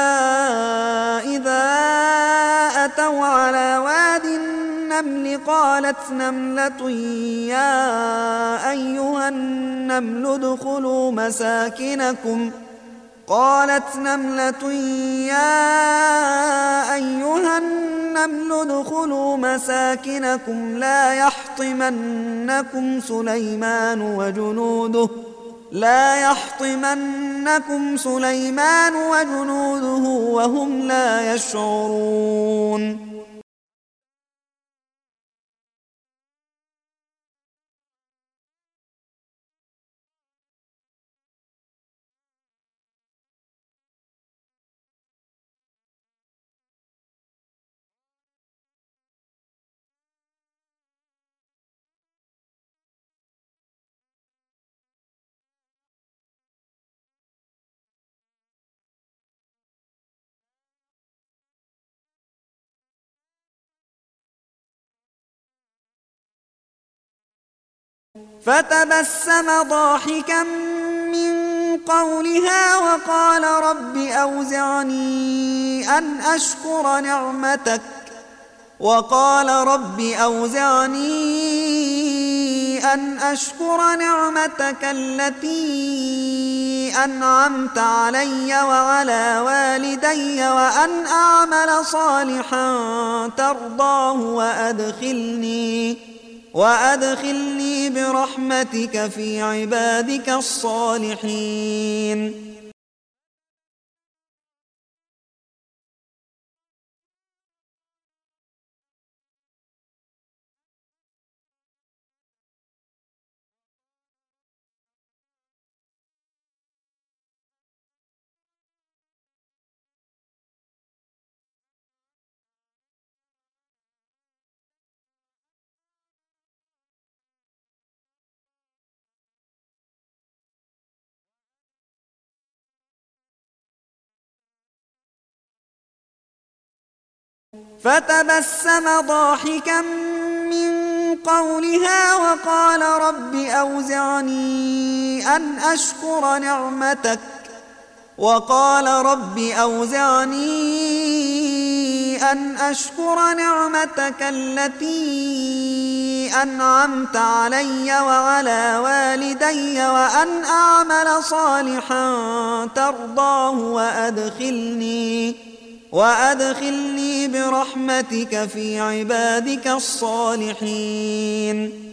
إذا أتوا على واد النمل قالت نملة يا أيها النمل ادخلوا مساكنكم قالت نملة يا أيها النمل ادخلوا مساكنكم لا يحطمنكم سليمان وجنوده لا يحطمنكم سليمان وجنوده وهم لا يشعرون. فتبسم ضاحكا من قولها وقال رب أوزعني أن أشكر نعمتك وقال رب أوزعني أن أشكر نعمتك التي أنعمت علي وعلى والدي وأن أعمل صالحا ترضاه وأدخلني وأدخلني برحمتك في عبادك الصالحين. فتبسم ضاحكا من قولها وقال رب أوزعني أن أشكر نعمتك وقال رب أوزعني أن أشكر نعمتك التي أنعمت علي وعلى والدي وأن أعمل صالحا ترضاه وأدخلني وأدخلني برحمتك في عبادك الصالحين.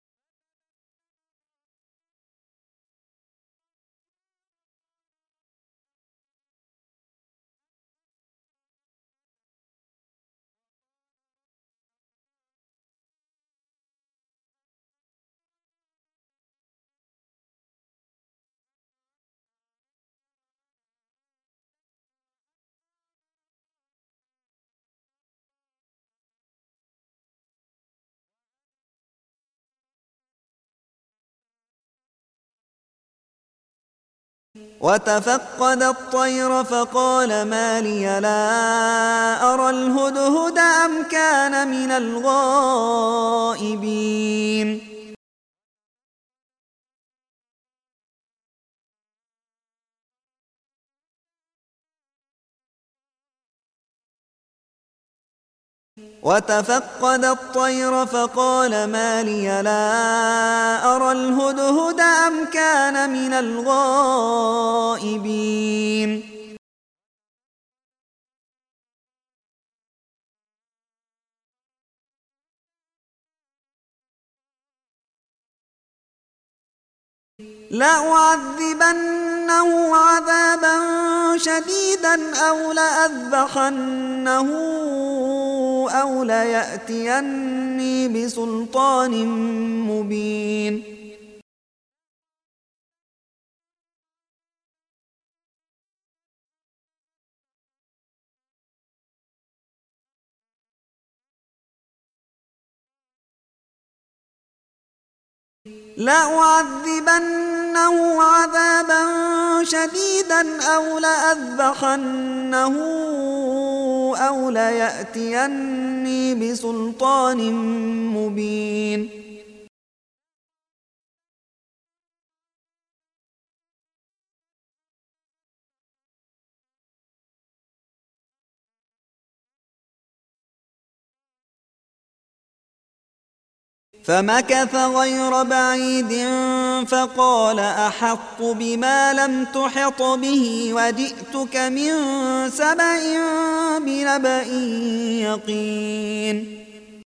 وتفقد الطير فقال ما لي لا أرى الهدهد أم كان من الغائبين. وتفقد الطير فقال ما لي لا أرى الهدهد أم كان من الغائبين. لأعذبنه عذابا شديدا أو لأذبحنه أو ليأتيني بسلطان مبين. لأعذبنه عذابا شديدا أو لأذبحنه أو ليأتيني بسلطان مبين. فمكث غير بعيد فقال أحطت بما لم تحط به وجئتك من سبأ بنبأ يقين.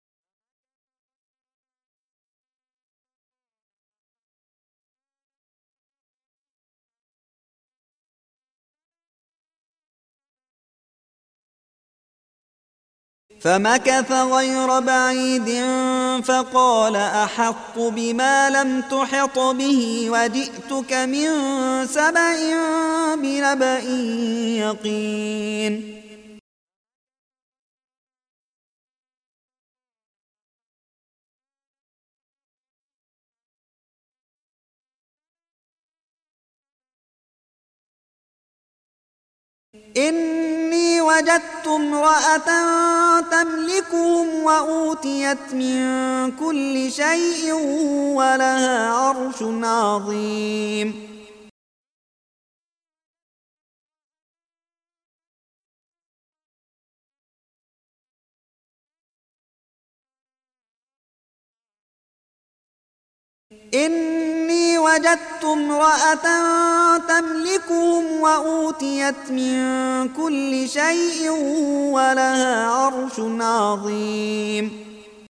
فمكث غير بعيد فقال أحطت بما لم تحط به وجئتك من سبأ بنبأ يقين. إني وجدت امرأة تملكهم وأوتيت من كل شيء ولها عرش عظيم. إني وجدت امرأة تملكهم وأوتيت من كل شيء ولها عرش عظيم.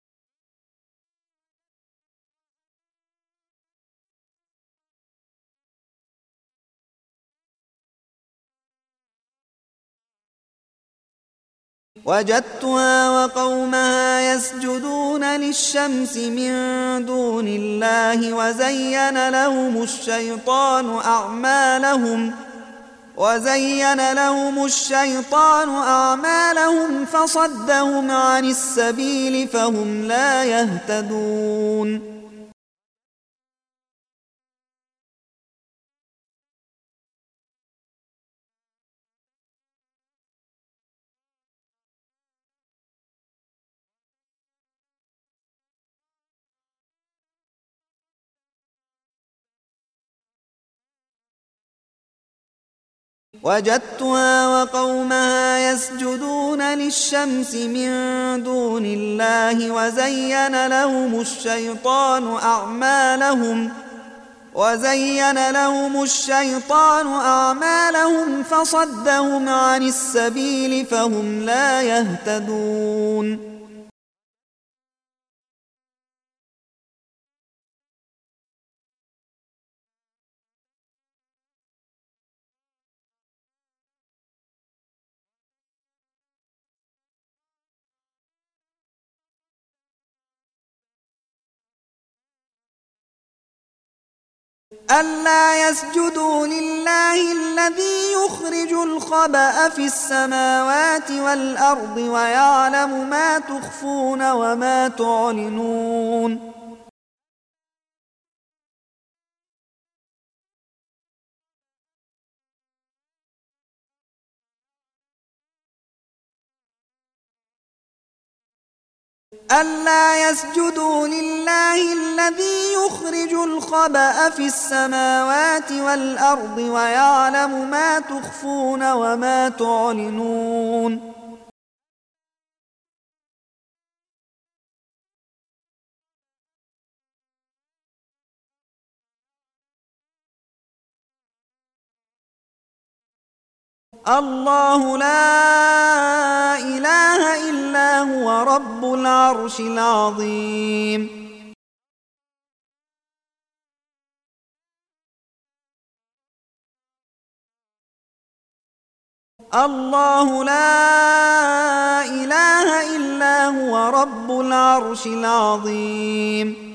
وجدتها وقومها يسجدون للشمس من دون الله وزين لهم الشيطان أعمالهم وزين لهم الشيطان أعمالهم فصدهم عن السبيل فهم لا يهتدون. وجدتها وقومها يسجدون للشمس من دون الله وزين لهم الشيطان أعمالهم وزين لهم الشيطان أعمالهم فصدهم عن السبيل فهم لا يهتدون. ألا يسجدوا لله الذي يخرج الخبأ في السماوات والأرض ويعلم ما تخفون وما تعلنون. ألا يسجدوا لله الذي يخرج الخبأ في السماوات والأرض ويعلم ما تخفون وما تعلنون. الله لا إله إلا هو رب العرش العظيم. الله لا إله إلا هو رب العرش العظيم.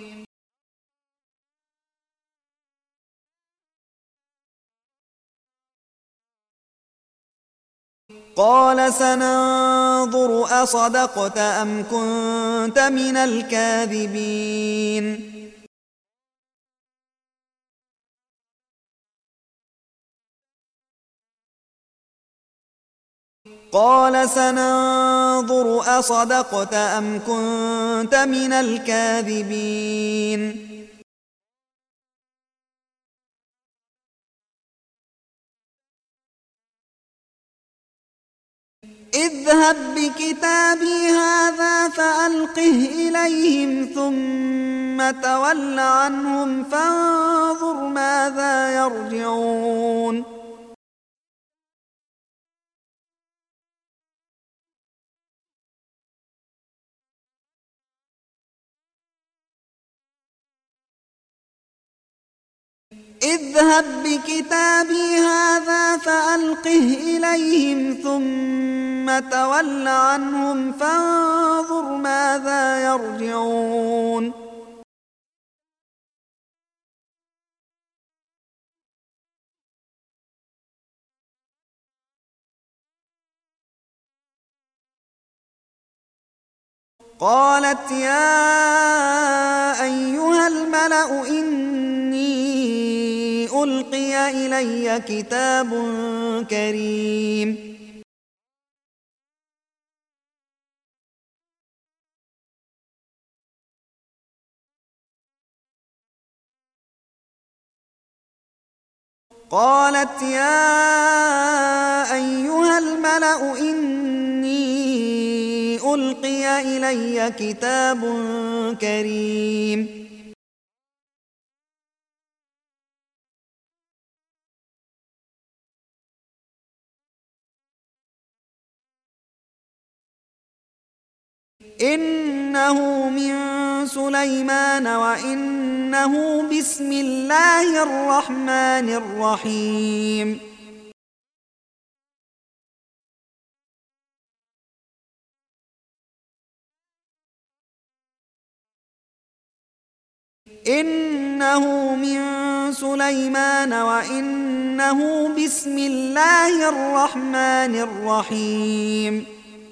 قال سننظر أصدقت أم كنت من الكاذبين. قال سننظر أصدقت أم كنت من الكاذبين. اذهب بكتابي هذا فألقه إليهم ثم تول عنهم فانظر ماذا يرجعون. اذهب بكتابي هذا فألقه إليهم ثم تول عنهم فانظر ماذا يرجعون. قالت يا أيها الملأ إني ألقي إلي كتاب كريم قالت يا أيها الملأ إني ألقي إلي كتاب كريم إنه من سليمان وإنه بسم الله الرحمن الرحيم إنه من سليمان وإنه بسم الله الرحمن الرحيم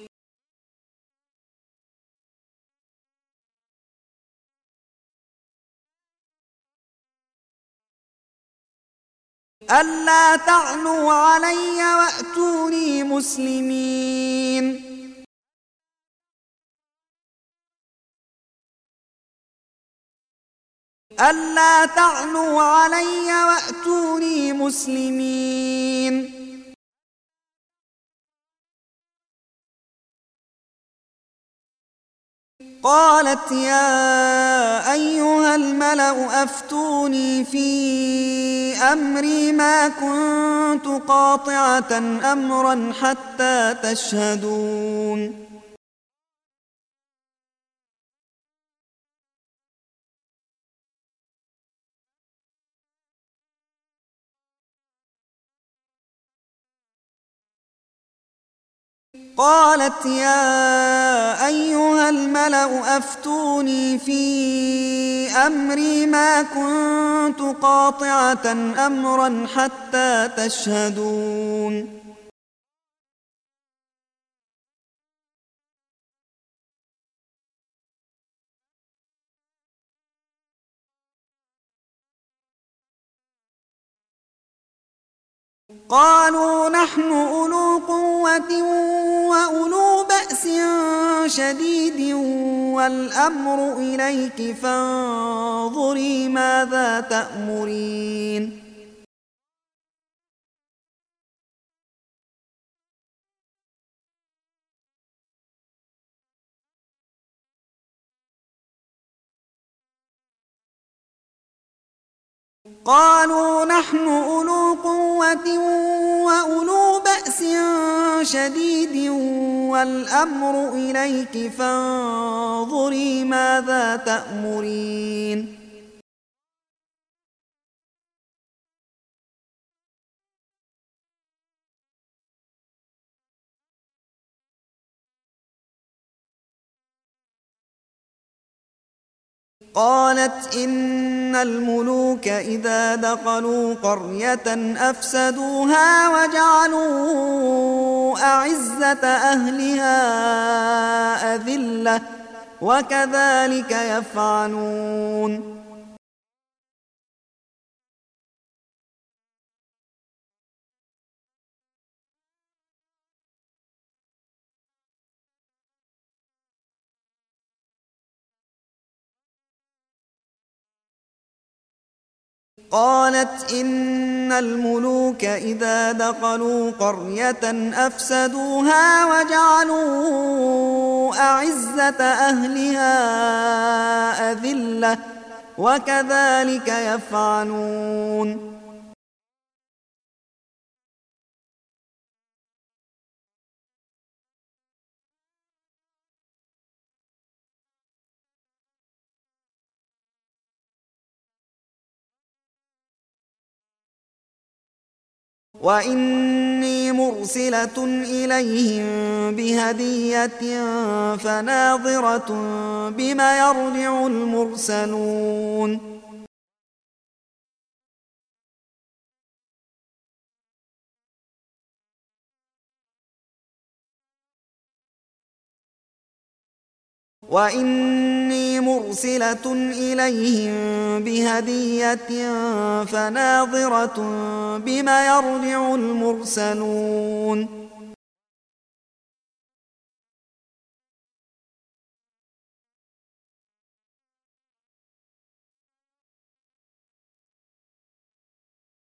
ألا تعلوا علي وأتوني مسلمين ألا تعلوا علي وأتوني مسلمين قالت يا أيها الملأ أفتوني في أمري ما كنت قاطعة أمرا حتى تشهدون قالت يا أيها الملأ أفتوني في أمري ما كنت قاطعة أمرا حتى تشهدون قالوا نحن أولو قوة وأولو بأس شديد والأمر إليك فانظري ماذا تأمرين قالوا نحن أولو قوة وأولو بأس شديد والأمر إليك فانظري ماذا تأمرين قالت إن الملوك إذا دخلوا قرية أفسدوها وجعلوا أعزة أهلها أذلة وكذلك يفعلون قالت إن الملوك إذا دخلوا قرية أفسدوها وجعلوا أعزة أهلها أذلة وكذلك يفعلون وإني مرسلة إليهم بهدية فناظرة بما يرجع المرسلون وإني مرسلة إليهم بهدية فناظرة بما يرجع المرسلون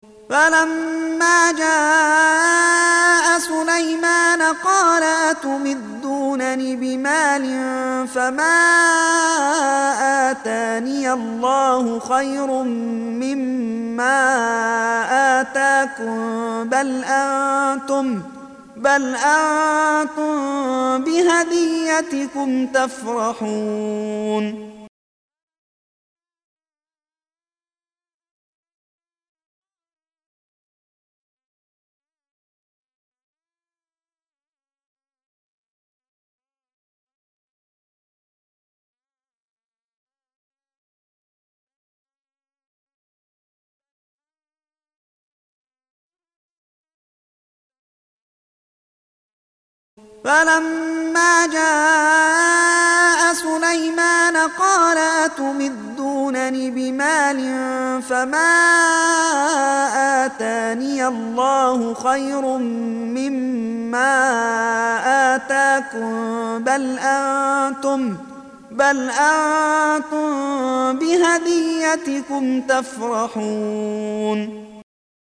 فلما جاء سليمان قال أتمدونني بمال فما آتاني الله خير مما آتاكم بل أنتم بل أنتم بهديتكم تفرحون فلما جاء سليمان قال أتمدونني بمال فما آتاني الله خير مما آتاكم بل أنتم بل أنتم بهديتكم تفرحون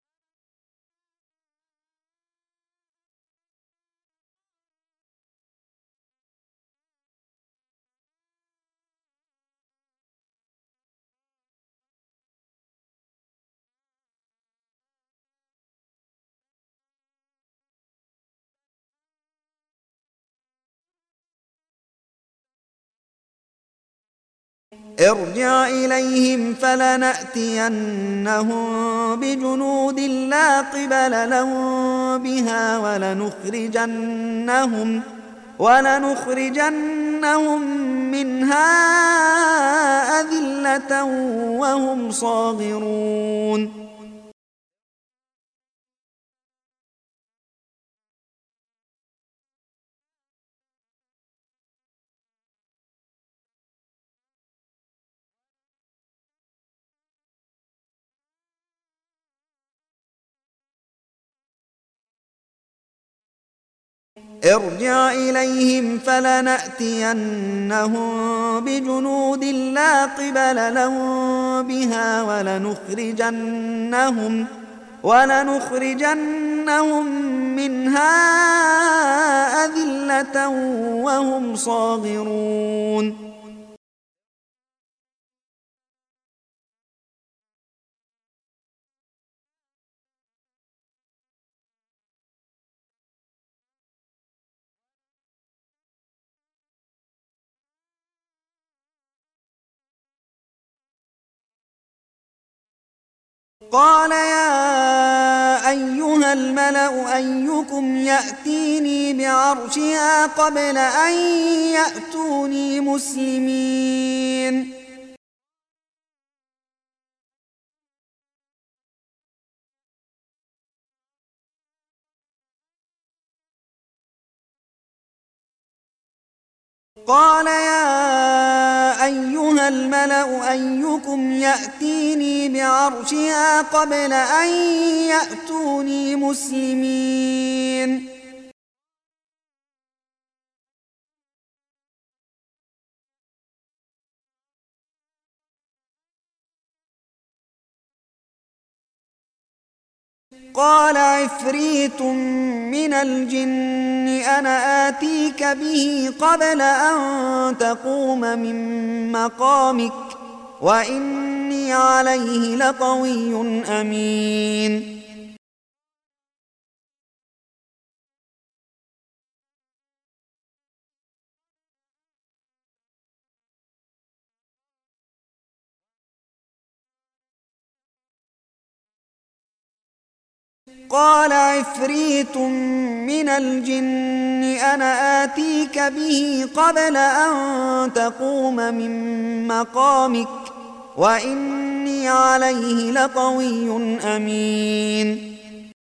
ارجع إليهم فلنأتينهم بجنود لا قبل لهم بها ولنخرجنهم ولنخرجنهم منها أذلة وهم صاغرون ارجع إليهم فلنأتينهم بجنود لا قبل لهم بها ولنخرجنهم ولنخرجنهم منها أذلة وهم صاغرون قال يا أيها الملأ أيكم يأتيني بعرشها قبل أن يأتوني مسلمين قال يا أيها الملأ أيكم يأتيني بعرشها قبل أن يأتوني مسلمين قال عفريت من الجن أنا آتيك به قبل أن تقوم من مقامك وإني عليه لقوي أمين قال عفريت من الجن أنا آتيك به قبل أن تقوم من مقامك وإني عليه لقوي أمين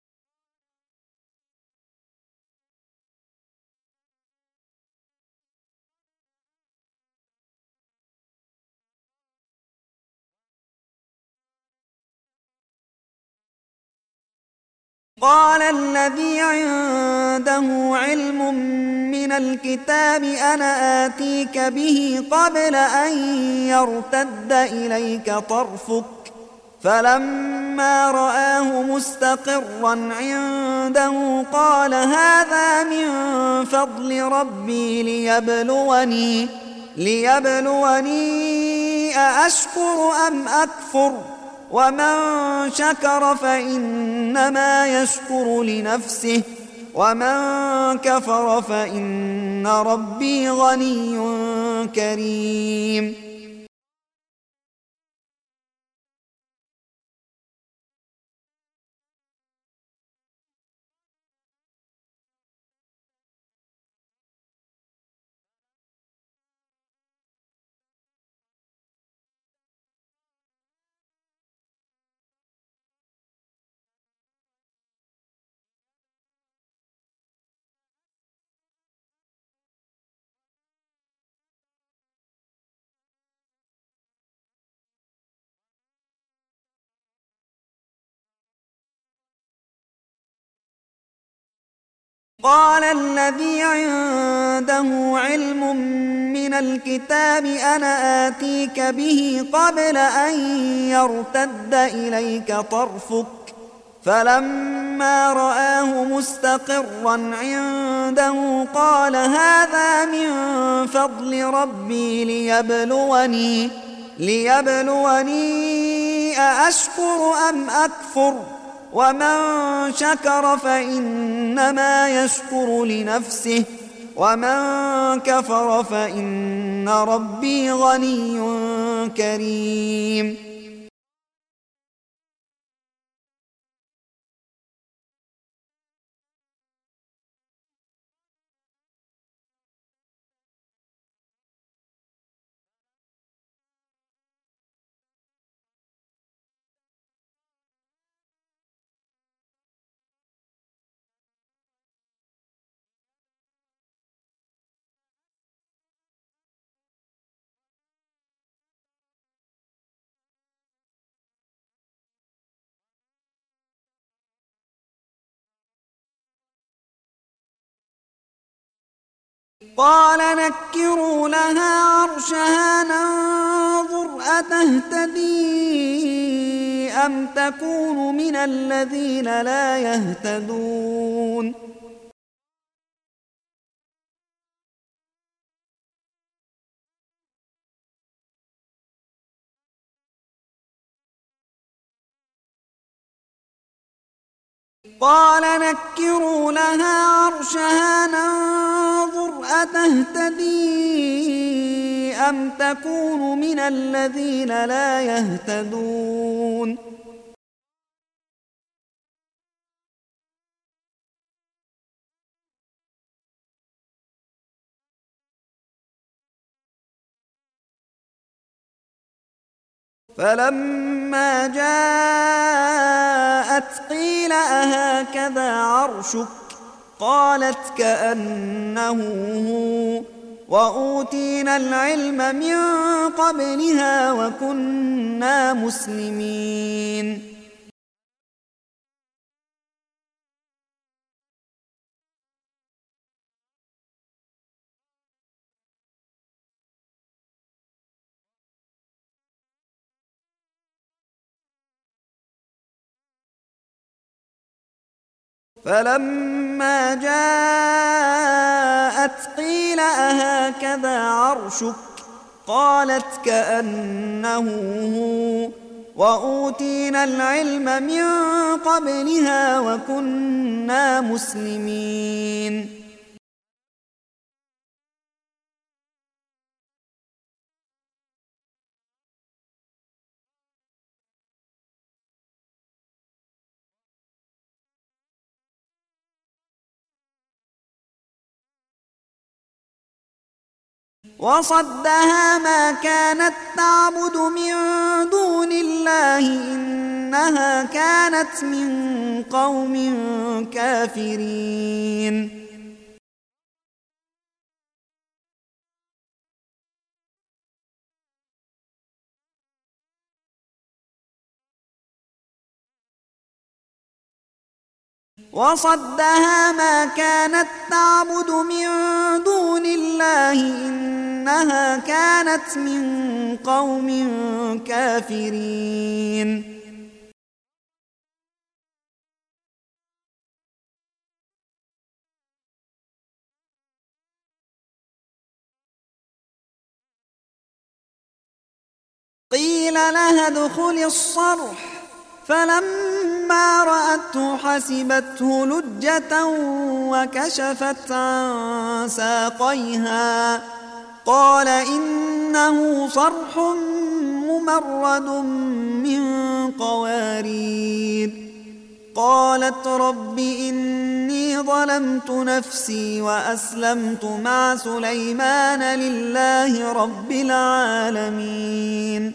قال الذي عنده علم من الكتاب أنا آتيك به قبل أن يرتد إليك طرفك فلما رآه مستقرا عنده قال هذا من فضل ربي ليبلوني ليبلوني أأشكر أم أكفر ومن شكر فإنما يشكر لنفسه ومن كفر فإن ربي غني كريم. قال الذي عنده علم من الكتاب أنا آتيك به قبل أن يرتد إليك طرفك فلما رآه مستقرا عنده قال هذا من فضل ربي ليبلوني ليبلوني أأشكر أم أكفر ومن شكر فإنما يشكر لنفسه ومن كفر فإن ربي غني كريم. قال نكروا لها عرشها ننظر أتهتدي أم تكون من الذين لا يهتدون. قال نكروا لها عرشها ننظر أتهتدي أم تكون من الذين لا يهتدون. فلما جاءت قيل أهكذا عرشك قالت كأنه هو وأوتينا العلم من قبلها وكنا مسلمين. فلما جاءت قيل أهكذا عرشك قالت كأنه هو وأوتينا العلم من قبلها وكنا مسلمين. وصدها ما كانت تعبد من دون الله إنها كانت من قوم كافرين. وصدها ما كانت تعبد من دون الله إنها كانت من قوم كافرين. قيل لها ادخلي الصرح فلما رأته حسبته لجة وكشفت عن ساقيها قال إنه صرح ممرد من قوارير. قالت رب إني ظلمت نفسي وأسلمت مع سليمان لله رب العالمين.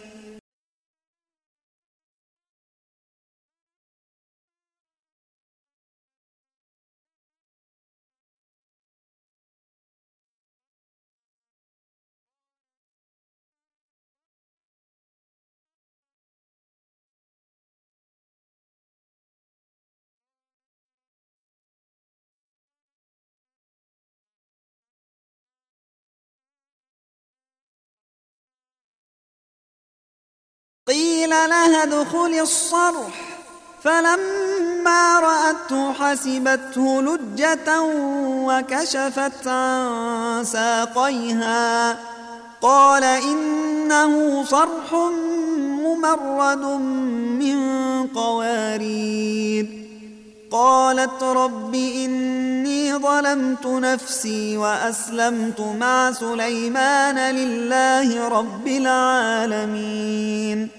قيل لها ادخلي الصرح فلما رأته حسبته لجة وكشفت عن ساقيها قال إنه صرح ممرد من قوارير. قالت رب إني ظلمت نفسي وأسلمت مع سليمان لله رب العالمين.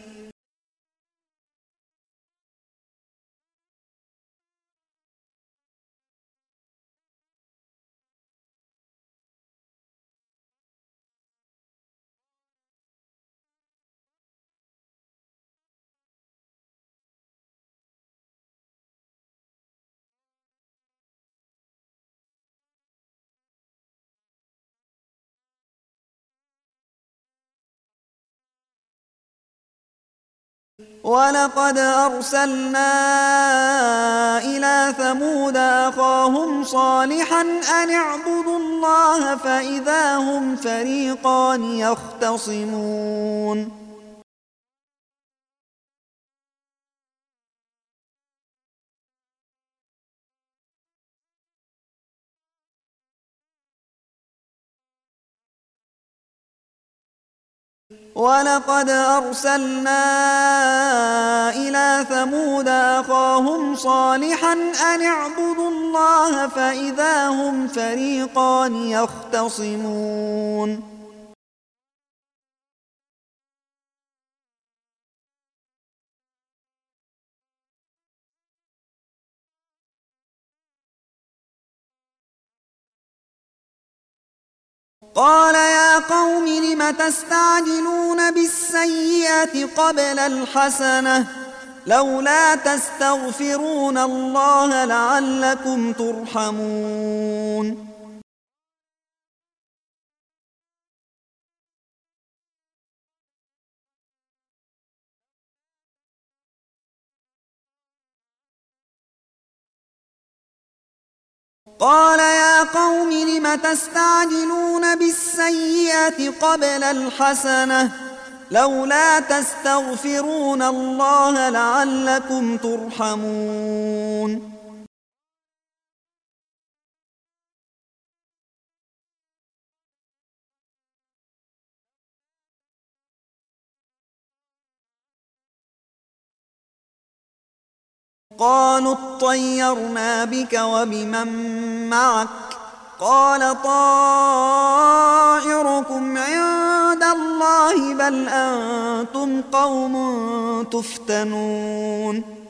ولقد أرسلنا إلى ثمود أخاهم صالحا أن اعبدوا الله فإذا هم فريقان يختصمون. ولقد أرسلنا إلى ثمود أخاهم صالحا أن اعبدوا الله فإذا هم فريقان يختصمون. قال يا قوم لم تستعجلون بالسيئة قبل الحسنة لولا تستغفرون الله لعلكم ترحمون. قال يا قوم لم تستعجلون بالسيئة قبل الحسنة لولا تستغفرون الله لعلكم ترحمون. قالوا اطيرنا بك وبمن معك قال طائركم عند الله بل أنتم قوم تفتنون.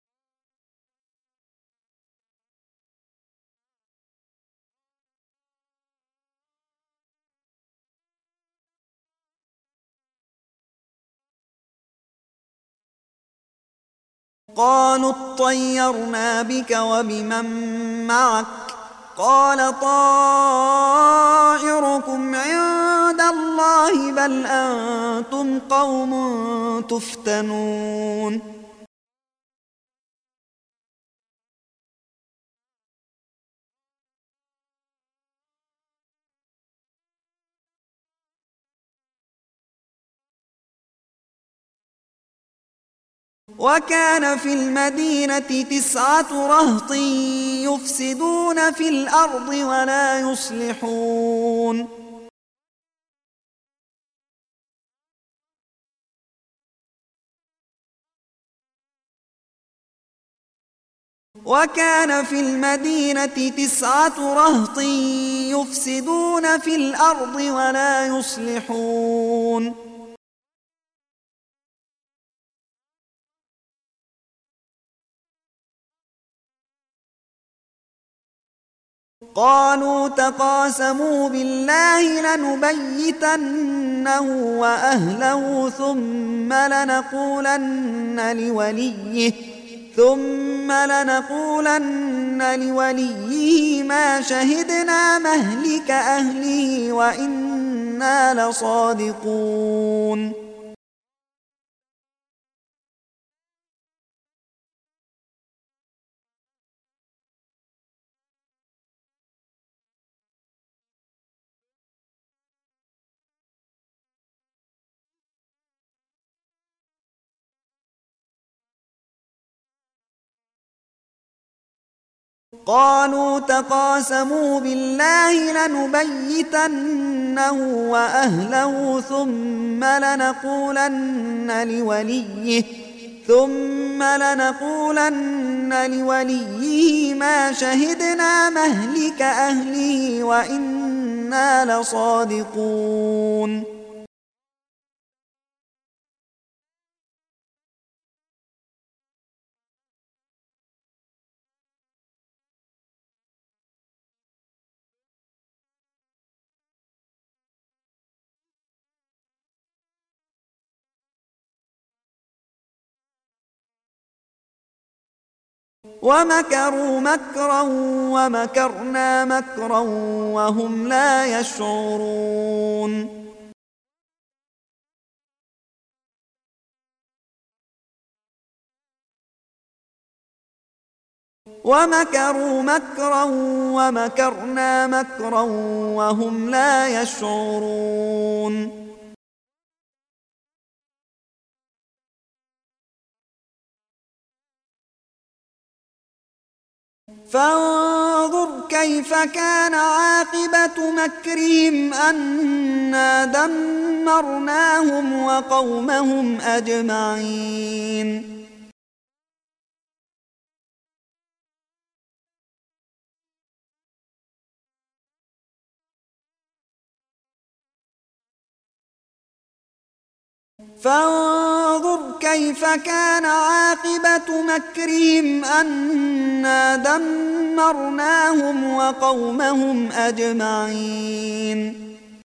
قالوا اطيرنا بك وبمن معك قال طائركم عند الله بل أنتم قوم تفتنون. وكان في المدينة تسعة رهط يفسدون في الأرض ولا يصلحون. وكان في المدينة تسعة رهط يفسدون في الأرض ولا يصلحون قالوا تقاسموا بالله لنبيتنه وأهله ثم لنقولن لوليه ثم لنقولن لوليه ما شهدنا مهلك أهله وإنا لصادقون قالوا تقاسموا بالله لنبيتنه وأهله ثم لنقولن لوليه ثم لنقولن لوليه ما شهدنا مهلك أهله وإنا لصادقون ومكروا مكرا ومكرنا مكرا وهم لا يشعرون ومكروا مكرا ومكرنا مكرا وهم لا يشعرون فانظر كيف كان عاقبة مكرهم أنا دمرناهم وقومهم أجمعين فانظر كيف كان عاقبة مكرهم أنا دمرناهم وقومهم أجمعين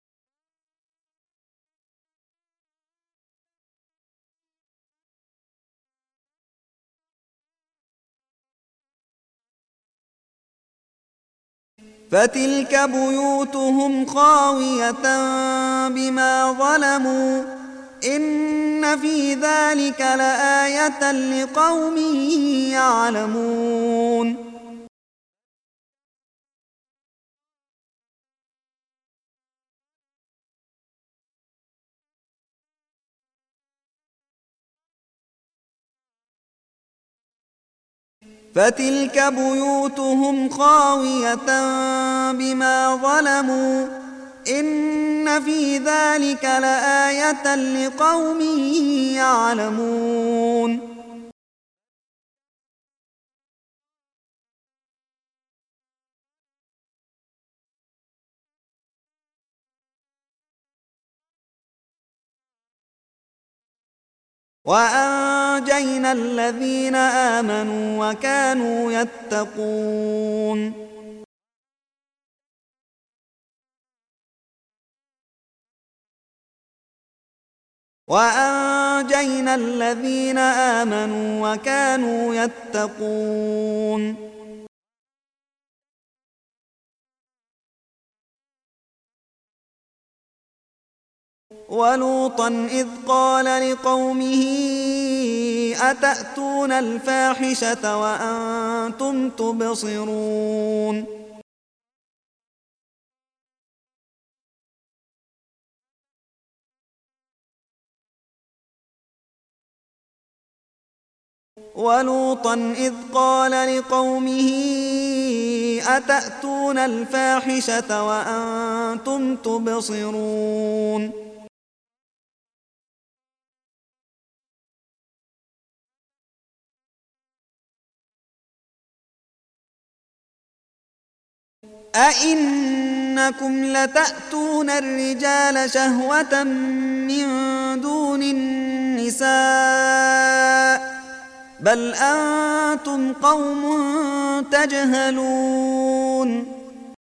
فتلك بيوتهم خاوية بما ظلموا إن في ذلك لآية لقوم يعلمون فتلك بيوتهم خاوية بما ظلموا إن في ذلك لآية لقوم يعلمون وأنجينا الذين آمنوا وكانوا يتقون وأنجينا الذين آمنوا وكانوا يتقون ولوطا إذ قال لقومه أتأتون الفاحشة وأنتم تبصرون ولوطا إذ قال لقومه أتأتون الفاحشة وأنتم تبصرون أئنكم لتأتون الرجال شهوة من دون النساء بل أنتم قوم تجهلون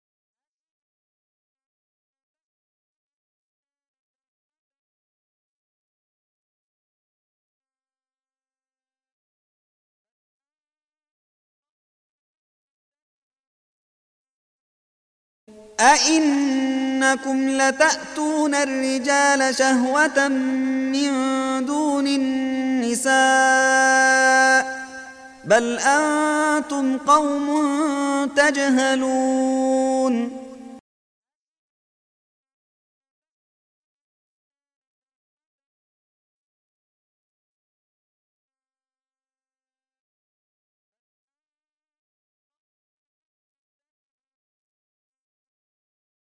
أئنكم لتأتون الرجال شهوة من دون النساء بل أنتم قوم تجهلون